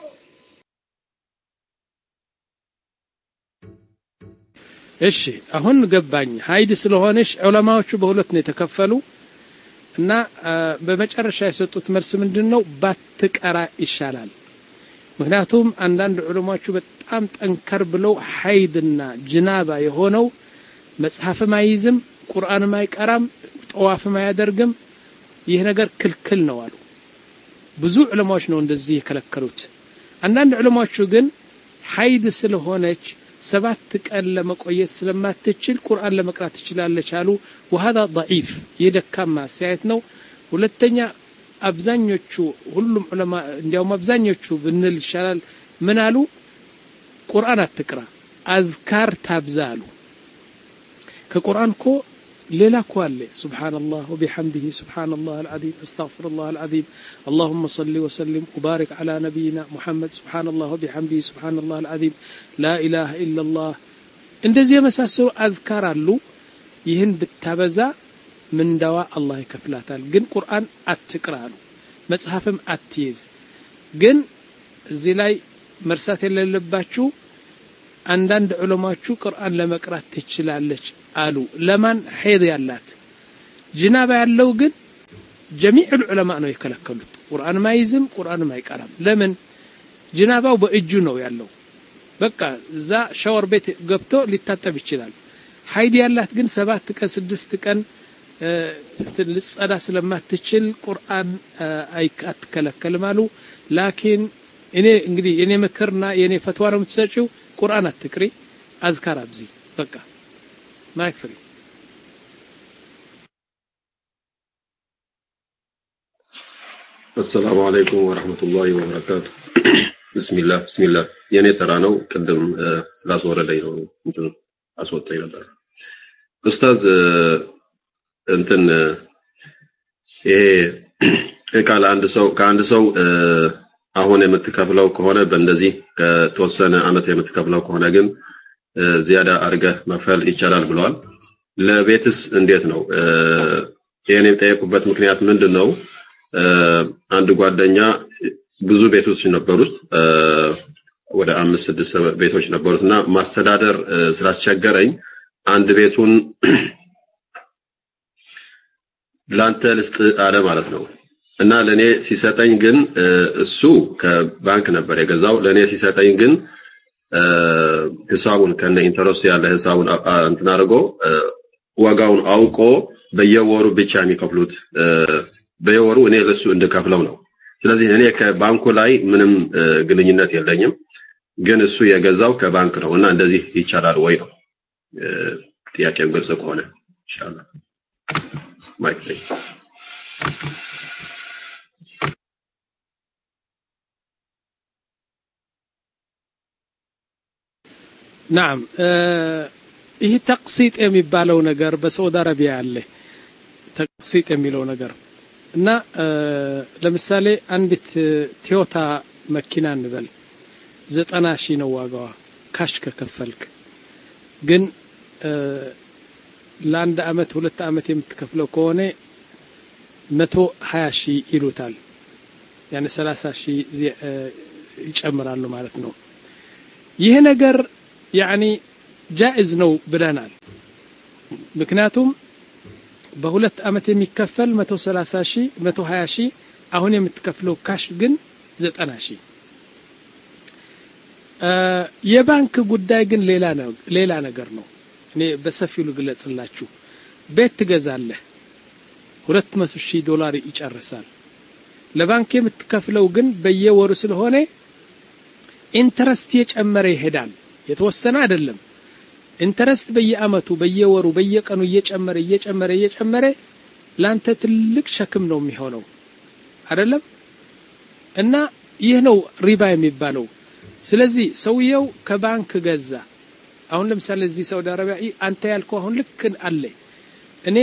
እሺ አሁን ገባኝ ሃይድ ስለሆነሽ ዑለማዎቹ በሁለት ነው የተከፈሉ እና በመጨረሻ የሰጡት መልስ ምንድነው ባትቀራ ይሻላል ምክንያቱም አንዳንድ ዑለማዎቹ በጣም ጠንከር ብለው ሃይድና ጅናባ የሆነው መጽሐፍም አይዝም ቁርአንም አይቀራም ጠዋፍም አያደርግም ይህ ነገር ክልክል ነው አሉ ብዙ ዑለማዎች ነው እንደዚህ የከለከሉት አንዳንድ ዑለማዎቹ ግን ሃይድ ስለሆነች ሰባት ቀን ለመቆየት ስለማትችል ቁርአን ለመቅራት ትችላለች አሉ وهذا ضعيف የደካማ አስተያየት ነው ሁለተኛ አብዛኞቹ ሁሉም ዑለማ እንዲያውም አብዛኞቹ ብንል ይሻላል ምን አሉ ቁርአን አትቅራ አዝካር ታብዛሉ ከቁርአን ኮ ሌላ እኮ አለ ሱብሃንአላህ ወቢሐምዲሂ ሱብሃንአላህ አልዓዚም አስተግፊሩላህ አልዓዚም اللهم صل وسلم وبارك على نبينا محمد سبحان الله وبحمده سبحان الله العظيم لا اله الا الله እንደዚህ የመሳሰሉ አዝካር አሉ ይህን ብታበዛ ምን ዳዋ አላህ ይከፍላታል ግን ቁርአን አትቅራሉ መጽሐፍም አትይዝ ግን እዚህ ላይ መርሳት የሌለባችሁ አንዳንድ ዑለማዎቹ ቁርአን ለመቅራት ትችላለች አሉ ለማን ሄድ ያላት ጅናባ ያለው ግን جميع العلماء ነው የከለከሉት ቁርአን ማይዝም ቁርአን ማይቀራም ለምን ጅናባው በእጁ ነው ያለው በቃ እዛ ሻወር ቤት ገብቶ ሊታጠብ ይችላል ሃይድ ያላት ግን ሰባት ቀን ስድስት ቀን ልጸዳ ስለማትችል ቁርአን አይከለከልም አሉ ላኪን እኔ እንግዲህ የኔ ምክርና የኔ ፈትዋ ነው የምትሰጪው ቁርአን አትቅሪ አዝካር አብዚ በቃ ማይክ ፍሪ السلام عليكم ورحمة الله وبركاته بسم الله بسم الله يعني ترى نو قدم ثلاث ورا دايرو مثل أصوات تيرا ترى أستاذ أنتن إيه قال عند سو كعند سو أهون متكافلوا كهونا بندزي كتوصلنا أمتى متكافلوا كهونا جن زيادة أرجع مفعل إشارة بالوال لبيتس انديتنو يعني تيجي مكنيات من دنو አንድ ጓደኛ ብዙ ቤቶች ነበሩት ወደ አምስት ስድስት ቤቶች ነበሩትና ማስተዳደር ስላስቸገረኝ አንድ ቤቱን ላንተ ልስጥ አለ ማለት ነው እና ለኔ ሲሰጠኝ ግን እሱ ከባንክ ነበር የገዛው ለኔ ሲሰጠኝ ግን ሂሳቡን ከነ ኢንተረስት ያለ ሂሳቡን እንትን አድርጎ ዋጋውን አውቆ በየወሩ ብቻ የሚከፍሉት በየወሩ እኔ ለሱ እንደከፍለው ነው ስለዚህ እኔ ከባንኩ ላይ ምንም ግንኙነት የለኝም ግን እሱ የገዛው ከባንክ ነው እና እንደዚህ ይቻላል ወይ ነው ጥያቄው ግልጽ ከሆነ ኢንሻአላህ ማይክ ላይ نعم ይህ ተቅሲጥ የሚባለው ነገር በሳውዲ አረቢያ አለ ተቅሲጥ የሚለው ነገር እና ለምሳሌ አንዲት ቶዮታ መኪና እንበል ዘጠና ሺህ ነው ዋጋዋ ካሽ ከከፈልክ ግን ለአንድ አመት ሁለት አመት የምትከፍለው ከሆነ መቶ ሀያ ሺህ ይሉታል يعني ሰላሳ ሺህ ይጨምራሉ ማለት ነው ይሄ ነገር يعني جائز ነው ብለናል ምክንያቱም በሁለት አመት የሚከፈል መቶ ሰላሳ ሺህ መቶ ሀያ ሺህ አሁን የምትከፍለው ካሽ ግን ዘጠና ሺህ የባንክ ጉዳይ ግን ሌላ ነው ሌላ ነገር ነው እኔ በሰፊው ልግለጽላችሁ ቤት ትገዛለህ ሁለት መቶ ሺህ ዶላር ይጨርሳል ለባንክ የምትከፍለው ግን በየወሩ ስለሆነ ኢንተረስት የጨመረ ይሄዳል የተወሰነ አይደለም ኢንተረስት በየአመቱ በየወሩ በየቀኑ እየጨመረ እየጨመረ እየጨመረ ላንተ ትልቅ ሸክም ነው የሚሆነው አይደለም እና ይህ ነው ሪባ የሚባለው ስለዚህ ሰውየው ከባንክ ገዛ አሁን ለምሳሌ እዚህ ሳውዲ አረቢያ አንተ ያልከው አሁን ልክ አለ እኔ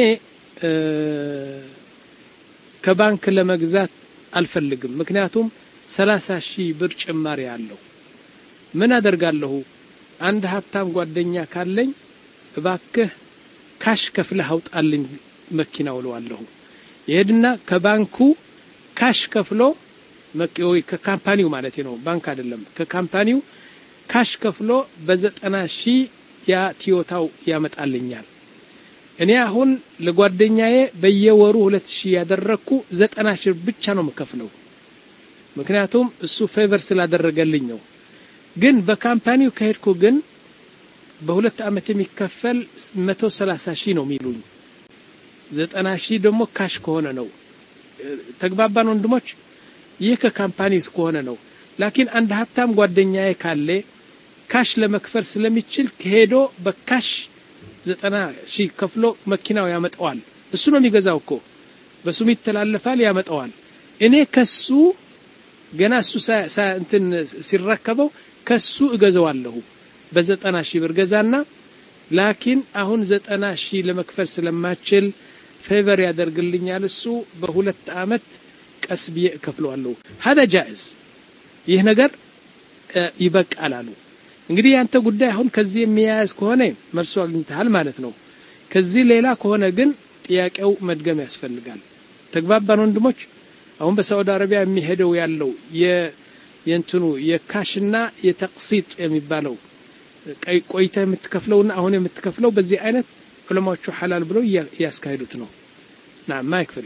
ከባንክ ለመግዛት አልፈልግም ምክንያቱም ሰላሳ ሺህ ብር ጭማሪ አለው ምን አደርጋለሁ አንድ ሀብታም ጓደኛ ካለኝ እባክህ ካሽ ከፍለህ አውጣልኝ መኪናው ለዋለሁ ይሄድና ከባንኩ ካሽ ከፍሎ መኪናው ከካምፓኒው ማለት ነው ባንክ አይደለም ከካምፓኒው ካሽ ከፍሎ በዘጠና ሺህ ያ ቲዮታው ያመጣልኛል እኔ አሁን ለጓደኛዬ በየወሩ ሁለት ሺህ ያደረኩ ዘጠና ሺህ ብቻ ነው መከፍለው ምክንያቱም እሱ ፌቨር ስላደረገልኝ ነው ግን በካምፓኒው ከሄድኩ ግን በሁለት አመት የሚከፈል መቶ ሰላሳ ሺህ ነው የሚሉኝ ዘጠና ሺህ ደግሞ ካሽ ከሆነ ነው ተግባባን ወንድሞች ይህ ከካምፓኒው ከሆነ ነው ላኪን አንድ ሀብታም ጓደኛዬ ካለ ካሽ ለመክፈል ስለሚችል ከሄዶ በካሽ ዘጠና ሺህ ከፍሎ መኪናው ያመጣዋል እሱ ነው የሚገዛው እኮ በሱም ይተላለፋል ያመጣዋል እኔ ከሱ ገና እሱ እንትን ሲረከበው ከሱ እገዛዋለሁ በዘጠና ሺህ ብር ገዛና ላኪን አሁን ዘጠና ሺህ ለመክፈል ስለማችል ፌቨር ያደርግልኛል እሱ በሁለት አመት ቀስብዬ እከፍለዋለሁ هذا جائز ይህ ነገር ይበቃል አሉ እንግዲህ ያንተ ጉዳይ አሁን ከዚህ የሚያያዝ ከሆነ መልሱ አግኝተሃል ማለት ነው ከዚህ ሌላ ከሆነ ግን ጥያቄው መድገም ያስፈልጋል ተግባባን ወንድሞች አሁን በሳውዲ አረቢያ የሚሄደው ያለው የየንትኑ የካሽና የተቅሲጥ የሚባለው ቆይታ የምትከፍለውና አሁን የምትከፍለው በዚህ አይነት ዑለማዎቹ ሐላል ብለው ያስካሂዱት ነው ናም ማይክፍሪ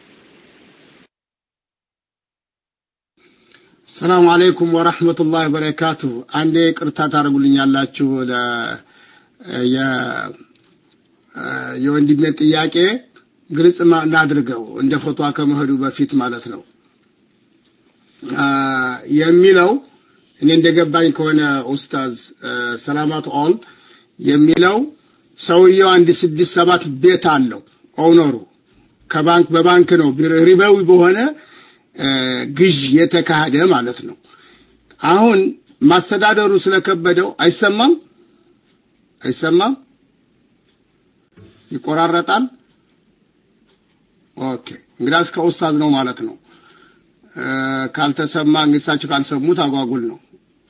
ሰላም አለይኩም ወራህመቱላሂ ወበረካቱሁ አንዴ ቅርታ ታረጉልኛላችሁ ለ የ የወንድሜ ጥያቄ ግልጽ እናድርገው እንደ ፎቶ ከመሄዱ በፊት ማለት ነው የሚለው እኔ እንደገባኝ ከሆነ ኡስታዝ ሰላማቱ ኦል የሚለው ሰውየው አንድ ስድስት ሰባት ቤት አለው ኦነሩ ከባንክ በባንክ ነው ሪባዊ በሆነ ግዥ የተካሄደ ማለት ነው አሁን ማስተዳደሩ ስለከበደው አይሰማም አይሰማም ይቆራረጣል ኦኬ እንግዲያስ ከኡስታዝ ነው ማለት ነው ካልተሰማ እንግዲያችሁ ካልሰሙት አጓጉል ነው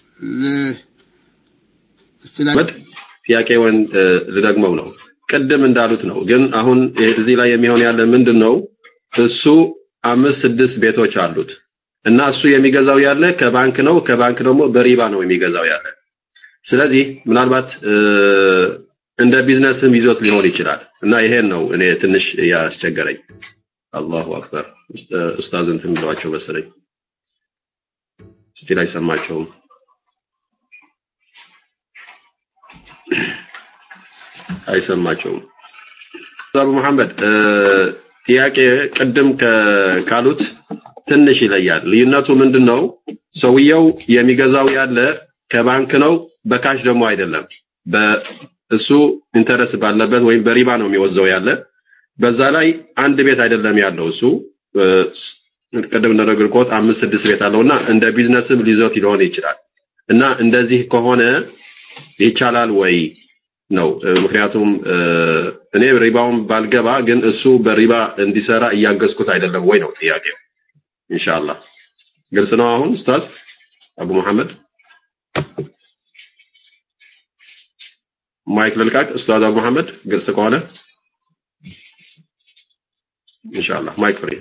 ለስተላበት ጥያቄውን ልደግመው ነው ቀደም እንዳሉት ነው ግን አሁን እዚህ ላይ የሚሆን ያለ ምንድነው እሱ አምስት ስድስት ቤቶች አሉት እና እሱ የሚገዛው ያለ ከባንክ ነው ከባንክ ደግሞ በሪባ ነው የሚገዛው ያለ ስለዚህ ምናልባት እንደ ቢዝነስም ይዞት ሊሆን ይችላል እና ይሄን ነው እኔ ትንሽ ያስቸገረኝ አላሁ አክበር ኡስታዝ እንትን ብለዋቸው በሰለኝ እስቲ ላይ ሰማቸው አይሰማቸው አቡ መሐመድ ጥያቄ ቀደም ካሉት ትንሽ ይለያል ልዩነቱ ምንድነው ሰውየው የሚገዛው ያለ ከባንክ ነው በካሽ ደግሞ አይደለም በእሱ ኢንተረስት ባለበት ወይ በሪባ ነው የሚወዘው ያለ በዛ ላይ አንድ ቤት አይደለም ያለው እሱ ቀደም እንደነገርኩት አምስት ስድስት ቤት አለውና እንደ ቢዝነስም ሊዞት ሊሆን ይችላል እና እንደዚህ ከሆነ ይቻላል ወይ ነው ምክንያቱም እኔ ሪባውን ባልገባ ግን እሱ በሪባ እንዲሰራ እያገዝኩት አይደለም ወይ ነው ጥያቄው ኢንሻአላህ ግልጽ ነው አሁን ኡስታዝ አቡ መሐመድ ማይክ ልልቃቅ ኡስታዝ አቡ መሐመድ ግልጽ ከሆነ ኢንሻአላህ ማይክ ፍሪ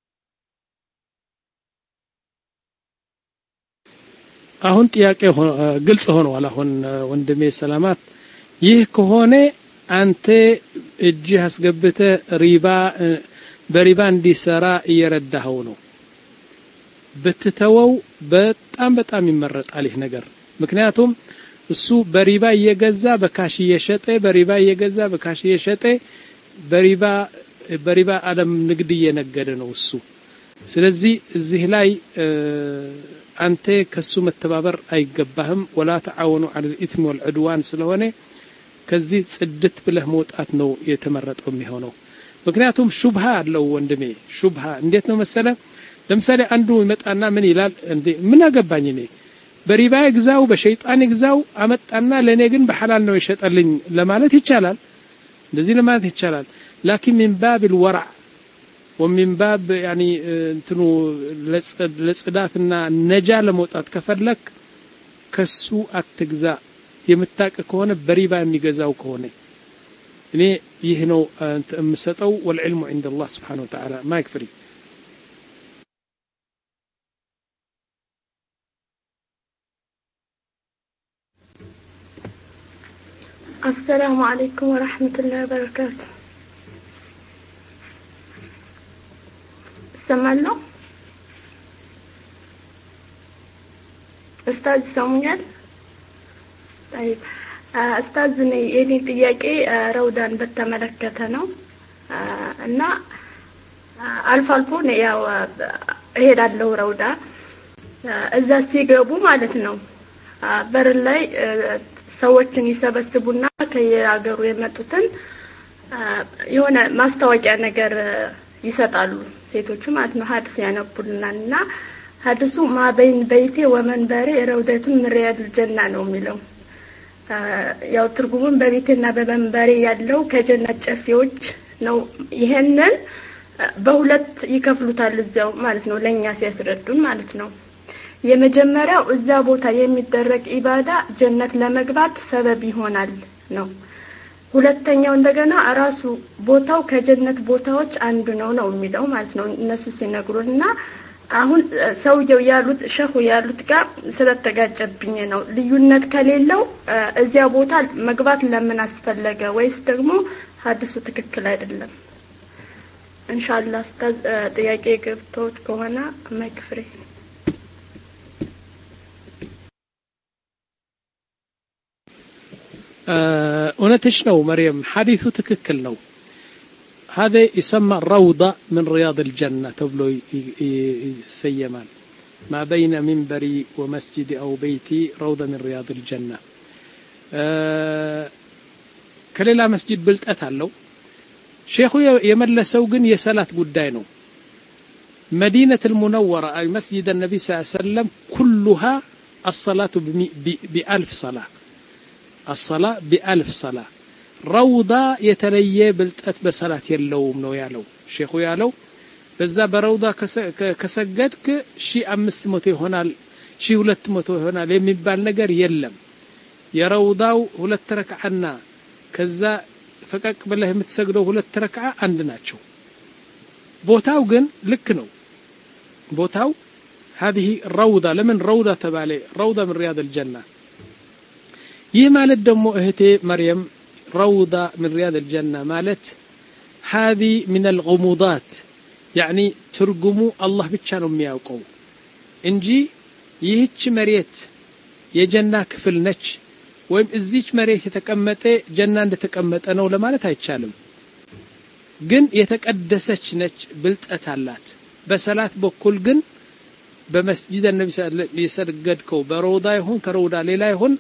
አሁን ጥያቄ ግልጽ ሆኗል አሁን ወንድሜ ሰላማት ይህ ከሆነ አንተ እጅ አስገብተ ሪባ በሪባ እንዲሰራ እየረዳኸው ነው በትተወው በጣም በጣም ይመረጣል ይህ ነገር ምክንያቱም እሱ በሪባ እየገዛ በካሽ እየሸጠ በሪባ እየገዛ በካሽ እየሸጠ በሪባ በሪባ ዓለም ንግድ እየነገደ ነው እሱ ስለዚህ እዚህ ላይ አንተ ከሱ መተባበር አይገባህም ወላ ተዓወኑ على الاثم والعدوان ስለሆነ ከዚህ ጽድት ብለህ መውጣት ነው የተመረጠው የሚሆነው ምክንያቱም ሹብሃ አለው ወንድሜ ሹብሃ እንዴት ነው መሰለ ለምሳሌ አንዱ ይመጣና ምን ይላል እንዴ ምን አገባኝ እኔ በሪባ ይግዛው በሸይጣን ይግዛው አመጣና ለኔ ግን በሐላል ነው ይሸጠልኝ ለማለት ይቻላል እንደዚህ ለማለት ይቻላል لكن من باب الورع ومن باب يعني እንትኑ ለጽዳትና ነጃ ለመውጣት ከፈለክ ከሱ አትግዛ የምታቀ ከሆነ በሪባ የሚገዛው ከሆነ እኔ ይህ ነው የምሰጠው والعلم عند الله سبحانه وتعالى ما يكفي السلام عليكم ورحمة الله وبركاته سمعنا أستاذ سامونيال طيب أستاذ يلي تيجي رودان بتملكته نو እና አልፎ አልፎ ነው ያው እሄዳለሁ ረውዳ እዛ ሲገቡ ማለት ነው በር ላይ ሰዎችን ይሰበስቡና ከየሀገሩ የመጡትን የሆነ ማስታወቂያ ነገር ይሰጣሉ ሴቶቹ ማለት ነው ሐዲስ ያነቡልናልና ሐዲሱ ማበይን በይቴ ወመንበሬ ረውደቱን ሪያድ ጀና ነው የሚለው ያው ትርጉሙን በቤቴና በመንበሬ ያለው ከጀነት ጨፌዎች ነው ይሄንን በሁለት ይከፍሉታል እዛው ማለት ነው ለኛ ሲያስረዱን ማለት ነው የመጀመሪያው እዛ ቦታ የሚደረግ ኢባዳ ጀነት ለመግባት ሰበብ ይሆናል ነው ሁለተኛው እንደገና ራሱ ቦታው ከጀነት ቦታዎች አንዱ ነው ነው የሚለው ማለት ነው እነሱ ሲነግሩና አሁን ሰውየው ያሉት ሸኹ ያሉት ጋር ስለተጋጨብኝ ነው ልዩነት ከሌለው እዚያ ቦታ መግባት ለምን አስፈለገ ወይስ ደግሞ ሐዲሱ ትክክል አይደለም ኢንሻአላህ ኡስታዝ ጥያቄ ገብቶት ከሆነ ማይክፍሪ እውነትሽ ነው መርየም ሐዲሱ ትክክል ነው هذا يسمى روضة من رياض الجنة تبلو يسيمان ما بين منبري ومسجدي أو بيتي روضة من رياض الجنة أه كللا مسجد بلت أتالو شيخو يملسو قن يسالات قدينو مدينة المنورة أي مسجد النبي صلى الله عليه وسلم كلها الصلاة بألف صلاة الصلاة بألف صلاة روضة يتليه بلتأت بصلاة يلوم نو يالو شيخو يالو بزا بروضة كسجدك شي أمس متي هنا شي ولت متي هنا ليه مبال نجر يلم يروضاو ولت ركعنا كذا فكك بالله متسجدوا ولت ركعة عندنا شو بوتاو جن لكنو بوتاو هذه الروضة لمن روضة تبالي روضة من رياض الجنة يمالت دمو اهتي مريم روضة من رياض الجنة مالت هذه من الغموضات يعني ترجموا الله بتشانوا مياوقو انجي يهتش مريت يجنة كفل نتش ويم ازيش مريت يتكمته جنة يتكمته أنا ولا مالت هيتشالم جن يتقدسش نتش بلت أتالات بسلات بكل جن بمسجد النبي صلى الله عليه وسلم يسرقدكو بروضة يهون كروضة ليلا يهون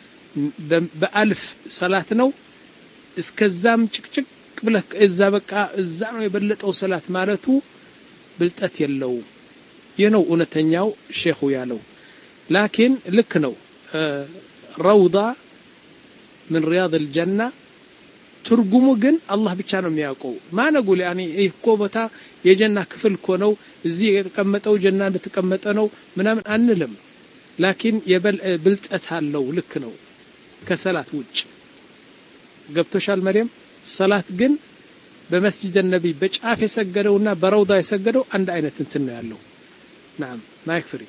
بألف صلاة نو እስከዛም ጭቅጭቅ ብለህ እዛ በቃ እዛ ነው የበለጠው ሰላት ማለቱ ብልጠት የለው የነው እውነተኛው ሼኹ ያለው ላኪን ልክ ነው ረውዳ من رياض الجنة ትርጉሙ ግን አላህ ብቻ ነው የሚያውቀው ማነጉል ያኒ እኮ ቦታ የጀና ክፍል እኮ ነው እዚህ የተቀመጠው ጀና እንደተቀመጠ ነው ምናምን አንልም ላኪን የብልጠት አለው ልክ ነው ከሰላት ውጭ ገብቶሻል መርየም ሰላት ግን በመስጂድ النبي በጫፍ የሰገደውና በረውዳ የሰገደው አንድ አይነት እንትን ነው ያለው نعم ما يكفي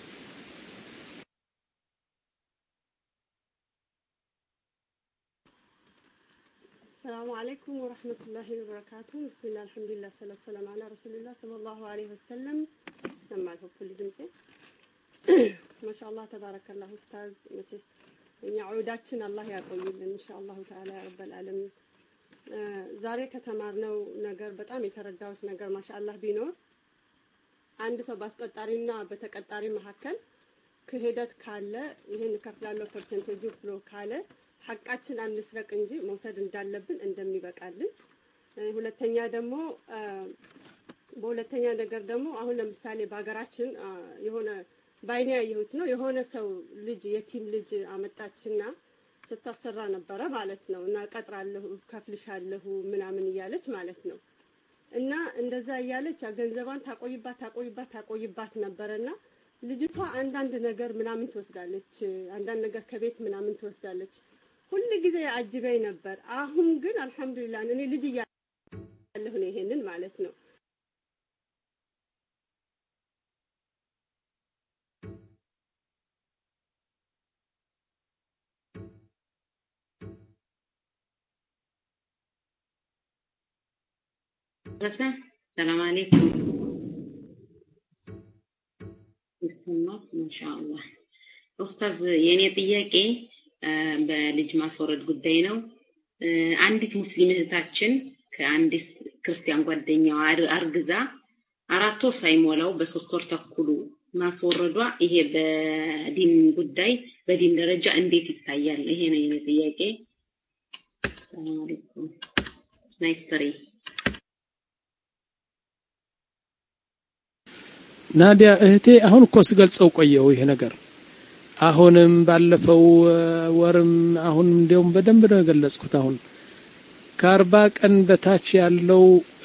السلام عليكم ورحمة الله وبركاته بسم الله الحمد لله والصلاة والسلام على رسول الله صلى الله عليه وسلم سمعته كل دمسي ما ማሻአላህ ተባረከላህ ኡስታዝ መቼስ እኛ ዑዳችን አላህ ያቆይልን ኢንሻአላህ ተዓላ ያ ረበል ዓለሚን ዛሬ ከተማርነው ነገር በጣም የተረዳሁት ነገር ማሻአላህ ቢኖር አንድ ሰው ባስቀጣሪና በተቀጣሪ መካከል ክህደት ካለ ይሄን ከፍላለሁ ፐርሰንቴጁ ብሎ ካለ ሐቃችን አንስረቅ እንጂ መውሰድ እንዳለብን እንደሚበቃልን ሁለተኛ ደግሞ በሁለተኛ ነገር ደግሞ አሁን ለምሳሌ በአገራችን የሆነ ባይኔ ያየሁት ነው የሆነ ሰው ልጅ የቲም ልጅ አመጣችና ስታሰራ ነበረ ማለት ነው እና ቀጥራለሁ ከፍልሻለሁ ምናምን እያለች ማለት ነው እና እንደዛ እያለች ገንዘባን ታቆይባት ታቆይባት ታቆይባት ነበርና ልጅቷ አንዳንድ ነገር ምናምን ትወስዳለች አንዳንድ ነገር ከቤት ምናምን ትወስዳለች ሁሉ ጊዜ አጅበኝ ነበር አሁን ግን አልহামዱሊላህ እኔ ልጅ እያለሁ ነው ይሄንን ማለት ነው السلام عليكم ይሰማል ማሻአላህ ኡስታዝ የኔ ጥያቄ በልጅ ማስወረድ ጉዳይ ነው አንዲት ሙስሊም እህታችን ከአንዲት ክርስቲያን ጓደኛዋ አርግዛ አራት ወር ሳይሞላው በሶስት ወር ተኩሉ ማስወረዷ ይሄ በዲን ጉዳይ በዲን ደረጃ እንዴት ይታያል ይሄ ነው የኔ ጥያቄ ሰላም አለይኩም ናይስተሪ ናዲያ እህቴ አሁን እኮ ስገልጸው ቆየው ይሄ ነገር አሁንም ባለፈው ወርም አሁን እንደውም በደንብ ነው ገለጽኩት አሁን ከአርባ ቀን በታች ያለው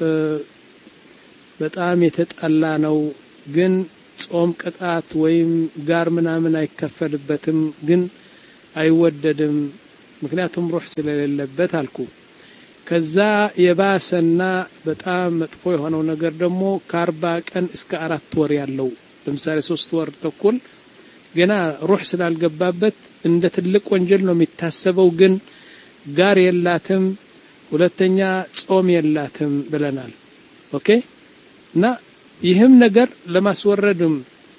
በጣም የተጣላ ነው ግን ጾም ቅጣት ወይም ጋር ምናምን አይከፈልበትም ግን አይወደድም ምክንያቱም ሩህ ስለሌለበት አልኩ ከዛ የባሰና በጣም መጥፎ የሆነው ነገር ደግሞ ከአርባ ቀን እስከ አራት ወር ያለው ለምሳሌ ሶስት ወር ተኩል ገና ሩህ ስላልገባበት እንደ ትልቅ ወንጀል ነው የሚታሰበው ግን ጋር የላትም ሁለተኛ ጾም የላትም ብለናል ኦኬ እና ይህም ነገር ለማስወረድም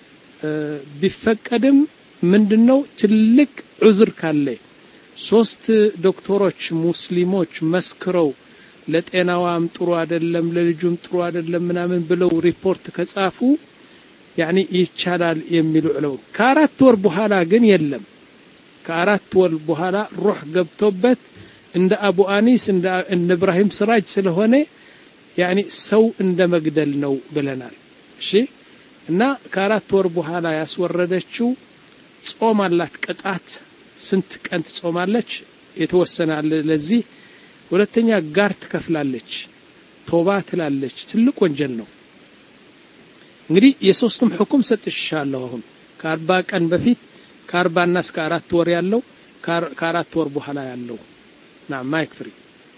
ቢፈቀድም ምንድነው ትልቅ ዑዝር ካለ ሶስት ዶክተሮች ሙስሊሞች መስክረው ለጤናዋም ጥሩ አይደለም ለልጁም ጥሩ አይደለም ምናምን ብለው ሪፖርት ከጻፉ يعني ይቻላል የሚሉ ነው ከአራት ወር በኋላ ግን የለም ከአራት ወር በኋላ ሩህ ገብቶበት እንደ አቡ አኒስ እንደ ኢብራሂም ስራጅ ስለሆነ يعني ሰው እንደ መግደል ነው ብለናል እሺ እና ከአራት ወር በኋላ ያስወረደችው ጾም አላት ቅጣት ስንት ቀን ትጾማለች የተወሰናል ለዚህ ሁለተኛ ጋር ትከፍላለች ቶባ ትላለች ትልቅ ወንጀል ነው እንግዲህ የሶስቱም ሁክም ሰጥቻለሁ አሁን ከአርባ ቀን በፊት ከአርባ እና እስከ አራት ወር ያለው ከአራት ወር በኋላ ያለው ና ማይክ ፍሪ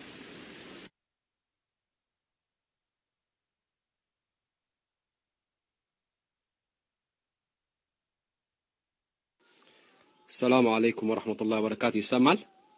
السلام عليكم ورحمة الله وبركاته يسمع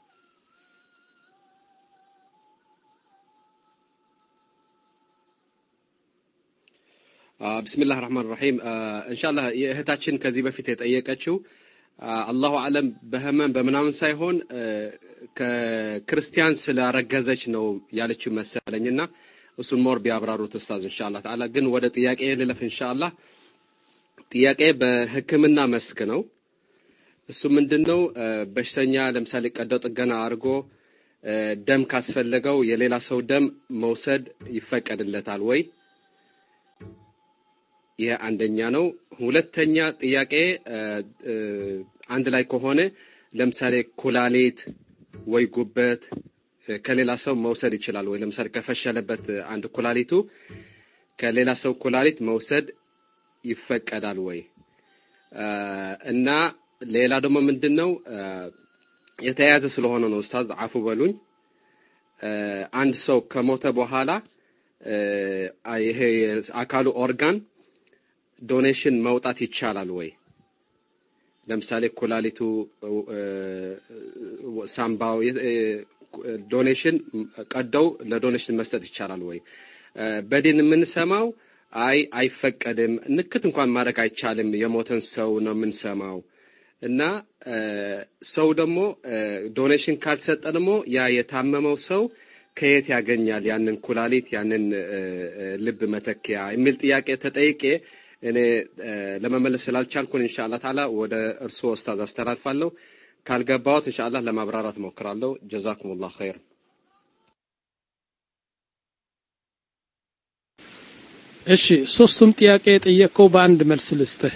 بسم الله الرحمن الرحيم إن شاء الله እህታችን ከዚህ በፊት የጠየቀችው አላሁ አለም በህመም በመናምን ሳይሆን ከክርስቲያን ስላረገዘች ነው ያለችው መሰለኝና እሱን ሞር ቢያብራሩት ኡስታዝ ኢንሻአላህ ተዓላ ግን ወደ ጥያቄ ልለፍ ኢንሻአላህ ጥያቄ በህክምና መስክ ነው እሱ ምንድነው በሽተኛ ለምሳሌ ቀዶ ጥገና አርጎ ደም ካስፈለገው የሌላ ሰው ደም መውሰድ ይፈቀድለታል ወይ የአንደኛ ነው ሁለተኛ ጥያቄ አንድ ላይ ከሆነ ለምሳሌ ኩላሊት ወይ ጉበት ከሌላ ሰው መውሰድ ይችላል ወይ ለምሳሌ ከፈሸለበት አንድ ኩላሊቱ ከሌላ ሰው ኩላሊት መውሰድ ይፈቀዳል ወይ እና ሌላ ደግሞ ምንድነው የተያዘ ስለሆነ ነው ኡስታዝ አፉ በሉኝ አንድ ሰው ከሞተ በኋላ ይሄ አካሉ ኦርጋን ዶኔሽን ማውጣት ይቻላል ወይ ለምሳሌ ኩላሊቱ ሳምባው ዶኔሽን ቀደው ለዶኔሽን መስጠት ይቻላል ወይ በዲን ምን ሰማው አይ አይፈቀድም ንክት እንኳን ማድረግ አይቻልም የሞተን ሰው ነው የምንሰማው እና ሰው ደግሞ ዶኔሽን ካልሰጠ ደግሞ ያ የታመመው ሰው ከየት ያገኛል ያንን ኩላሊት ያንን ልብ መተኪያ የሚል ጥያቄ ተጠይቄ እኔ ለመመለስ ስላልቻልኩኝ ኢንሻአላህ ተዓላ ወደ እርሱ ኡስታዝ አስተላልፋለሁ ካልገባሁት ኢንሻአላህ ለማብራራት ሞክራለሁ ጀዛኩሙላህ ኸይር እሺ ሶስቱም ጥያቄ ጠየቀው በአንድ መልስ ልስጥህ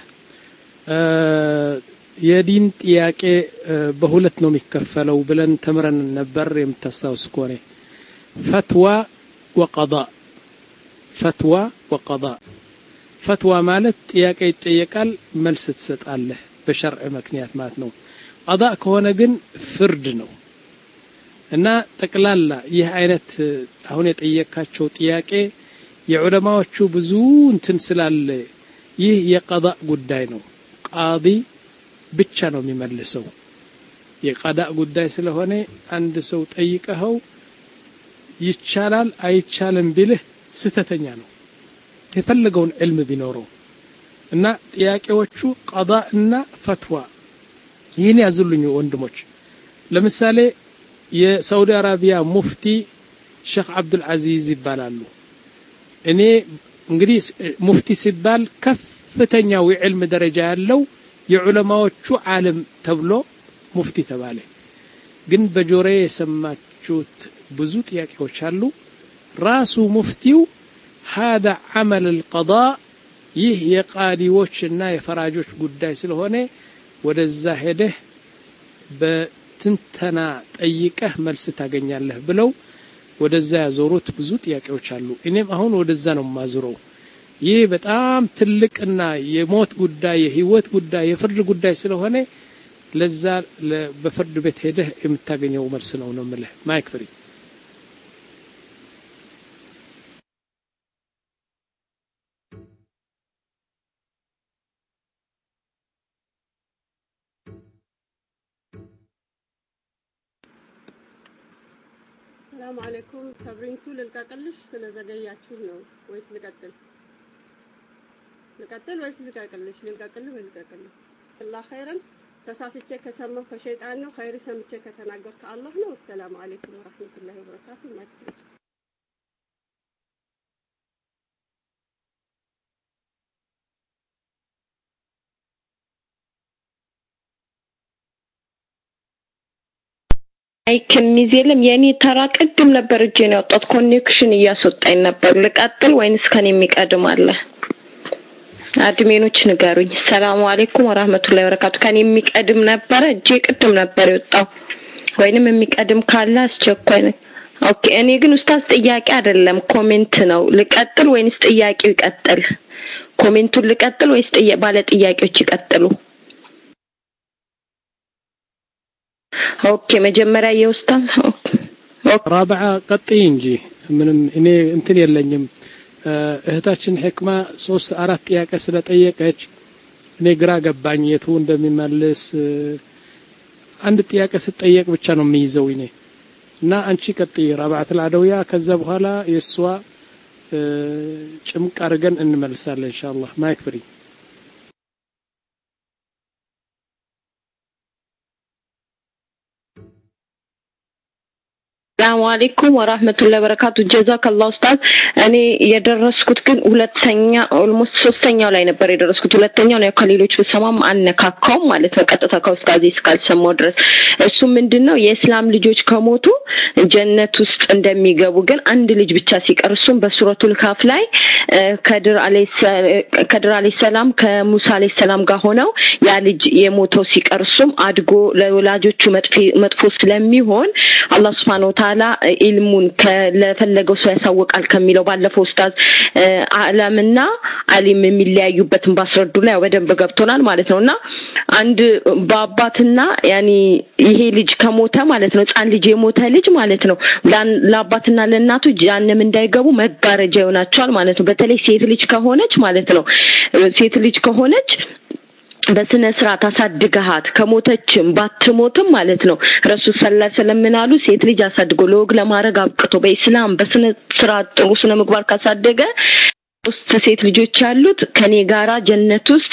የዲን ጥያቄ በሁለት ነው የሚከፈለው ብለን ተምረን ነበር የምታስታውስ ከሆነ فتوى وقضاء فتوى وقضاء فتوى ማለት ጥያቄ ይጠየቃል መልስ ትሰጣለህ በሸርዕ ምክንያት ማለት ነው قضاء ከሆነ ግን ፍርድ ነው እና ጠቅላላ ይህ አይነት አሁን የጠየቃቸው ጥያቄ የዑለማዎቹ ብዙ እንትን ስላለ ይህ የقضاء ጉዳይ ነው ቃዲ ብቻ ነው የሚመልሰው የقضاء ጉዳይ ስለሆነ አንድ ሰው ጠይቀኸው ይቻላል አይቻልም ቢልህ ስተተኛ ነው የፈለገውን ዕልም ቢኖረው እና ጥያቄዎቹ قضاء እና ፈትዋ ይሄን ያዙልኝ ወንድሞች ለምሳሌ የሳውዲ አረቢያ ሙፍቲ ሼክ አብዱል አዚዝ ይባላሉ እኔ እንግዲህ ሙፍቲ ሲባል ከፍተኛው የዕልም ደረጃ ያለው የዑለማዎቹ ዓለም ተብሎ ሙፍቲ ተባለ ግን በጆሬ የሰማችሁት ብዙ ጥያቄዎች አሉ ራሱ ሙፍቲው هذا عمل القضاء ይህ የቃዲዎችና የፈራጆች ጉዳይ ስለሆነ ወደዛ ሄደህ በትንተና ጠይቀህ መልስ ታገኛለህ ብለው ወደዛ ያዞሩት ብዙ ጥያቄዎች አሉ እኔም አሁን ወደዛ ነው ማዝረው ይህ በጣም ትልቅና የሞት ጉዳይ የህይወት ጉዳይ የፍርድ ጉዳይ ስለሆነ ለዛ በፍርድ ቤት ሄደህ የምታገኘው መልስ ነው ነው ማለት ማይክ ፍሪ السلام عليكم صبرينتو للقاقلش ስለዘገያችሁ ነው ወይስ ልቀጥል ልቀጥል ወይስ ልቀጥልሽ ልቀጥል ወይ ልቀጥል الله خيرا ተሳስቼ ከሰማሁ ከሸይጣን ነው ኸይር ሰምቼ ከተናገርኩ ከአላህ ነው السلام عليكم ورحمة الله وبركاته ማክፍሪ አይ ከሚዜለም የኔ ተራ ቅድም ነበር እጄ ነው ያወጣት ኮኔክሽን እያስወጣኝ ነበር ልቀጥል ወይንስ ከኔ የሚቀድም አለ አድሜኖች ንገሩኝ ሰላም አለይኩም ወራህመቱላሂ ወበረካቱ ከኔ የሚቀድም ነበር እጄ ቅድም ነበር ያወጣው ወይንም የሚቀድም ካለ አስቸኳይ ነው ኦኬ እኔ ግን ኡስታዝ ጥያቄ አይደለም ኮሜንት ነው ልቀጥል ወይንስ ጥያቄው ይቀጥል ኮሜንቱን ልቀጥል ወይስ ባለ ጥያቄዎች ይቀጥሉ ኦኬ መጀመሪያ የኡስታዝ رابعه ቀጥይ እንጂ ምንም እኔ እንትን የለኝም እህታችን ህክማ ሶስት አራት ጥያቄ ስለጠየቀች እኔ ግራ ገባኝ የቱ እንደሚመልስ አንድ ጥያቄ ስትጠየቅ ብቻ ነው የሚይዘው እኔ እና አንቺ ቀጥይ رابعه العدويه ከዛ በኋላ የሷ ጭምቅ አድርገን እንመልሳለን ኢንሻአላህ ማይክ ፍሪ السلام عليكم ورحمة الله وبركاته جزاك الله أستاذ أنا يدرسكت كن ሁለተኛ almost ሶስተኛው ላይ ነበር የደረስኩት ሁለተኛው ነው ከሌሎች በሰማም አነካካው ማለት ነው ቀጥታ ከኡስታዝ እስካልሰማው ድረስ እሱ ምንድነው የእስላም ልጆች ከሞቱ ጀነት ውስጥ እንደሚገቡ ግን አንድ ልጅ ብቻ ሲቀርሱም በሱረቱል ካፍ ላይ ከድር አለይሂ ከድር አለይሂ ሰላም ከሙሳ አለይሂ ሰላም ጋር ሆነው ያ ልጅ የሞተው ሲቀርሱም አድጎ ለወላጆቹ መጥፎ ስለሚሆን አላህ Subhanahu Wa Ta'ala ኢልሙን ለፈለገው ሰው ያሳውቃል ከሚለው ባለፈው ኡስታዝ ዓለምና ዓሊም የሚለያዩበትን ባስረዱ ላይ ወደም በገብቶናል ማለት ነውና አንድ በአባትና ያኒ ይሄ ልጅ ከሞተ ማለት ነው ጻን ልጅ የሞተ ልጅ ማለት ነው ለአባትና ለእናቱ ጀሃነም እንዳይገቡ መጋረጃ ይሆናቸዋል ማለት ነው በተለይ ሴት ልጅ ከሆነች ማለት ነው ሴት ልጅ ከሆነች በስነ ስርዓት አሳድገሃት ከሞተችም ባትሞትም ማለት ነው ረሱል ሰለላሁ ዐለይሂ ወሰለም ምናሉ ሴት ልጅ አሳድጎ ለወግ ለማረግ አብቅቶ በእስላም በስነ ስርዓት ጥሩ ስነ ምግባር ካሳደገ ሶስት ሴት ልጆች ያሉት ከኔ ጋራ ጀነት ውስጥ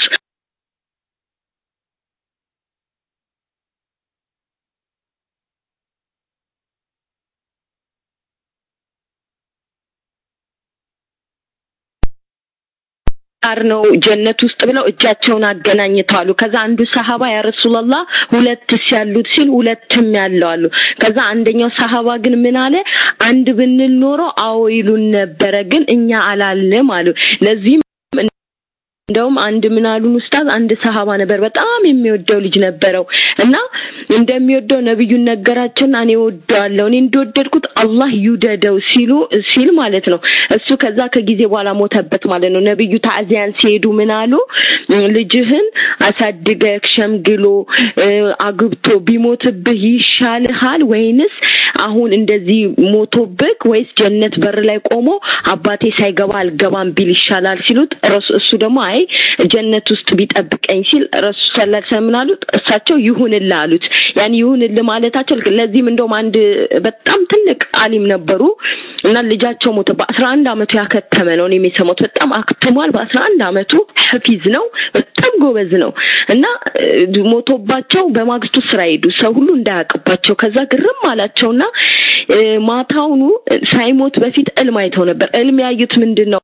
ነው ጀነት ውስጥ ብለው እጃቸውን አገናኝተዋል ከዛ አንዱ ሰሃባ ያ ረሱላህ ሁለትስ ያሉት ሲል ሁለትም ያለው አሉ ከዛ አንደኛው ሰሃባ ግን ምን አለ አንድ ብንል ኖሮ አዎ ይሉን ነበር ግን እኛ አላልንም አሉ ለዚህ እንደውም አንድ ምን አሉን ኡስታዝ አንድ ሰሃባ ነበር በጣም የሚወደው ልጅ ነበረው እና እንደሚወደው ነብዩን ነገራቸውና እኔ ወደዋለሁ እኔ እንደወደድኩት አላህ ይውደደው ሲሉ ሲል ማለት ነው እሱ ከዛ ከጊዜ በኋላ ሞተበት ማለት ነው ነብዩ ታዚያን ሲሄዱ ምን አሉ ልጅህን አሳድገክ ሸምግሎ አግብቶ ቢሞትብህ ይሻልሃል ወይንስ አሁን እንደዚህ ሞቶብክ ወይስ ጀነት በር ላይ ቆሞ አባቴ ሳይገባ አልገባም ቢል ይሻላል ሲሉት እሱ ደግሞ አይ ጀነት ውስጥ ቢጠብቀኝ ሲል ረሱል ሰለላሁ ዐለይሂ ወሰለም አሉት እሳቸው ይሁንልህ አሉት ያን ይሁንልህ ማለታቸው ለዚህም እንደውም አንድ በጣም ትልቅ ዓሊም ነበሩ እና ልጃቸው ሞተ በ11 አመቱ ያከተመ ነው እኔ የሰማሁት በጣም አክትሟል በ11 አመቱ ሐፊዝ ነው በጣም ጎበዝ ነው እና ሞቶባቸው በማግስቱ ስራ ሄዱ ሰው ሁሉ እንዳያቀባቸው ከዛ ግርም አላቸውና ማታውኑ ሳይሞት በፊት ዕልም አይተው ነበር ዕልም ያዩት ምንድነው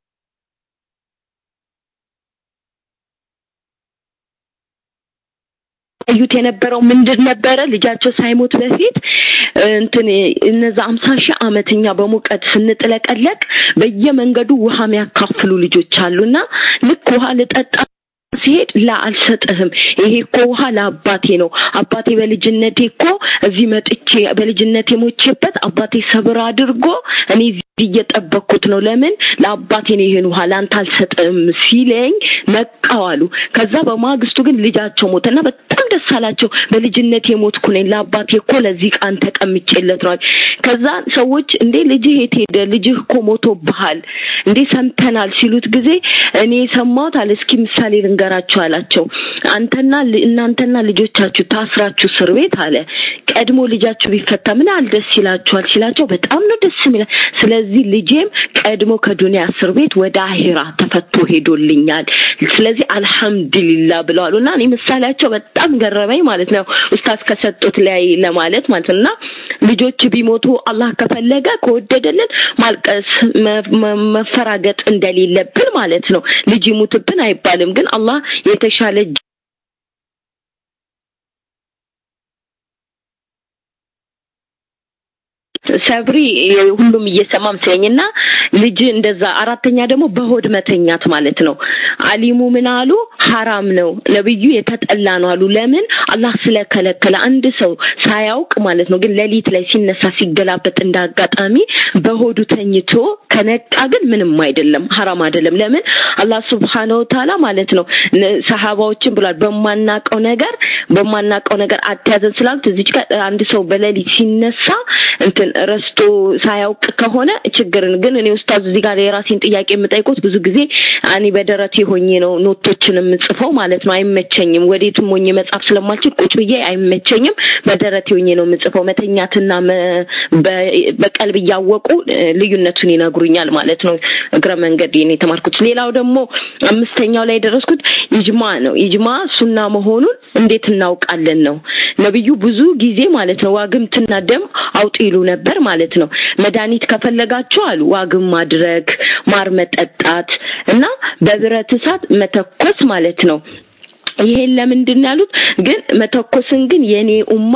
አዩት የነበረው ምንድን ነበረ ልጃቸው ሳይሞት በፊት እንትን እነዛ ሃምሳ ሺህ አመትኛ በሙቀት ስንጥለቀለቅ በየመንገዱ ውሃ የሚያካፍሉ ልጆች አሉና ልክ ውሃ ለጠጣ ሲሄድ ላልሰጥህም ይሄ እኮ ውሃ ለአባቴ ነው አባቴ በልጅነቴ እኮ እዚህ መጥቼ በልጅነቴ ሞቼበት አባቴ ሰብር አድርጎ እኔ እየጠበቅኩት ነው ለምን ለአባቴ ነው ይሄን ውሃ ላንተ አልሰጥም ሲለኝ መቃዋሉ ከዛ በማግስቱ ግን ልጃቸው ሞተና በጣም ደስ አላቸው በልጅነቴ ሞትኩ ነኝ ለአባቴ እኮ ለዚህ ቃን ተቀምጬለት ነው ከዛ ሰዎች እንዴ ልጅህ የት ሄደ ልጅህ እኮ ሞቶብሃል እንዴ ሰምተናል ሲሉት ጊዜ እኔ ሰማሁት አለ እስኪ ምሳሌ ልንገራችሁ አላቸው አንተና እናንተና ልጆቻችሁ ታስራችሁ እስር ቤት አለ ቀድሞ ልጃችሁ ቢፈታ ምን አልደስ ይላችኋል ሲላቸው በጣም ነው ደስ የሚለው ስለዚህ ልጄም ቀድሞ ከዱንያ እስር ቤት ወደ አኺራ ተፈቶ ሄዶልኛል ስለዚህ አልহামዱሊላህ ብለዋልና እኔ ምሳሌያቸው በጣም ገረመኝ ማለት ነው ኡስታዝ ከሰጡት ላይ ለማለት ማለትና ልጆች ቢሞቱ አላህ ከፈለገ ከወደደልን ማልቀስ መፈራገጥ እንደሌለብን ማለት ነው ልጅ ይሙትብን አይባልም ግን አላህ የተሻለ ሰብሪ ሁሉም እየሰማም ስለኝና ልጅ እንደዛ አራተኛ ደግሞ በሆድ መተኛት ማለት ነው አሊሙ ምናሉ حرام ነው ነብዩ የተጠላ ነው አሉ ለምን አላህ ስለከለከለ አንድ ሰው ሳያውቅ ማለት ነው ግን ለሊት ላይ ሲነሳ ሲገላበጥ እንዳጋጣሚ በሆዱ ተኝቶ ከነቃ ግን ምንም አይደለም حرام አይደለም ለምን አላህ Subhanahu Wa Ta'ala ማለት ነው ሰሃባዎችን ብሏል በማናቀው ነገር በማናቀው ነገር አትያዘን ስላልት እዚህ ጋር አንድ ሰው በለሊት ሲነሳ እንትን ረስቶ ሳያውቅ ከሆነ ችግርን ግን እኔ ኡስታዝ እዚህ ጋር የራሴን ጥያቄ የምጠይቆት ብዙ ጊዜ አኒ በደረቴ ሆኜ ነው ኖቶችንም ጽፈው ማለት ነው አይመቸኝም ወዴትም ሆኜ መጻፍ ስለማልችል ቁጭ ብዬ አይመቸኝም በደረቴ ሆኜ ነው የምጽፈው መተኛትና በቀልብ ያወቁ ልዩነቱን ይነግሩኛል ማለት ነው እግረ መንገድ የኔ ተማርኩት ሌላው ደግሞ አምስተኛው ላይ ደረስኩት ኢጅማ ነው ኢጅማ ሱና መሆኑን እንዴት እናውቃለን ነው ነብዩ ብዙ ጊዜ ማለት ነው ዋግምትና ደም አውጥይሉ ነበር ማለት ነው መድኃኒት ከፈለጋችሁ አሉ ዋግም ማድረግ ማር መጠጣት እና በብረት እሳት መተኮስ ማለት ነው ይሄን ለምንድን ያሉት ግን መተኮስን ግን የኔ ኡማ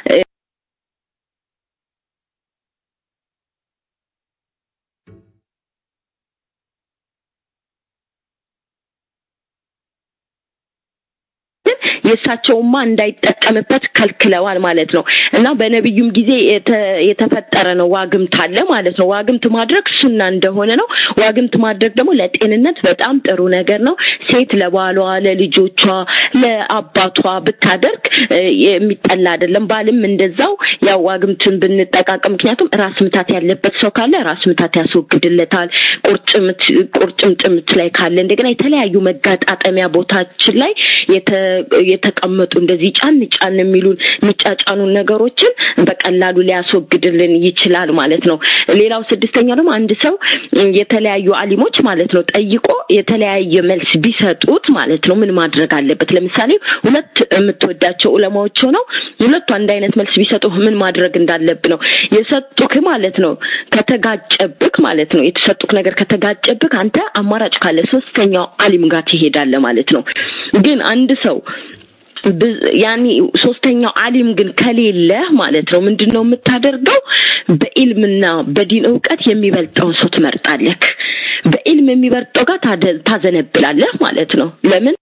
የሳቸውማ እንዳይጠቀምበት ከልክለዋል ማለት ነው እና በነብዩም ጊዜ የተፈጠረ ነው ዋግምት አለ ማለት ነው ዋግምት ማድረግ ሱና እንደሆነ ነው ዋግምት ማድረግ ደግሞ ለጤንነት በጣም ጥሩ ነገር ነው ሴት ለባሏ ለልጆቿ ለአባቷ ብታደርግ የሚጠላ አይደለም ባልም እንደዛው ያው ዋግምትን ብንጠቃቀም ምክንያቱም ራስ ምታት ያለበት ሰው ካለ ራስ ምታት ያስወግድለታል ቁርጭምት ቁርጭምጭምት ላይ ካለ እንደገና የተለያዩ መጋጣጠሚያ ቦታችን ላይ የተቀመጡ እንደዚህ ጫን ጫን የሚሉን የሚጫጫኑ ነገሮችን በቀላሉ ሊያስወግድልን ይችላል ማለት ነው። ሌላው ስድስተኛው ደግሞ አንድ ሰው የተለያዩ አሊሞች ማለት ነው ጠይቆ የተለያየ መልስ ቢሰጡት ማለት ነው ምን ማድረግ አለበት? ለምሳሌ ሁለት የምትወዳቸው ዑለማዎች ሆነው ሁለቱ አንድ አይነት መልስ ቢሰጡ ምን ማድረግ እንዳለብህ ነው የሰጡክ ማለት ነው። ከተጋጨብክ ማለት ነው የተሰጡክ ነገር ከተጋጨብክ አንተ አማራጭ ካለ ሶስተኛው አሊም ጋር ትሄዳለህ ማለት ነው። ግን አንድ ሰው ያኒ ሶስተኛው አሊም ግን ከሌለ ማለት ነው ምንድነው የምታደርገው? በኢልምና በዲን ዕውቀት የሚበልጠው ሰው ትመርጣለህ። በኢልም የሚበልጠው ጋር ታዘነብላለህ ማለት ነው። ለምን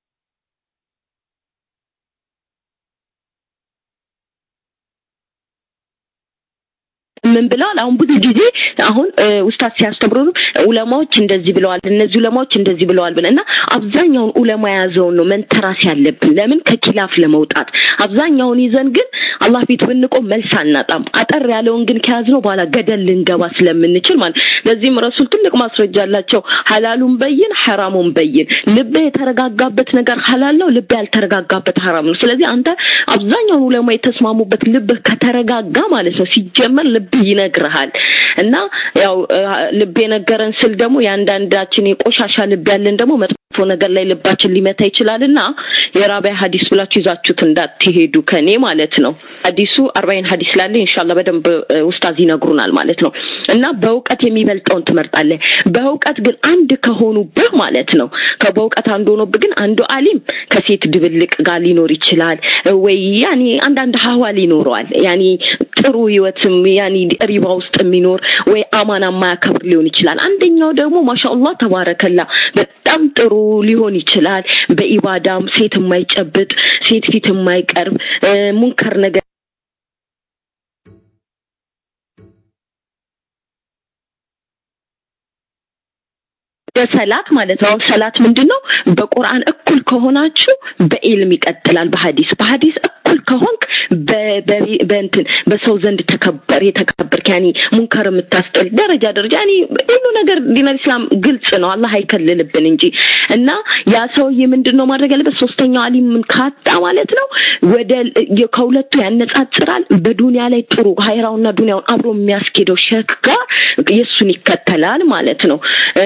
ምን ብለዋል? አሁን ብዙ ጊዜ አሁን ኡስታዝ ሲያስተምሩ ዑለማዎች እንደዚህ ብለዋል እነዚህ ዑለማዎች እንደዚህ ብለዋል ብለና አብዛኛውን ዑለማ ያዘው ነው መንተራስ ያለብን። ለምን ከኪላፍ ለመውጣት አብዛኛውን ይዘን ግን አላህ ፊት ብንቆም መልስ አናጣም። አጠር ያለውን ግን ከያዝነው በኋላ ገደል ልንገባ ስለምንችል ማለት ለዚህም ረሱል ትልቅ ማስረጃ አላቸው። ሐላሉን በይን ሐራሙን በይን። ልብ የተረጋጋበት ነገር ሐላል ነው፣ ልብ ያልተረጋጋበት ሐራም ነው። ስለዚህ አንተ አብዛኛውን ዑለማ የተስማሙበት ልብ ከተረጋጋ ማለት ነው ሲጀመር ልብ ይነግርሃል። እና ያው ልብ የነገረን ስል ደግሞ ያንዳንዳችን የቆሻሻ ልብ ያለን ደግሞ መጥፎ ነገር ላይ ልባችን ሊመታ ይችላልና የራቢያ ሐዲስ ብላችሁ ይዛችሁት እንዳትሄዱ ከኔ ማለት ነው። ሐዲሱ አርባዒን ሐዲስ ላይ ኢንሻአላህ በደንብ ኡስታዝ ይነግሩናል ማለት ነው። እና በእውቀት የሚበልጠውን ትመርጣለህ። በእውቀት ግን አንድ ከሆኑብህ ማለት ነው ከበእውቀት አንዱ ሆኖብህ ግን አንዱ አሊም ከሴት ድብልቅ ጋር ሊኖር ይችላል ወይ ያኒ አንዳንድ ሐዋል ይኖረዋል ያኒ ጥሩ ህይወትም ያኒ ሪባ ውስጥ የሚኖር ወይ አማና ማያከብር ሊሆን ይችላል። አንደኛው ደግሞ ማሻአላህ ተባረከላ በጣም ጥሩ ሊሆን ይችላል። በኢባዳም ሴት የማይጨብጥ ሴት ፊት የማይቀርብ ሙንከር ነገር ሰላት ማለት ነው። ሰላት ምንድነው? በቁርአን እኩል ከሆናችሁ በኢልም ይቀጥላል። በሐዲስ በሐዲስ እኩል ከሆንክ በእንትን በሰው ዘንድ ተከበር የተከበርክ ያኒ ሙንከር የምታስጠል ደረጃ ደረጃ ያኒ ሁሉ ነገር ዲን እስላም ግልጽ ነው። አላህ አይከልልብን እንጂ እና ያ ሰውዬ ምንድነው ማድረግ ያለበት? ሶስተኛው አሊም ምን ካጣ ማለት ነው ወደ ከሁለቱ ያነጻጽራል። በዱንያ ላይ ጥሩ ሀይራውና ዱንያውን አብሮ የሚያስኬደው ሸክጋ የሱን ይከተላል ማለት ነው።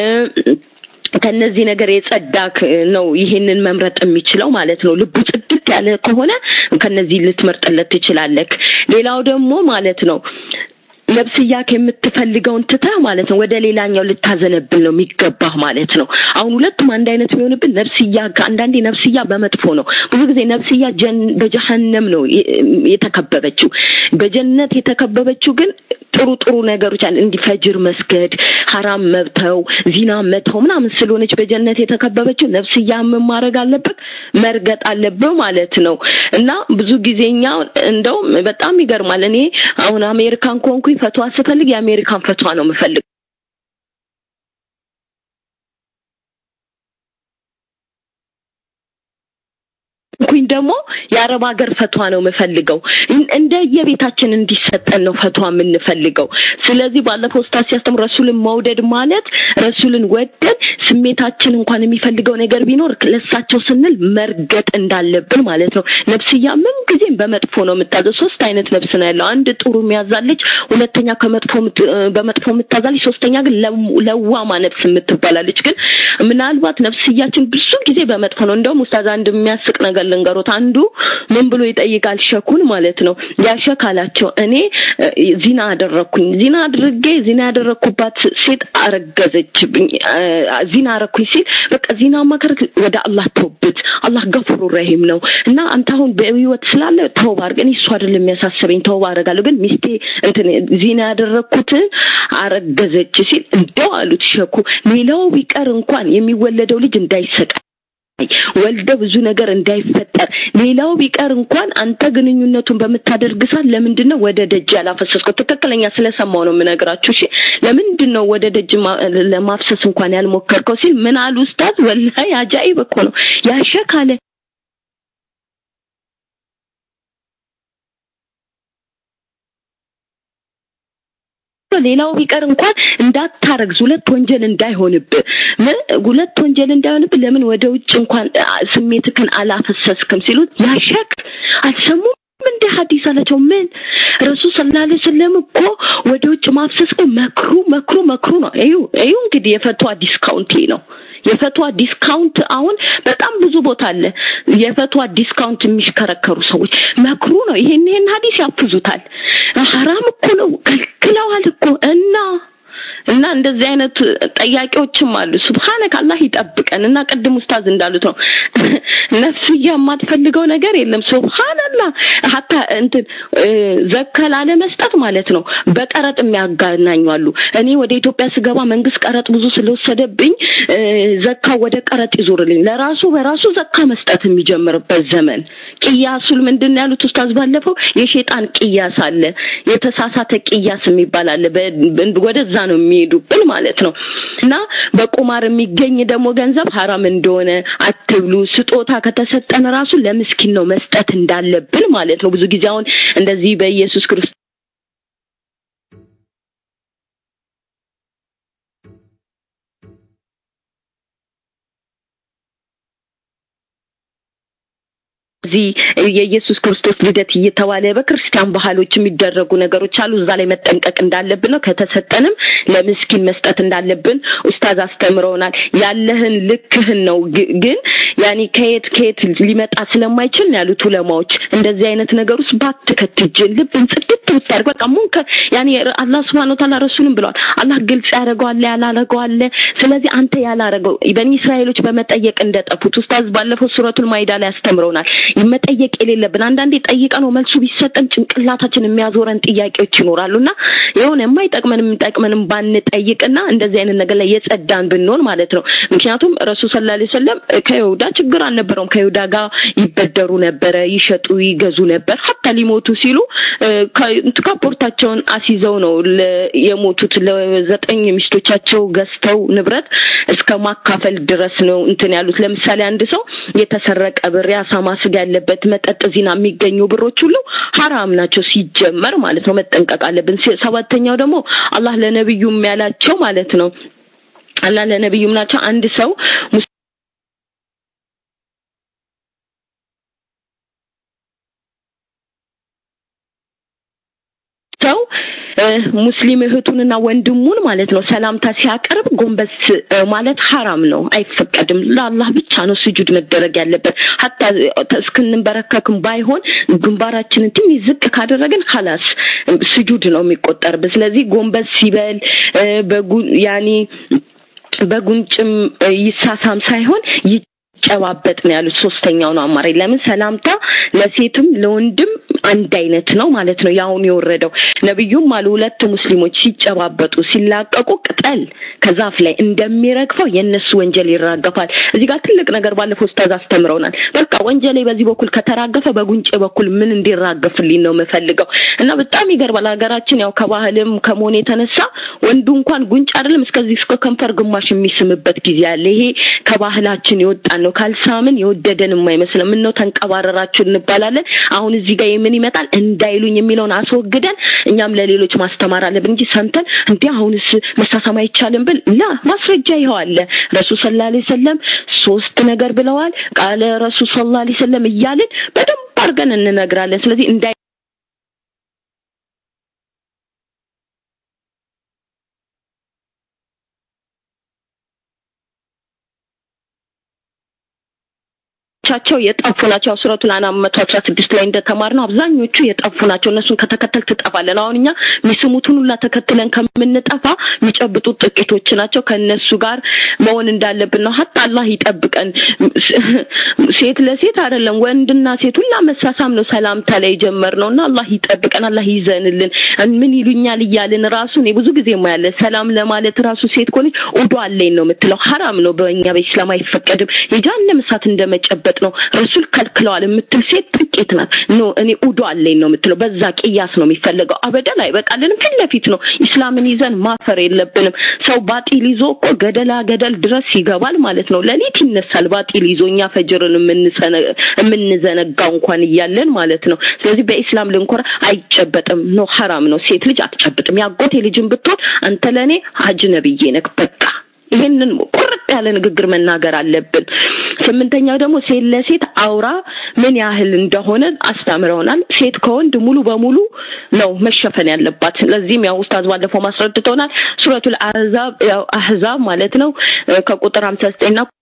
ከነዚህ ነገር የጸዳክ ነው ይሄንን መምረጥ የሚችለው ማለት ነው። ልቡ ጽድቅ ያለ ከሆነ ከነዚህ ልትመርጥለት ትችላለህ። ሌላው ደግሞ ማለት ነው ነፍስያክ የምትፈልገውን ትታ ማለት ነው ወደ ሌላኛው ልታዘነብል ነው የሚገባህ ማለት ነው። አሁን ሁለቱም አንድ አይነት ቢሆንብን ነፍስያ አንዳንዴ ነፍስያ በመጥፎ ነው። ብዙ ጊዜ ነፍስያ በጀሃነም ነው የተከበበችው። በጀነት የተከበበችው ግን ጥሩ ጥሩ ነገሮች አለ እንዲፈጅር መስገድ ሐራም መብተው ዚና መተው ምናምን ስለሆነች በጀነት የተከበበችው ነፍስያ ምን ማድረግ አለበት? መርገጥ አለበት ማለት ነው። እና ብዙ ጊዜኛ እንደው በጣም ይገርማል። እኔ አሁን አሜሪካን ኮንኩኝ ፈትዋ ስፈልግ የአሜሪካን ፈትዋ ነው የምፈልግ ኩኝ ደግሞ የአረብ ሀገር ፈትዋ ነው የምፈልገው። እንደ የቤታችን እንዲሰጠን ነው ፈትዋ የምንፈልገው። ስለዚህ ባለፈው ኡስታዝ ሲያስተምሩ ረሱልን መውደድ ማለት ረሱልን ወደን ስሜታችን እንኳን የሚፈልገው ነገር ቢኖር ለሳቸው ስንል መርገጥ እንዳለብን ማለት ነው። ነፍስያ ምን ጊዜም በመጥፎ ነው የምታዘው። ሶስት አይነት ነፍስ ነው ያለው። አንድ ጥሩ የሚያዛለች፣ ሁለተኛ ከመጥፎ በመጥፎ የምታዛለች፣ ሶስተኛ ግን ለዋማ ነፍስ የምትባላለች። ግን ምናልባት ነፍስያችን ብዙ ጊዜ በመጥፎ ነው። እንደውም ኡስታዝ አንድ የሚያስቅ ነገር ልንገሩት። አንዱ ምን ብሎ ይጠይቃል ሸኩን ማለት ነው። ያሸካላቸው እኔ ዚና አደረኩኝ ዚና አድርጌ ዚና ያደረኩባት ሴት አረገዘችብኝ ዚና አረኩኝ ሲል በቃ ዚና ማከር ወደ አላህ ተውበት አላህ ገፉሩ ረሂም ነው እና አንተ አሁን በህይወት ስላለ ተውባ አድርግ። እኔ እሱ አይደለም የሚያሳስበኝ ተውባ አደርጋለሁ። ግን ሚስቴ እንትን ዚና ያደረኩት አረገዘች ሲል እንደው አሉት ሸኩ ሌላው ቢቀር እንኳን የሚወለደው ልጅ እንዳይሰቃ ወልደ ብዙ ነገር እንዳይፈጠር ሌላው ቢቀር እንኳን አንተ ግንኙነቱን በመታደርግሳት ለምንድነው ወደ ደጅ ያላፈሰስከው? ትክክለኛ ስለሰማው ነው የምነግራችሁ። እሺ ለምንድነው ወደ ደጅ ለማፍሰስ እንኳን ያልሞከርከው ሲል ምን አሉ ኡስታዝ ወላሂ አጃኢብ እኮ ነው ያሸካለ ሌላው ቢቀር እንኳን እንዳታረግዝ ሁለት ወንጀል እንዳይሆንብ ሁለት ወንጀል እንዳይሆንብ ለምን ወደ ውጭ እንኳን ስሜትክን አላፈሰስክም ሲሉት ያሸክ አልሰሙ ምን እንደ ሐዲስ አላቸው ምን ረሱል ሰለላሁ ዐለይሂ ወሰለም እኮ ወደ ውጭ ማፍሰስ እኮ መክሩ መክሩ መክሩ ነው እዩ እዩ እንግዲህ የፈቷ ዲስካውንት ነው የፈቷ ዲስካውንት አሁን በጣም ብዙ ቦታ አለ የፈቷ ዲስካውንት የሚሽከረከሩ ሰዎች መክሩ ነው ይሄን ይሄን ሐዲስ ያፍዙታል حرام እኮ ነው ከልክለዋል እኮ እና እና እንደዚህ አይነት ጥያቄዎችም አሉ ሱብሃንከ አላህ ይጠብቀን እና ቀድም ኡስታዝ እንዳሉት ነው ነፍስያ ማትፈልገው ነገር የለም ሱብሃንአላህ hatta እንትን ዘካል አለ መስጠት ማለት ነው በቀረጥ የሚያጋናኙ አሉ እኔ ወደ ኢትዮጵያ ስገባ መንግስት ቀረጥ ብዙ ስለወሰደብኝ ዘካ ወደ ቀረጥ ይዞርልኝ ለራሱ በራሱ ዘካ መስጠት የሚጀምርበት ዘመን ቂያሱል ምንድነው ያሉት ኡስታዝ ባለፈው የሸይጣን ቂያስ አለ የተሳሳተ ቂያስ የሚባል አለ ወደዛ ነው የሚሄዱብን ማለት ነው እና በቁማር የሚገኝ ደግሞ ገንዘብ حرام እንደሆነ አትብሉ ስጦታ ከተሰጠን ራሱ ለምስኪን ነው መስጠት እንዳለብን ማለት ነው ብዙ ጊዜ አሁን እንደዚህ በኢየሱስ ክርስቶስ ዚ የኢየሱስ ክርስቶስ ልደት እየተባለ በክርስቲያን ባህሎች የሚደረጉ ነገሮች አሉ እዛ ላይ መጠንቀቅ እንዳለብን ነው ከተሰጠንም ለምስኪን መስጠት እንዳለብን ኡስታዝ አስተምረውናል ያለህን ልክህን ነው ግን ያኒ ከየት ከየት ሊመጣ ስለማይችል ያሉት ዑለማዎች እንደዚህ አይነት ነገርስ ባትከትጅን ልብን ጽድት ብታርግ በቃ ሙንከ ያኒ አላህ Subhanahu Wa Ta'ala ረሱልን ብሏል አላህ ግልጽ ያደርገዋል ያላረገዋል ስለዚህ አንተ ያላረገው በኒ እስራኤሎች በመጠየቅ እንደጠፉት ኡስታዝ ባለፈው ሱረቱል ማይዳ ላይ አስተምረውናል ይመጠየቅ የሌለብን አንዳንዴ ጠይቀነው መልሱ ቢሰጠን ጭንቅላታችን የሚያዞረን ጥያቄዎች ይኖራሉና የሆነ የማይጠቅመንም ጠቅመንም ባንጠይቅና እንደዚህ አይነት ነገር ላይ የጸዳን ብንሆን ማለት ነው ምክንያቱም ረሱል ሰለላሁ ዐለይሂ ወሰለም ከይሁዳ ችግር አልነበረውም ከይሁዳ ጋር ይበደሩ ነበር ይሸጡ ይገዙ ነበር hatta ሊሞቱ ሲሉ ከፖርታቸውን አሲዘው ነው የሞቱት ለዘጠኝ ሚስቶቻቸው ገዝተው ንብረት እስከ ማካፈል ድረስ ነው እንትን ያሉት ለምሳሌ አንድ ሰው የተሰረቀ ብር ያሳማ ስጋ ያለበት መጠጥ ዚና የሚገኙ ብሮች ሁሉ حرام ናቸው ሲጀመር ማለት ነው መጠንቀቅ አለብን ሰባተኛው ደግሞ አላህ ለነብዩም ያላቸው ማለት ነው አላህ ለነብዩም ናቸው አንድ ሰው ሰው ሙስሊም እህቱንና ወንድሙን ማለት ነው ሰላምታ ሲያቀርብ ጎንበስ ማለት حرام ነው አይፈቀድም ለአላህ ብቻ ነው ስጁድ መደረግ ያለበት hatta እስክንበረከክም ባይሆን ግንባራችንን ትንሽ ዝቅ ካደረግን خلاص ስጁድ ነው የሚቆጠርበት ስለዚህ ጎንበስ ሲበል በጉ ያኒ በጉንጭም ይሳሳም ሳይሆን ጨባበጥ ነው ያሉት ሶስተኛው ነው አማራጭ ለምን ሰላምታ ለሴትም ለወንድም አንድ አይነት ነው ማለት ነው ያውን የወረደው ነብዩም ማሉ ሁለት ሙስሊሞች ሲጨባበጡ ሲላቀቁ ቅጠል ከዛፍ ላይ እንደሚረግፈው የነሱ ወንጀል ይራገፋል እዚህ ጋር ትልቅ ነገር ባለፈው ኡስታዝ አስተምረውናል በቃ ወንጀሌ በዚህ በኩል ከተራገፈ በጉንጭ በኩል ምን እንዲራገፍልኝ ነው መፈልገው እና በጣም ይገርባል ሀገራችን ያው ከባህልም ከመሆን የተነሳ ወንዱ እንኳን ጉንጭ አይደለም እስከዚህ እስከ ከንፈር ግማሽ የሚስምበት ጊዜ አለ ይሄ ከባህላችን ይወጣል ነው ካልሳምን የወደደን የማይመስል ምን ነው ተንቀባረራችሁ እንባላለን አሁን እዚህ ጋር ምን ይመጣል እንዳይሉኝ የሚለውን አስወግደን እኛም ለሌሎች ማስተማር አለብን እንጂ ሰምተን እንዴ አሁንስ መሳሳም አይቻልም ብል ላ ማስረጃ ይዋለ ረሱል ሰለላሁ ዐለይሂ ወሰለም ሶስት ነገር ብለዋል ቃለ ረሱል ሰለላሁ ዐለይሂ ወሰለም እያልን በደንብ አርገን እንነግራለን ስለዚህ እንዳይ ቻቸው የጠፉ ናቸው ሱረቱል አናም መቶ አስራ ስድስት ላይ እንደተማርነው አብዛኞቹ የጠፉ ናቸው እነሱን ከተከተል ተጣፋለን አሁንኛ ሚስሙቱን ሁላ ተከትለን ከምንጠፋ የሚጨብጡት ጥቂቶች ናቸው ከነሱ ጋር መሆን እንዳለብን ነው hatta አላህ ይጠብቀን ሴት ለሴት አይደለም ወንድና ሴት ሁላ መሳሳም ነው ሰላምታ ላይ ጀመርነውና አላህ ይጠብቀን አላህ ይዘንልን ምን ይሉኛል ይያልን ራሱ ነው ብዙ ጊዜ ማያለ ሰላም ለማለት ራሱ ሴት ኮኒ ኡዱ አለኝ ነው የምትለው حرام ነው በእኛ በእስላም አይፈቀድም የጀሃነም እሳት እንደመጨበጥ ነው ረሱል ከልክለዋል የምትል ሴት ጥቂት ናት ኖ እኔ ኡዱ አለኝ ነው የምትለው በዛ ቅያስ ነው የሚፈልገው አበደን አይበቃልንም ፊት ለፊት ነው እስላምን ይዘን ማፈር የለብንም ሰው ባጢል ይዞ እኮ ገደላ ገደል ድረስ ይገባል ማለት ነው ለሊት ይነሳል ባጢል ይዞኛ ፈጅርን የምንዘነጋው እንኳን ይያለን ማለት ነው ስለዚህ በእስላም ልንኮራ አይጨበጥም ነው حرام ነው ሴት ልጅ አትጨብጥም ያጎቴ ልጅን ብትሆን አንተ ለኔ አጅነብዬ ነክ በቃ ይሄንን ቁርጥ ያለ ንግግር መናገር አለብን ስምንተኛው ደግሞ ሴት ለሴት አውራ ምን ያህል እንደሆነ አስተምረውናል ሴት ከወንድ ሙሉ በሙሉ ነው መሸፈን ያለባት ለዚህም ያው ኡስታዝ ባለፈው ማስረድተውናል ሱረቱል አህዛብ ያው አህዛብ ማለት ነው ከቁጥር ሃምሳ ዘጠኝ እና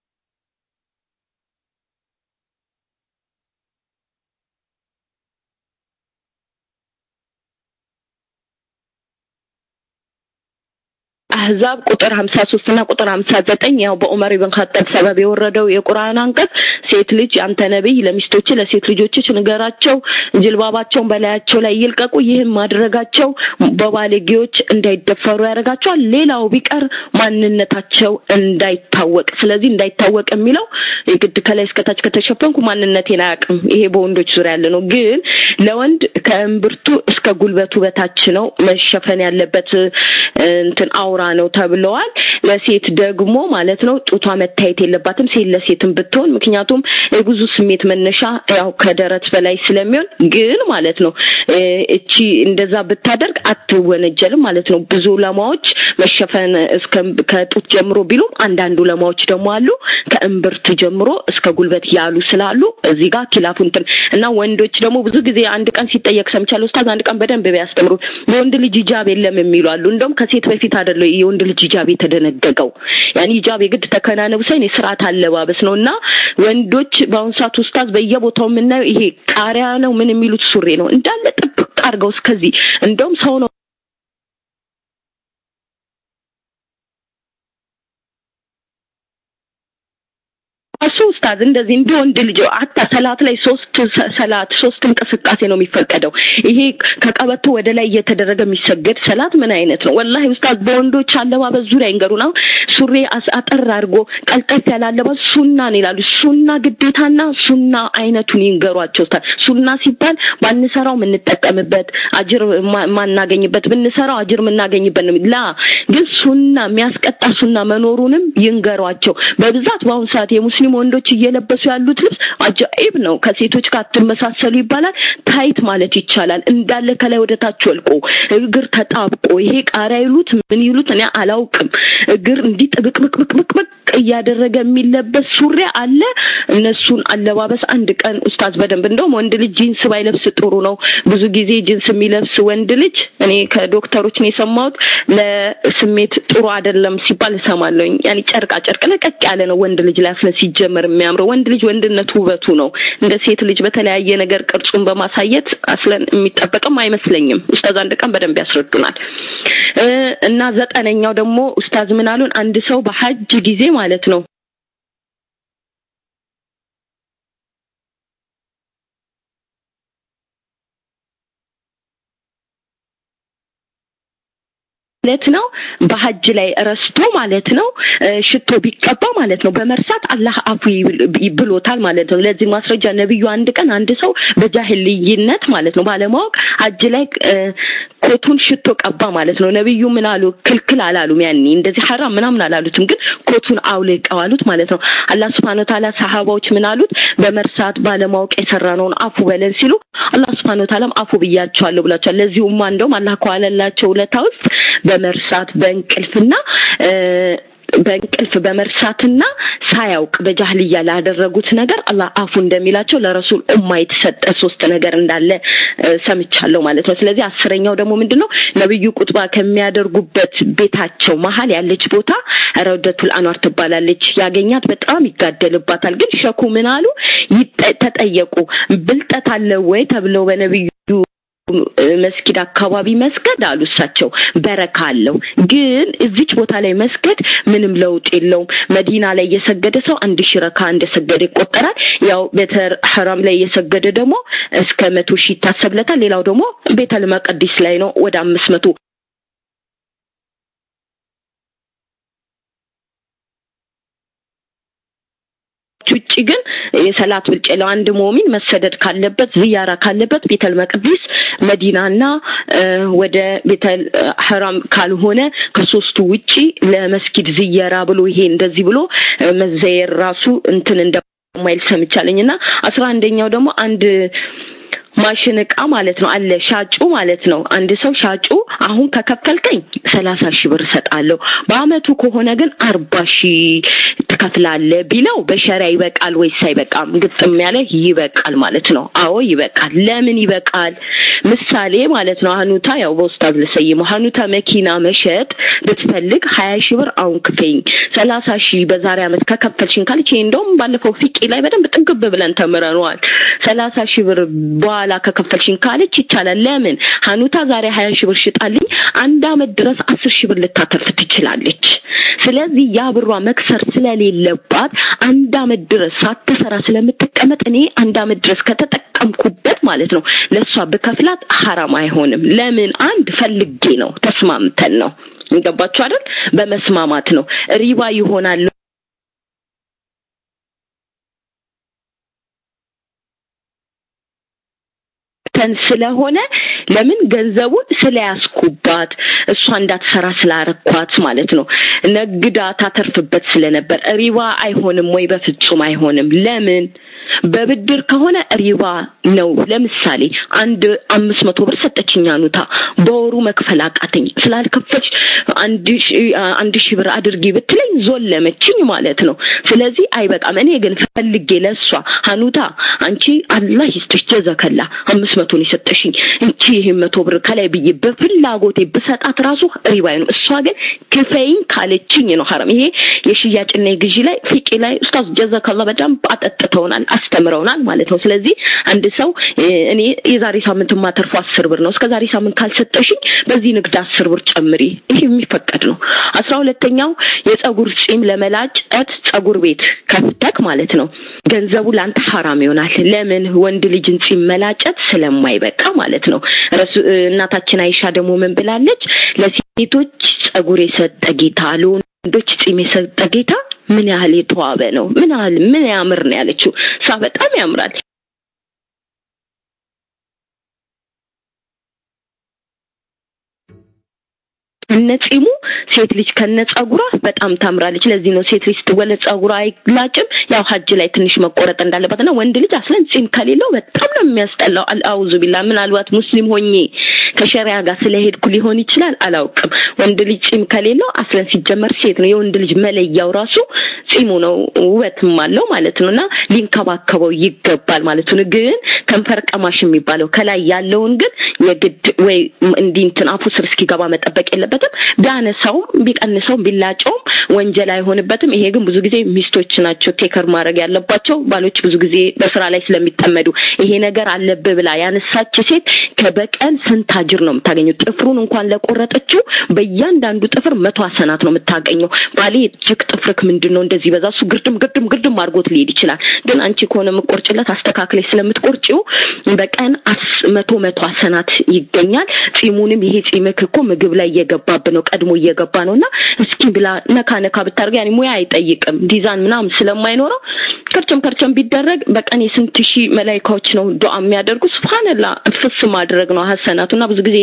አህዛብ ቁጥር ሃምሳ ሶስት እና ቁጥር ሃምሳ ዘጠኝ ያው በዑመር ኢብኑ ኸጣብ ሰበብ የወረደው የቁርአን አንቀጽ ሴት ልጅ አንተ ነብይ ለሚስቶች ለሴት ልጆችሽ ንገራቸው ጅልባባቸውን በላያቸው ላይ ይልቀቁ ይህም ማድረጋቸው በባለጌዎች እንዳይደፈሩ ያደርጋቸዋል ሌላው ቢቀር ማንነታቸው እንዳይታወቅ ስለዚህ እንዳይታወቅ የሚለው የግድ ከላይ እስከታች ከተሸፈንኩ ማንነቴን አያውቅም ይሄ በወንዶች ዙሪያ ያለ ነው ግን ለወንድ ከእምብርቱ እስከ ጉልበቱ በታች ነው መሸፈን ያለበት እንትን አውራ ነው ተብለዋል ለሴት ደግሞ ማለት ነው ጡቷ መታየት የለባትም ሴት ለሴትም ብትሆን ምክንያቱም የብዙ ስሜት መነሻ ያው ከደረት በላይ ስለሚሆን ግን ማለት ነው እቺ እንደዛ ብታደርግ አትወነጀልም ማለት ነው ብዙ ለማዎች መሸፈን እስከ ከጡት ጀምሮ ቢሉም አንዳንዱ ለማዎች ደግሞ አሉ ከእምብርት ጀምሮ እስከ ጉልበት ያሉ ስላሉ እዚህ ጋር ኪላፉንትን እና ወንዶች ደግሞ ብዙ ጊዜ አንድ ቀን ሲጠየቅ ሰምቻለሁ ኡስታዝ አንድ ቀን በደንብ ቢያስተምሩ ወንድ ልጅ ሂጃብ የለም የሚሉ አሉ እንደውም ከሴት በፊት አይደለም የወንድ ልጅ ሂጃብ የተደነገገው ያኒ ሂጃብ የግድ ተከናነቡ ሳይን የሥርዓት አለባበስ ነውና ወንዶች በአሁን ሰዓት ኡስታዝ በየቦታው ምናየው ይሄ ቃሪያ ነው ምን የሚሉት ሱሪ ነው እንዳለ ጥብቅ አድርገው እስከዚህ እንደውም ሰው ነው ኡስታዝ እንደዚህ እንደወንድ ልጅ አጣ ሰላት ላይ ሶስት ሰላት ሶስት እንቅስቃሴ ነው የሚፈቀደው ይሄ ከቀበቶ ወደ ላይ እየተደረገ የሚሰገድ ሰላት ምን አይነት ነው ወላሂ ኡስታዝ በወንዶች አለባበስ ዙሪያ ይንገሩና ሱሪ አጠር አድርጎ ቀልጠፍ ያለ አለባበስ ሱና ነው ይላሉ ሱና ግዴታና ሱና አይነቱን ይንገሯቸው ኡስታዝ ሱና ሲባል ባንሰራው የምንጠቀምበት አጅር ማናገኝበት ብንሰራው አጅር የምናገኝበት ነው ላ ግን ሱና የሚያስቀጣ ሱና መኖሩንም ይንገሯቸው በብዛት በአሁን ሰዓት የሙስሊም ወንዶች እየለበሱ ያሉት ልብስ አጃኢብ ነው ከሴቶች ጋር ተመሳሰሉ ይባላል ታይት ማለት ይቻላል እንዳለ ከላይ ወደ ታች ወልቆ እግር ተጣብቆ ይሄ ቃሪያ ይሉት ምን ይሉት እኔ አላውቅም እግር እንዲ ጥብቅብቅብቅብቅ እያደረገ የሚለበስ ሱሪ አለ እነሱን አለባበስ አንድ ቀን ኡስታዝ በደንብ እንደውም ወንድ ልጅ ጂንስ ባይለብስ ጥሩ ነው ብዙ ጊዜ ጂንስ የሚለብስ ወንድ ልጅ እኔ ከዶክተሮች ነው የሰማሁት ለስሜት ጥሩ አይደለም ሲባል ሰማለኝ ያኒ ጨርቃ ጨርቅ ለቀቅ ያለ ነው ወንድ ልጅ ላይ አፍለ ሲጀመር የሚያምረው ወንድ ልጅ ወንድነቱ ውበቱ ነው እንደ ሴት ልጅ በተለያየ ነገር ቅርጹን በማሳየት አስለን የሚጠበቅም አይመስለኝም ኡስታዝ አንድ ቀን በደንብ ያስረዱናል እና ዘጠነኛው ደግሞ ኡስታዝ ምን አሉን አንድ ሰው በሐጅ ጊዜ ማለት ነው ማለት ነው በሐጅ ላይ ረስቶ ማለት ነው ሽቶ ቢቀባ ማለት ነው በመርሳት አላህ አፉ ይብሎታል ማለት ነው ለዚህ ማስረጃ ነብዩ አንድ ቀን አንድ ሰው በጃሂልይነት ማለት ነው ባለማወቅ ሐጅ ላይ ኮቱን ሽቶ ቀባ ማለት ነው ነብዩ ምን አሉ ክልክል አላሉም ያኒ እንደዚህ حرام ምናምን አላሉትም ግን ኮቱን አውልቀው አሉት ማለት ነው አላህ Subhanahu Wa Ta'ala ሰሃባዎች ምን አሉት በመርሳት ባለማወቅ የሰራነውን አፉ በለን ሲሉ አላህ Subhanahu Wa Ta'ala አፉ ብያቸዋለሁ ብላቸዋል ለዚህ ኡማ እንደውም አላህ ቋለላቸው ለታውስ በመርሳት በእንቅልፍና በእንቅልፍ በመርሳትና ሳያውቅ በጃህልያ ላደረጉት ነገር አላህ አፉ እንደሚላቸው ለረሱል ኡማ የተሰጠ ሶስት ነገር እንዳለ ሰምቻለሁ ማለት ነው ስለዚህ አስረኛው ደግሞ ምንድነው ነብዩ ቁጥባ ከሚያደርጉበት ቤታቸው መሃል ያለች ቦታ ረውደቱል አንዋር ትባላለች ያገኛት በጣም ይጋደልባታል ግን ሸኩ ምን አሉ ተጠየቁ ብልጠት አለ ወይ ተብለው በነብዩ መስጊድ አካባቢ መስገድ አሉሳቸው በረካ አለው ግን እዚች ቦታ ላይ መስገድ ምንም ለውጥ የለውም መዲና ላይ የሰገደ ሰው አንድ ሺህ ረካ እንደሰገደ ይቆጠራል ያው ቤተር حرام ላይ የሰገደ ደግሞ እስከ መቶ ሺህ ይታሰብለታል ሌላው ደግሞ ቤተል መቅደስ ላይ ነው ወደ አምስት መቶ ውጪ ግን የሰላት ብልጭ ለአንድ ሙእሚን መሰደድ ካለበት ዚያራ ካለበት ቤተል መቅዲስ መዲናና ወደ ቤተል ሐራም ካልሆነ ከሶስቱ ውጪ ለመስጊድ ዚያራ ብሎ ይሄ እንደዚህ ብሎ መዘየር ራሱ እንትን እንደማይል ሰምቻለኝና አስራ አንደኛው ደግሞ አንድ ማሽን እቃ ማለት ነው አለ ሻጩ ማለት ነው አንድ ሰው ሻጩ አሁን ከከፈልከኝ ሰላሳ ሺህ ብር ሰጣለሁ በአመቱ ከሆነ ግን አርባ ሺህ ትከፍላለህ ቢለው በሸሪዓ ይበቃል ወይስ አይበቃም ግጥም ያለ ይበቃል ማለት ነው አዎ ይበቃል ለምን ይበቃል ምሳሌ ማለት ነው ሀኑታ ያው በኡስታዝ ለሰይሙ ሀኑታ መኪና መሸጥ ብትፈልግ ሀያ ሺህ ብር አሁን ክፈኝ ሰላሳ ሺህ በዛሬ አመት ከከፈልሽኝ ካልቼ እንደውም ባለፈው ፍቂ ላይ በደንብ ጥንቅብ ብለን ተመረናል ሰላሳ ሺህ ብር በኋላ ከከፈልሽኝ ካለች ይቻላል ለምን ሀኑታ ዛሬ ሀያ ሺህ ብር ሽጣልኝ አንድ አመት ድረስ አስር ሺህ ብር ልታተርፍ ትችላለች ስለዚህ ያ ብሯ መክሰር ስለሌለባት አንድ አመት ድረስ ሳትሰራ ስለምትቀመጥ እኔ አንድ አመት ድረስ ከተጠቀምኩበት ማለት ነው ለሷ በከፍላት حرام አይሆንም ለምን አንድ ፈልጌ ነው ተስማምተን ነው እንገባችሁ አይደል በመስማማት ነው ሪባ ይሆናል ተን ስለሆነ ለምን ገንዘቡን ስለያስኩባት እሷ እንዳትሰራ ስላረኳት ማለት ነው ነግዳ ታተርፍበት ስለነበር ሪባ አይሆንም ወይ በፍጹም አይሆንም ለምን በብድር ከሆነ ሪባ ነው ለምሳሌ አንድ አምስት መቶ ብር ሰጠችኝ አኑታ በወሩ መክፈል አቃተኝ ስላልከፈልሽ አንድ ሺህ ብር አድርጊ ብትለኝ ዞለመችኝ ማለት ነው ስለዚህ አይበቃም እኔ ግን ፈልጌ ለሷ አኑታ አንቺ አላህ ይስጥሽ ጀዛከላ አምስት መቶ ነው ሰጠሽኝ እንቺ ይሄ መቶ ብር ከላይ ብዬ በፍላጎቴ በሰጣት ራሱ ሪባ ነው እሷ ግን ክፈይኝ ካለችኝ ነው حرام ይሄ የሽያጭና የግዢ ላይ ፍቂ ላይ ኡስታዝ ጀዛከላ በጣም አጠጥተውናል አስተምረውናል ማለት ነው ስለዚህ አንድ ሰው እኔ የዛሬ ሳምንት ማተርፉ አስር ብር ነው እስከዛሬ ሳምንት ካልሰጠሽኝ በዚህ ንግድ አስር ብር ጨምሪ ይሄ የሚፈቀድ ነው አስራ ሁለተኛው የጸጉር ጺም ለመላጨት ጸጉር ቤት ከፍተክ ማለት ነው ገንዘቡ ላንተ حرام ይሆናል ለምን ወንድ ልጅን ጺም መላጨት ስለማይበቃ ማለት ነው እናታችን አይሻ ደግሞ ምን ብላለች ለሴቶች ጸጉር የሰጠ ጌታ ለወንዶች ጺም የሰጠ ጌታ ምን ያህል የተዋበ ነው ምን ያህል ምን ያምር ነው ያለችው ሳ በጣም ያምራል ነጽሙ ሴት ልጅ ከነጸጉሯ በጣም ታምራለች ለዚህ ነው ሴት ልጅ ትወለ ጸጉሯ አይላጭም ያው ሐጅ ላይ ትንሽ መቆረጥ እንዳለባትና ወንድ ልጅ አስለን ጺም ከሌለው በጣም ነው የሚያስጠላው አልአውዙ ቢላህ ምን አልዋት ሙስሊም ሆኜ ከሸሪዓ ጋር ስለሄድኩ ሊሆን ይችላል አላውቅም ወንድ ልጅ ጺም ከሌለው አስለን ሲጀመር ሴት ነው የወንድ ልጅ መለያው ራሱ ጺሙ ነው ውበትም አለው ማለት ነውና ሊንከባከበው ይገባል ማለት ነው ግን ከንፈር ቀማሽ የሚባለው ከላይ ያለውን ግን የግድ ወይ እንዲንትን አፉ ስር እስኪገባ መጠበቅ የለበትም ቢያነሳው ቢቀንሰው ቢላጨው ወንጀል አይሆንበትም ይሄ ግን ብዙ ጊዜ ሚስቶች ናቸው ቴከር ማድረግ ያለባቸው ባሎች ብዙ ጊዜ በስራ ላይ ስለሚጠመዱ ይሄ ነገር አለበ ብላ ያነሳች ሴት ከበቀን ስንት አጅር ነው የምታገኘው ጥፍሩን እንኳን ለቆረጠችው በእያንዳንዱ ጥፍር መቶ ሐሰናት ነው የምታገኘው ባሌ እጅግ ጥፍርክ ምንድነው እንደዚህ በዛሱ ግርድም ግርድም ግርድም አድርጎት ሊሄድ ይችላል ግን አንቺ ከሆነ መቆርጭለት አስተካክለሽ ስለምትቆርጪው በቀን መቶ መቶ ሐሰናት ይገኛል ጺሙንም ይሄ ጺምክ እኮ ምግብ ላይ የገባብነው ቀድሞ እየገባ ነውና እስኪ ብላ ነካ ነካ ብታርጋ ያኔ ሙያ አይጠይቅም ዲዛይን ምናምን ስለማይኖረው ከርቸም ከርቸም ቢደረግ በቀን የስንት ሺህ መላእክቶች ነው ዱዓ የሚያደርጉ ሱብሃንአላህ ፍስ ማድረግ ነው ሐሰናቱና ብዙ ጊዜ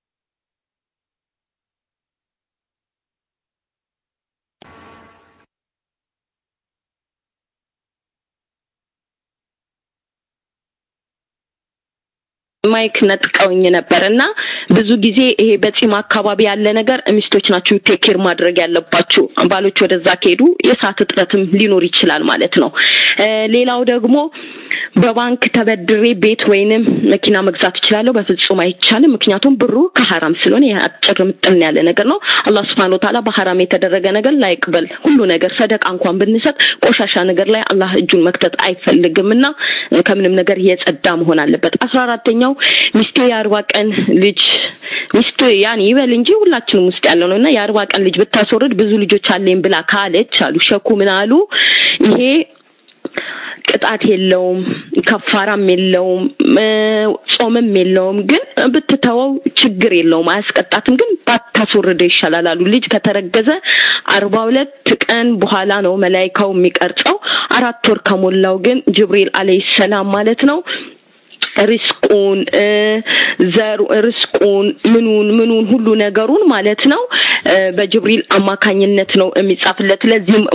ማይክ ነጥቀውኝ ነበርና ብዙ ጊዜ ይሄ በጺም አካባቢ ያለ ነገር ሚስቶች ናቸው ቴኬር ማድረግ ያለባቸው ባሎች ወደዛ ከሄዱ የሳት እጥረትም ሊኖር ይችላል ማለት ነው ሌላው ደግሞ በባንክ ተበድሬ ቤት ወይንም መኪና መግዛት ይችላልው በፍጹም አይቻልም ምክንያቱም ብሩ ከሐራም ስለሆነ ያጭር ምጥን ያለ ነገር ነው አላህ Subhanahu Wa Ta'ala በሐራም የተደረገ ነገር ላይቀበል ሁሉ ነገር ሰደቃ እንኳን ብንሰጥ ቆሻሻ ነገር ላይ አላህ እጁን መክተት አይፈልግምና ከምንም ነገር የጸዳ መሆን አለበት አስራ አራተኛው ሚስቴ የአርባ ቀን ልጅ ሚስቴ ያኔ ይበል እንጂ ሁላችንም ውስጥ ያለው ነውና የአርባ ቀን ልጅ ብታስወርድ ብዙ ልጆች አለኝ ብላ ካለች አሉ ሸኩ ምን አሉ ይሄ ቅጣት የለውም ከፋራም የለውም ጾምም የለውም ግን ብትተወው ችግር የለውም አያስቀጣትም ግን ባታስወርደው ይሻላል አሉ ልጅ ከተረገዘ አርባ ሁለት ቀን በኋላ ነው መላእክቱ የሚቀርጸው አራት ወር ከሞላው ግን ጅብሪል አለይሂ ሰላም ማለት ነው ሪስቁን ዘሩ ሪስቁን ምኑን ምኑን ሁሉ ነገሩን ማለት ነው በጅብሪል አማካኝነት ነው የሚጻፍለት ለዚህም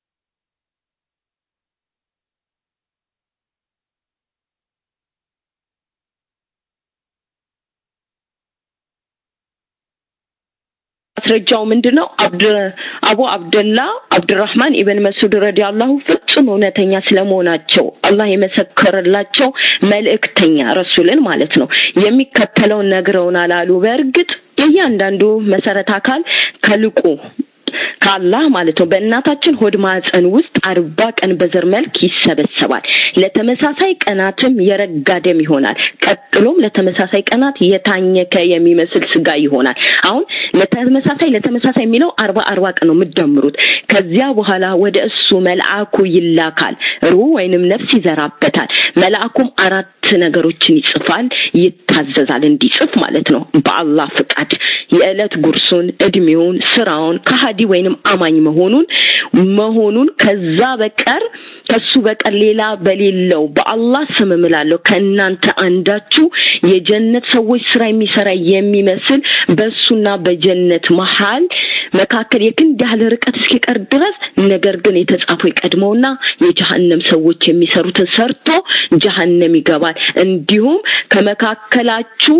ማስረጃው ምንድነው አብድ አቡ አብደላ አብዱራህማን ኢብን መስዑድ ረዲየላሁ ፍጹም እውነተኛ ስለመሆናቸው አላህ የመሰከረላቸው መልእክተኛ ረሱልን ማለት ነው የሚከተለው ነግረውናል አሉ በእርግጥ እያንዳንዱ መሰረት አካል ከልቁ ካላህ ማለት ነው በእናታችን ሆድ ማህፀን ውስጥ አርባ ቀን በዘር መልክ ይሰበሰባል ለተመሳሳይ ቀናትም የረጋ ደም ይሆናል ቀጥሎም ለተመሳሳይ ቀናት የታኘከ የሚመስል ስጋ ይሆናል አሁን ለተመሳሳይ ለተመሳሳይ የሚለው አርባ አርባ ቀን ነው ምድምሩት ከዚያ በኋላ ወደ እሱ መልአኩ ይላካል ሩ ወይንም ነፍስ ይዘራበታል መልአኩም አራት ነገሮችን ይጽፋል ይታዘዛል እንዲጽፍ ማለት ነው በአላህ ፍቃድ የዕለት ጉርሱን እድሜውን ስራውን ከሃዲ ወይንም አማኝ መሆኑን መሆኑን ከዛ በቀር ከሱ በቀር ሌላ በሌለው በአላህ ስም እምላለሁ ከእናንተ አንዳችሁ የጀነት ሰዎች ስራ የሚሰራ የሚመስል በሱና በጀነት መሃል መካከል የክንድ ያህል ርቀት እስኪቀር ድረስ ነገር ግን የተጻፈው ይቀድመውና የጀሃነም ሰዎች የሚሰሩት ሰርቶ ጀሃነም ይገባል እንዲሁም ከመካከላችሁ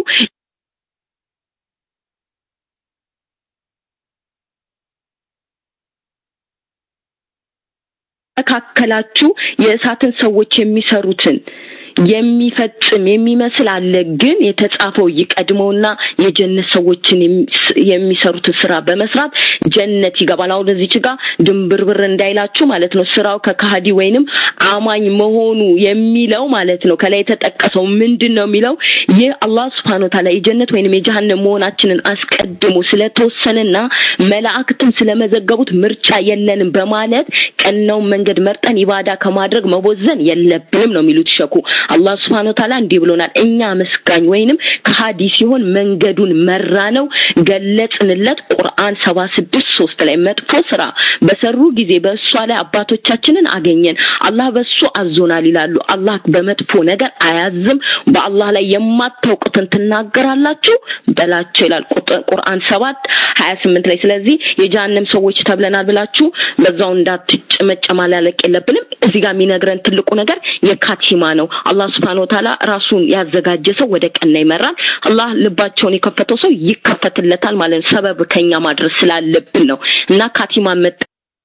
መካከላችሁ የእሳትን ሰዎች የሚሰሩትን የሚፈጽም የሚመስል አለ ግን የተጻፈው ይቀድመውና የጀነት ሰዎችን የሚሰሩት ስራ በመስራት ጀነት ይገባል አሁን እዚህ ጋር ድንብርብር እንዳይላችሁ ማለት ነው ስራው ከካሃዲ ወይንም አማኝ መሆኑ የሚለው ማለት ነው ከላይ ተጠቀሰው ምንድነው የሚለው ይህ አላህ Subhanahu Wa Ta'ala የጀነት ወይንም የጀሃነም መሆናችንን አስቀድሞ ስለተወሰነና መላእክትም ስለመዘገቡት ምርጫ የለንም በማለት ቀናው መንገድ መርጠን ኢባዳ ከማድረግ መቦዘን የለብንም ነው የሚሉት ሸኩ አላህ Subhanahu Wa Ta'ala እንዲህ ብሎናል እኛ መስጋኝ ወይንም ከሐዲስ ሲሆን መንገዱን መራነው ገለጽንለት ቁርአን ሰባ ስድስት ሶስት ላይ መጥፎ ስራ በሰሩ ጊዜ በእሷ ላይ አባቶቻችንን አገኘን አላህ በሱ አዞናል ይላሉ አላህ በመጥፎ ነገር አያዝም በአላህ ላይ የማታውቁትን ትናገራላችሁ በላቸው ይላል ቁርአን ሰባት ሀያ ስምንት ላይ ስለዚህ የጀሃነም ሰዎች ተብለናል ብላችሁ በዛው እንዳትጨመጨማላለቅ የለብንም እዚህ ጋር የሚነግረን ትልቁ ነገር የካቲማ ነው አላህ Subhanahu Wa Ta'ala ራሱን ያዘጋጀ ሰው ወደ ቀና ይመራል አላህ ልባቸውን የከፈተው ሰው ይከፈትለታል ማለት ሰበብ ከኛ ማድረስ ስላለብን ነው እና ካቲማ መጥ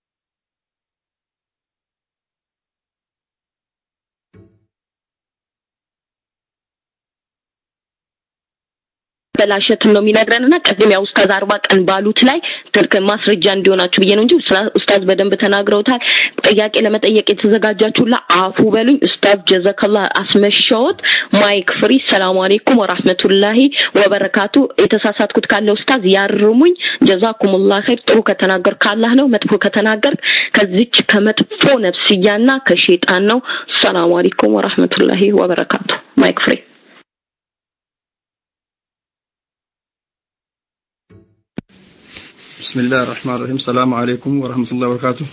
በላሸት ነው የሚነግረንና ቀደም ያው ኡስታዝ አርባ ቀን ባሉት ላይ ትልቅ ማስረጃ እንዲሆናችሁ ብዬ ነው እንጂ ኡስታዝ በደንብ ተናግረውታል ጥያቄ ለመጠየቅ የተዘጋጃችሁላ አፉ በሉኝ ኡስታዝ ጀዛከላህ አስመሽውት ማይክ ፍሪ ሰላም አለይኩም ወራህመቱላሂ ወበረካቱ የተሳሳትኩት ካለ ኡስታዝ ያርሙኝ ጀዛኩሙላህ ኸይር ጥሩ ከተናገር ካላህ ነው መጥፎ ከተናገር ከዚች ከመጥፎ ነፍስያና ከሸይጣን ነው ሰላም አለይኩም ወራህመቱላሂ ወበረካቱ ማይክ ፍሪ بسم الله الرحمن الرحيم السلام عليكم ورحمة الله وبركاته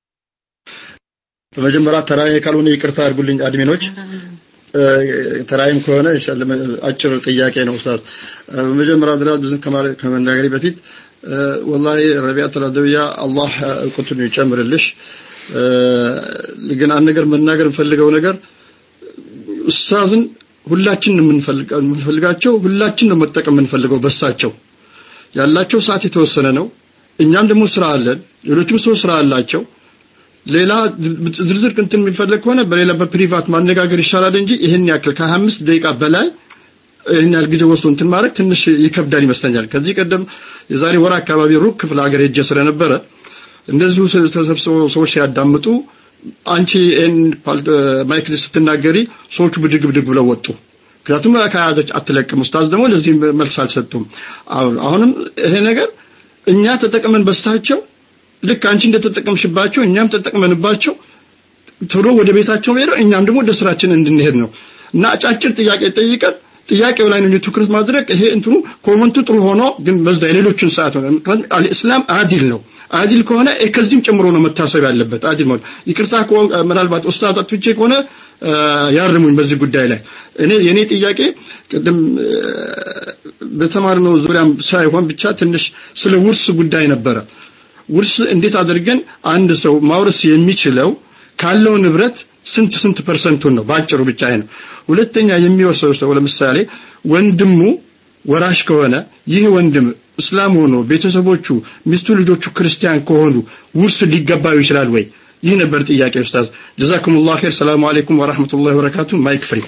በመጀመሪያ ተራዬ ካልሆነ ይቅርታ አድርጉልኝ አድሚኖች ተራይም ከሆነ ኢንሻአላህ አጭር ጥያቄ ነው ኡስታዝ በመጀመሪያ ደረጃ ብዙ ከመናገሬ በፊት والله ረቢዓት አልአደውያ አላህ ቁጥሩን ይጨምርልሽ ግን አንድ ነገር መናገር እንፈልገው ነገር ኡስታዝን ሁላችንም የምንፈልጋቸው ሁላችንም መጠቀም የምንፈልገው በሳቸው ያላቸው ሰዓት የተወሰነ ነው እኛም ደግሞ ስራ አለን ሌሎችም ሰው ስራ አላቸው ሌላ ዝርዝር እንትን የሚፈልግ ሆነ በሌላ በፕራይቬት ማነጋገር ይሻላል እንጂ ይሄን ያክል ከ25 ደቂቃ በላይ ይሄን ያህል ጊዜ ወስዶ እንትን ማለት ትንሽ ይከብዳል ይመስለኛል ከዚህ ቀደም የዛሬ ወር አካባቢ ሩክ ክፍለ ሀገር ሄጄ ስለነበረ እንደዚሁ ተሰብስበው ሰዎች ሲያዳምጡ አንቺ ኤን ማይክ ስትናገሪ ሰዎቹ ብድግ ብድግ ብለው ወጡ ምክንያቱም ከያዘች አትለቅም ኡስታዝ ደግሞ ለዚህ መልስ አልሰጡም አሁንም ይሄ ነገር እኛ ተጠቅመን በስታቸው ልክ አንቺ እንደተጠቀምሽባቸው እኛም ተጠቅመንባቸው ቶሎ ወደ ቤታቸው ሄደው እኛም ደግሞ ወደ ስራችን እንድንሄድ ነው እና አጫጭር ጥያቄ ጠይቀን ጥያቄው ላይ ነው ትኩረት ማድረግ ይሄ እንትኑ ኮመንቱ ጥሩ ሆኖ ግን በዛ ሌሎችን ሰዓት ሆነ አልእስላም አዲል ነው አዲል ከሆነ ከዚህም ጨምሮ ነው መታሰብ ያለበት አዲል ማለት ይቅርታ ምናልባት ኡስታዝ አጥቼ ከሆነ ያርሙኝ በዚህ ጉዳይ ላይ እኔ የኔ ጥያቄ ቅድም በተማርነው ዙሪያም ሳይሆን ብቻ ትንሽ ስለ ውርስ ጉዳይ ነበረ ውርስ እንዴት አድርገን አንድ ሰው ማውረስ የሚችለው ካለው ንብረት ስንት ስንት ፐርሰንቱን ነው ባጭሩ ብቻ ነው ሁለተኛ የሚወርሰው ሰው ለምሳሌ ወንድሙ ወራሽ ከሆነ ይህ ወንድም እስላም ሆኖ ቤተሰቦቹ ሚስቱ ልጆቹ ክርስቲያን ከሆኑ ውርስ ሊገባው ይችላል ወይ ይህ ነበር ጥያቄ ኡስታዝ ጀዛኩሙላህ ኸይር ሰላም አለይኩም ወራህመቱላሂ ወበረካቱ ማይክ ፍሪ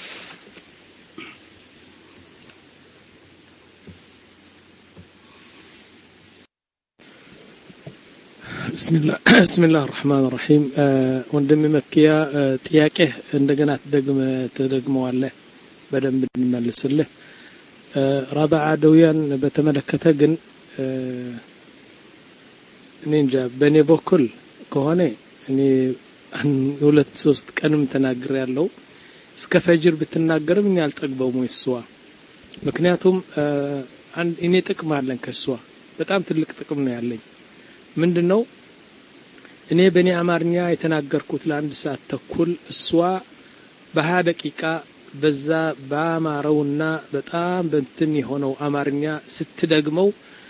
بسم الله بسم الله الرحمن الرحيم ወንድም መኪያ ጥያቄህ እንደገና ተደግመ ተደግመዋለህ በደንብ እንመልስልህ ረባዓ ደውያን በተመለከተ ግን እኔ እንጃ በኔ በኩል ከሆነ እኔ ሁለት ሶስት ቀንም ተናግሬ ያለው እስከ ፈጅር ብትናገርም እኔ አልጠግበውም እሷ ምክንያቱም አንድ እኔ ጥቅም አለን ከሷ በጣም ትልቅ ጥቅም ነው ያለኝ ምንድነው እኔ በኔ አማርኛ የተናገርኩት ለአንድ ሰዓት ተኩል እሷ በ20 ደቂቃ በዛ ባማረውና በጣም በእንትን የሆነው አማርኛ ስትደግመው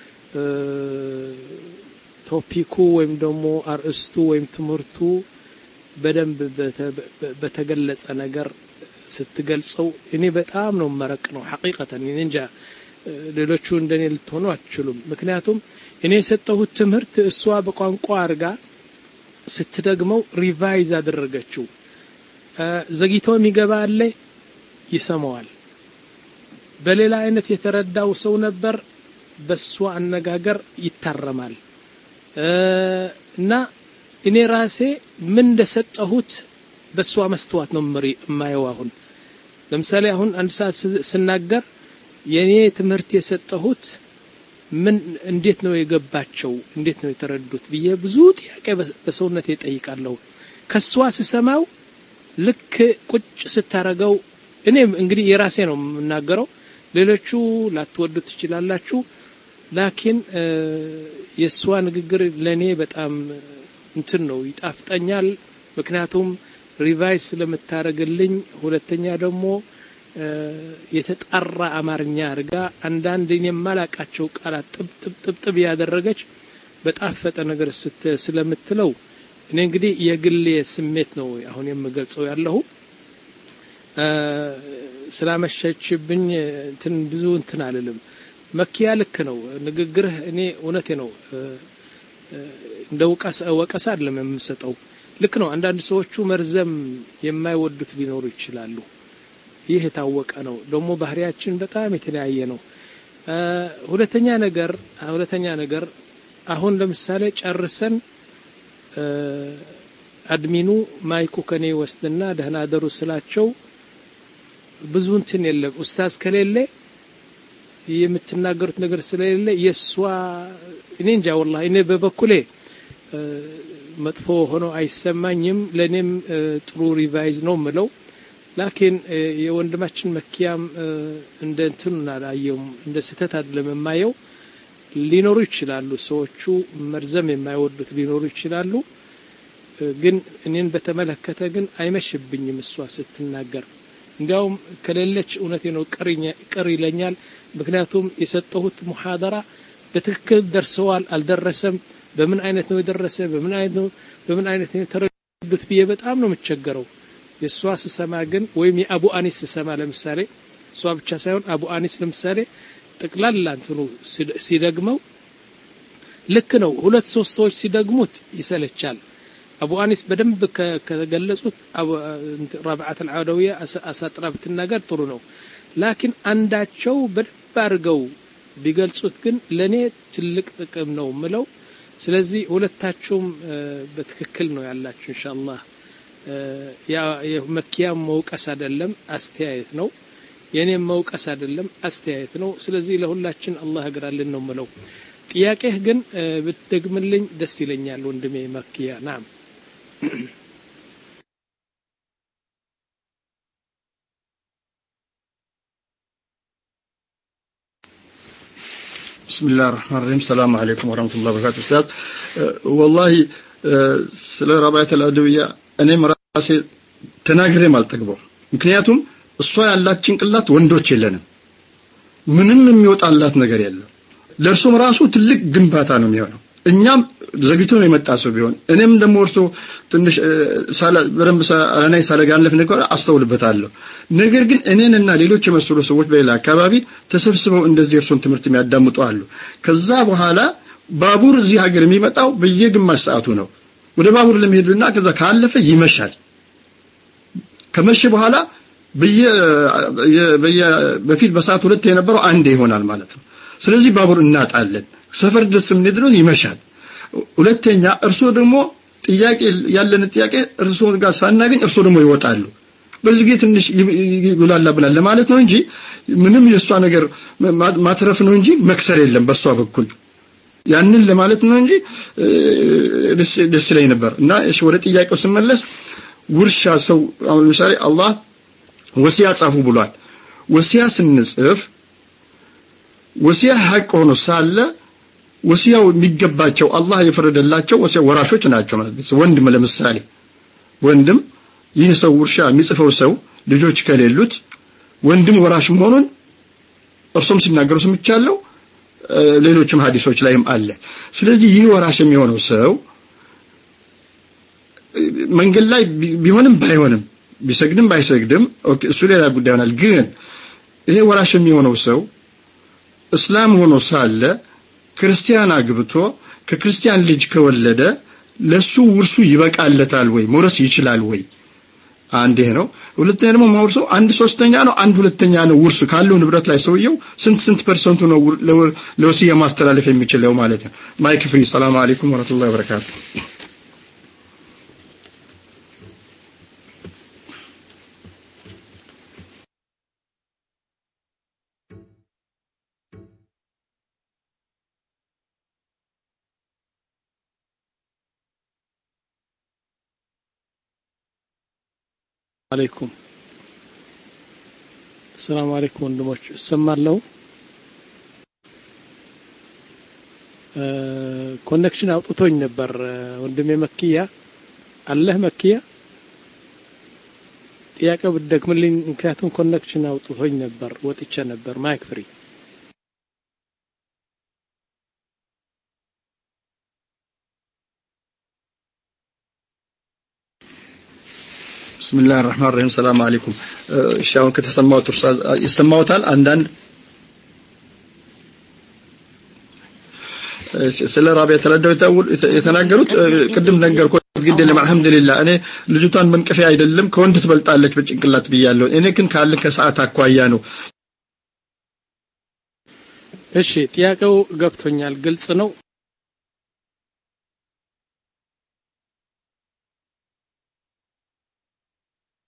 ቶፒኩ ወይም ደግሞ አርእስቱ ወይም ትምህርቱ በደንብ በተገለጸ ነገር ስትገልጸው እኔ በጣም ነው መረቅ ነው ሐቂቀተን እኔ እንጃ ሌሎቹ እንደኔ ልትሆኑ አትችሉም ምክንያቱም እኔ የሰጠሁት ትምህርት እሷ በቋንቋ አርጋ ስትደግመው ሪቫይዝ አደረገችው ዘግይቶ የሚገባ አለ ይሰማዋል በሌላ አይነት የተረዳው ሰው ነበር በሷ አነጋገር ይታረማል እና እኔ ራሴ ምን እንደሰጠሁት በሷ መስተዋት ነው ምሪ ማየው አሁን ለምሳሌ አሁን አንድ ሰዓት ስናገር የኔ ትምህርት የሰጠሁት ምን እንዴት ነው የገባቸው እንዴት ነው የተረዱት ብዬ ብዙ ጥያቄ በሰውነት ይጠይቃለሁ ከሷ ስሰማው ልክ ቁጭ ስታረገው እኔ እንግዲህ የራሴ ነው የምናገረው ሌሎቹ ላትወዱት ትችላላችሁ ላኪን የሷ ንግግር ለኔ በጣም እንትን ነው ይጣፍጠኛል ምክንያቱም ሪቫይስ ስለምታረግልኝ ሁለተኛ ደግሞ የተጣራ አማርኛ አርጋ አንዳንድ የማላቃቸው ቃላት ጥብ ጥብ ጥብ ጥብ ያደረገች በጣፈጠ ነገር ስለምትለው እኔ እንግዲህ የግል ስሜት ነው አሁን የምገልጸው ያለው ስላመሸችብኝ እንትን ብዙ እንትን አልልም መኪያ ልክ ነው ንግግርህ እኔ እውነቴ ነው እንደውቀስ ወቀሳ አይደለም የምሰጠው ልክ ነው አንዳንድ ሰዎቹ መርዘም የማይወዱት ሊኖሩ ይችላሉ ይሄ ታወቀ ነው ደግሞ ባህሪያችን በጣም የተለያየ ነው ሁለተኛ ነገር ሁለተኛ ነገር አሁን ለምሳሌ ጨርሰን አድሚኑ ማይኩ ከኔ ወስድና ደህና ደሩ ስላቸው ብዙ እንትን የለም ኡስታዝ ከሌለ የምትናገሩት ነገር ስለሌለ የሷ እኔ እንጃ والله እኔ በበኩሌ መጥፎ ሆኖ አይሰማኝም ለኔም ጥሩ ሪቫይዝ ነው ምለው ላኪን የወንድማችን መኪያም እንደ እንትን አላየውም እንደ ስተት አይደለም የማየው ሊኖሩ ይችላሉ ሰዎቹ መርዘም የማይወዱት ሊኖሩ ይችላሉ ግን እኔን በተመለከተ ግን አይመሽብኝም እሷ ስትናገር እንዲያውም ከሌለች እውነቴ ነው ቅር ይለኛል ምክንያቱም የሰጠሁት ሙሐደራ በትክክል ደርሰዋል አልደረሰም በምን አይነት ነው የደረሰ በምን አይነት ነው በምን አይነት ነው ተረዱት ብዬ በጣም ነው የምቸገረው የሷ ስሰማ ግን ወይም የአቡ አኒስ ስሰማ ለምሳሌ እሷ ብቻ ሳይሆን አቡ አኒስ ለምሳሌ ጠቅላላ እንትኑ ሲደግመው ልክ ነው ሁለት ሶስት ሰዎች ሲደግሙት ይሰለቻል አቡ አኒስ በደንብ ከገለጹት ረብዓት አልዓደውያ አሳጥራብት ነገር ጥሩ ነው ላኪን አንዳቸው በደንብ አድርገው ቢገልጹት ግን ለኔ ትልቅ ጥቅም ነው ምለው ስለዚህ ሁለታችሁም በትክክል ነው ያላችሁ ኢንሻአላህ ያ የመኪያም መውቀስ አይደለም አስተያየት ነው የኔም መውቀስ አይደለም አስተያየት ነው ስለዚህ ለሁላችን አላህ ያግራልን ነው ምለው ጥያቄህ ግን ብትደግምልኝ ደስ ይለኛል ወንድሜ መኪያ ናም بسم الله الرحمن الرحيم السلام عليكم ورحمة الله وبركاته أستاذ والله سلا رباية الأدوية أنا مراسي تناقري مال تقبو مكنياتهم الصوية اللات چنقلات وندوش يلنا منم የሚወጣ አላት ነገር የለም ለርሱም ራሱ ትልቅ ግንባታ ነው የሚሆነው እኛም ዘግይቶ ነው የመጣሰው ቢሆን እኔም ደሞ ወርሶ ትንሽ ሳላ በረም ሳላናይ ሳለጋለፍ ነገር አስተውልበታለሁ ነገር ግን እኔንና ሌሎች የመስሉ ሰዎች በሌላ አካባቢ ተሰብስበው እንደዚህ እርሱን ትምህርት የሚያዳምጡ አሉ ከዛ በኋላ ባቡር እዚህ ሀገር የሚመጣው በየግማሽ ሰዓቱ ነው ወደ ባቡር ለመሄድና ከዛ ካለፈ ይመሻል ከመሸ በኋላ በየ በየ በፊት በሰዓት ሁለት የነበረው አንድ ይሆናል ማለት ነው ስለዚህ ባቡር እናጣለን ሰፈር ድረስ ምንድነው ይመሻል ሁለተኛ እርሶ ደግሞ ጥያቄ ያለን ጥያቄ እርሶ ጋር ሳናገኝ እርሶ ደግሞ ይወጣሉ በዚህ ጊዜ ትንሽ ይጉላላብናል ለማለት ነው እንጂ ምንም የሷ ነገር ማትረፍ ነው እንጂ መክሰር የለም በሷ በኩል ያንን ለማለት ነው እንጂ ደስ ላይ ነበር እና እሺ ወደ ጥያቄው ስመለስ ውርሻ ሰው አሁን ለምሳሌ አላህ ወሲያ ጻፉ ብሏል ወሲያ ስንጽፍ ወሲያ ሐቅ ሆኖ ሳለ ወሲያው የሚገባቸው አላህ የፈረደላቸው ወሲያ ወራሾች ናቸው ማለት ነው ወንድም ለምሳሌ ወንድም ይህ ሰው ውርሻ የሚጽፈው ሰው ልጆች ከሌሉት ወንድም ወራሽ መሆኑን እርሱም ሲናገሩ ሰምቻለሁ ሌሎችም ሐዲሶች ላይም አለ ስለዚህ ይህ ወራሽ የሚሆነው ሰው መንገድ ላይ ቢሆንም ባይሆንም ቢሰግድም ባይሰግድም ኦኬ እሱ ሌላ ጉዳይ ይሆናል ግን ይሄ ወራሽ የሚሆነው ሰው እስላም ሆኖ ሳለ ክርስቲያን አግብቶ ከክርስቲያን ልጅ ከወለደ ለሱ ውርሱ ይበቃለታል ወይ መውረስ ይችላል ወይ አንዴ ነው ሁለተኛ ደግሞ ማውርሱ አንድ ሶስተኛ ነው አንድ ሁለተኛ ነው ውርሱ ካለው ንብረት ላይ ሰውየው ስንት ስንት ፐርሰንቱ ነው ለወሲያ ማስተላለፍ የሚችለው ማለት ነው ማይክ ፍሪ ሰላም አለይኩም ወራህመቱላሂ ወበረካቱ عليكم السلام عليكم ወንድሞች እሰማለሁ ኮኔክሽን አውጥቶኝ ነበር ወንድሜ መኪያ አለህ መኪያ ጥያቄው ብትደግምልኝ ምክንያቱም ኮኔክሽን አውጥቶኝ ነበር ወጥቼ ነበር ማይክ ፍሪ بسم الله الرحمن الرحيم السلام عليكم شاون ከተሰማው ተርሳዝ ይሰማውታል አንዳንድ ስለ ራቢያ ተለደው የተናገሩት ቅድም ነገርኩት ግድ ለማ አልহামዱሊላህ እኔ ልጅቷን መንቀፊያ አይደለም ከወንድ ትበልጣለች በጭንቅላት ብያለሁ እኔ ግን ካለ ከሰዓት አኳያ ነው እሺ ጥያቄው ገብቶኛል ግልጽ ነው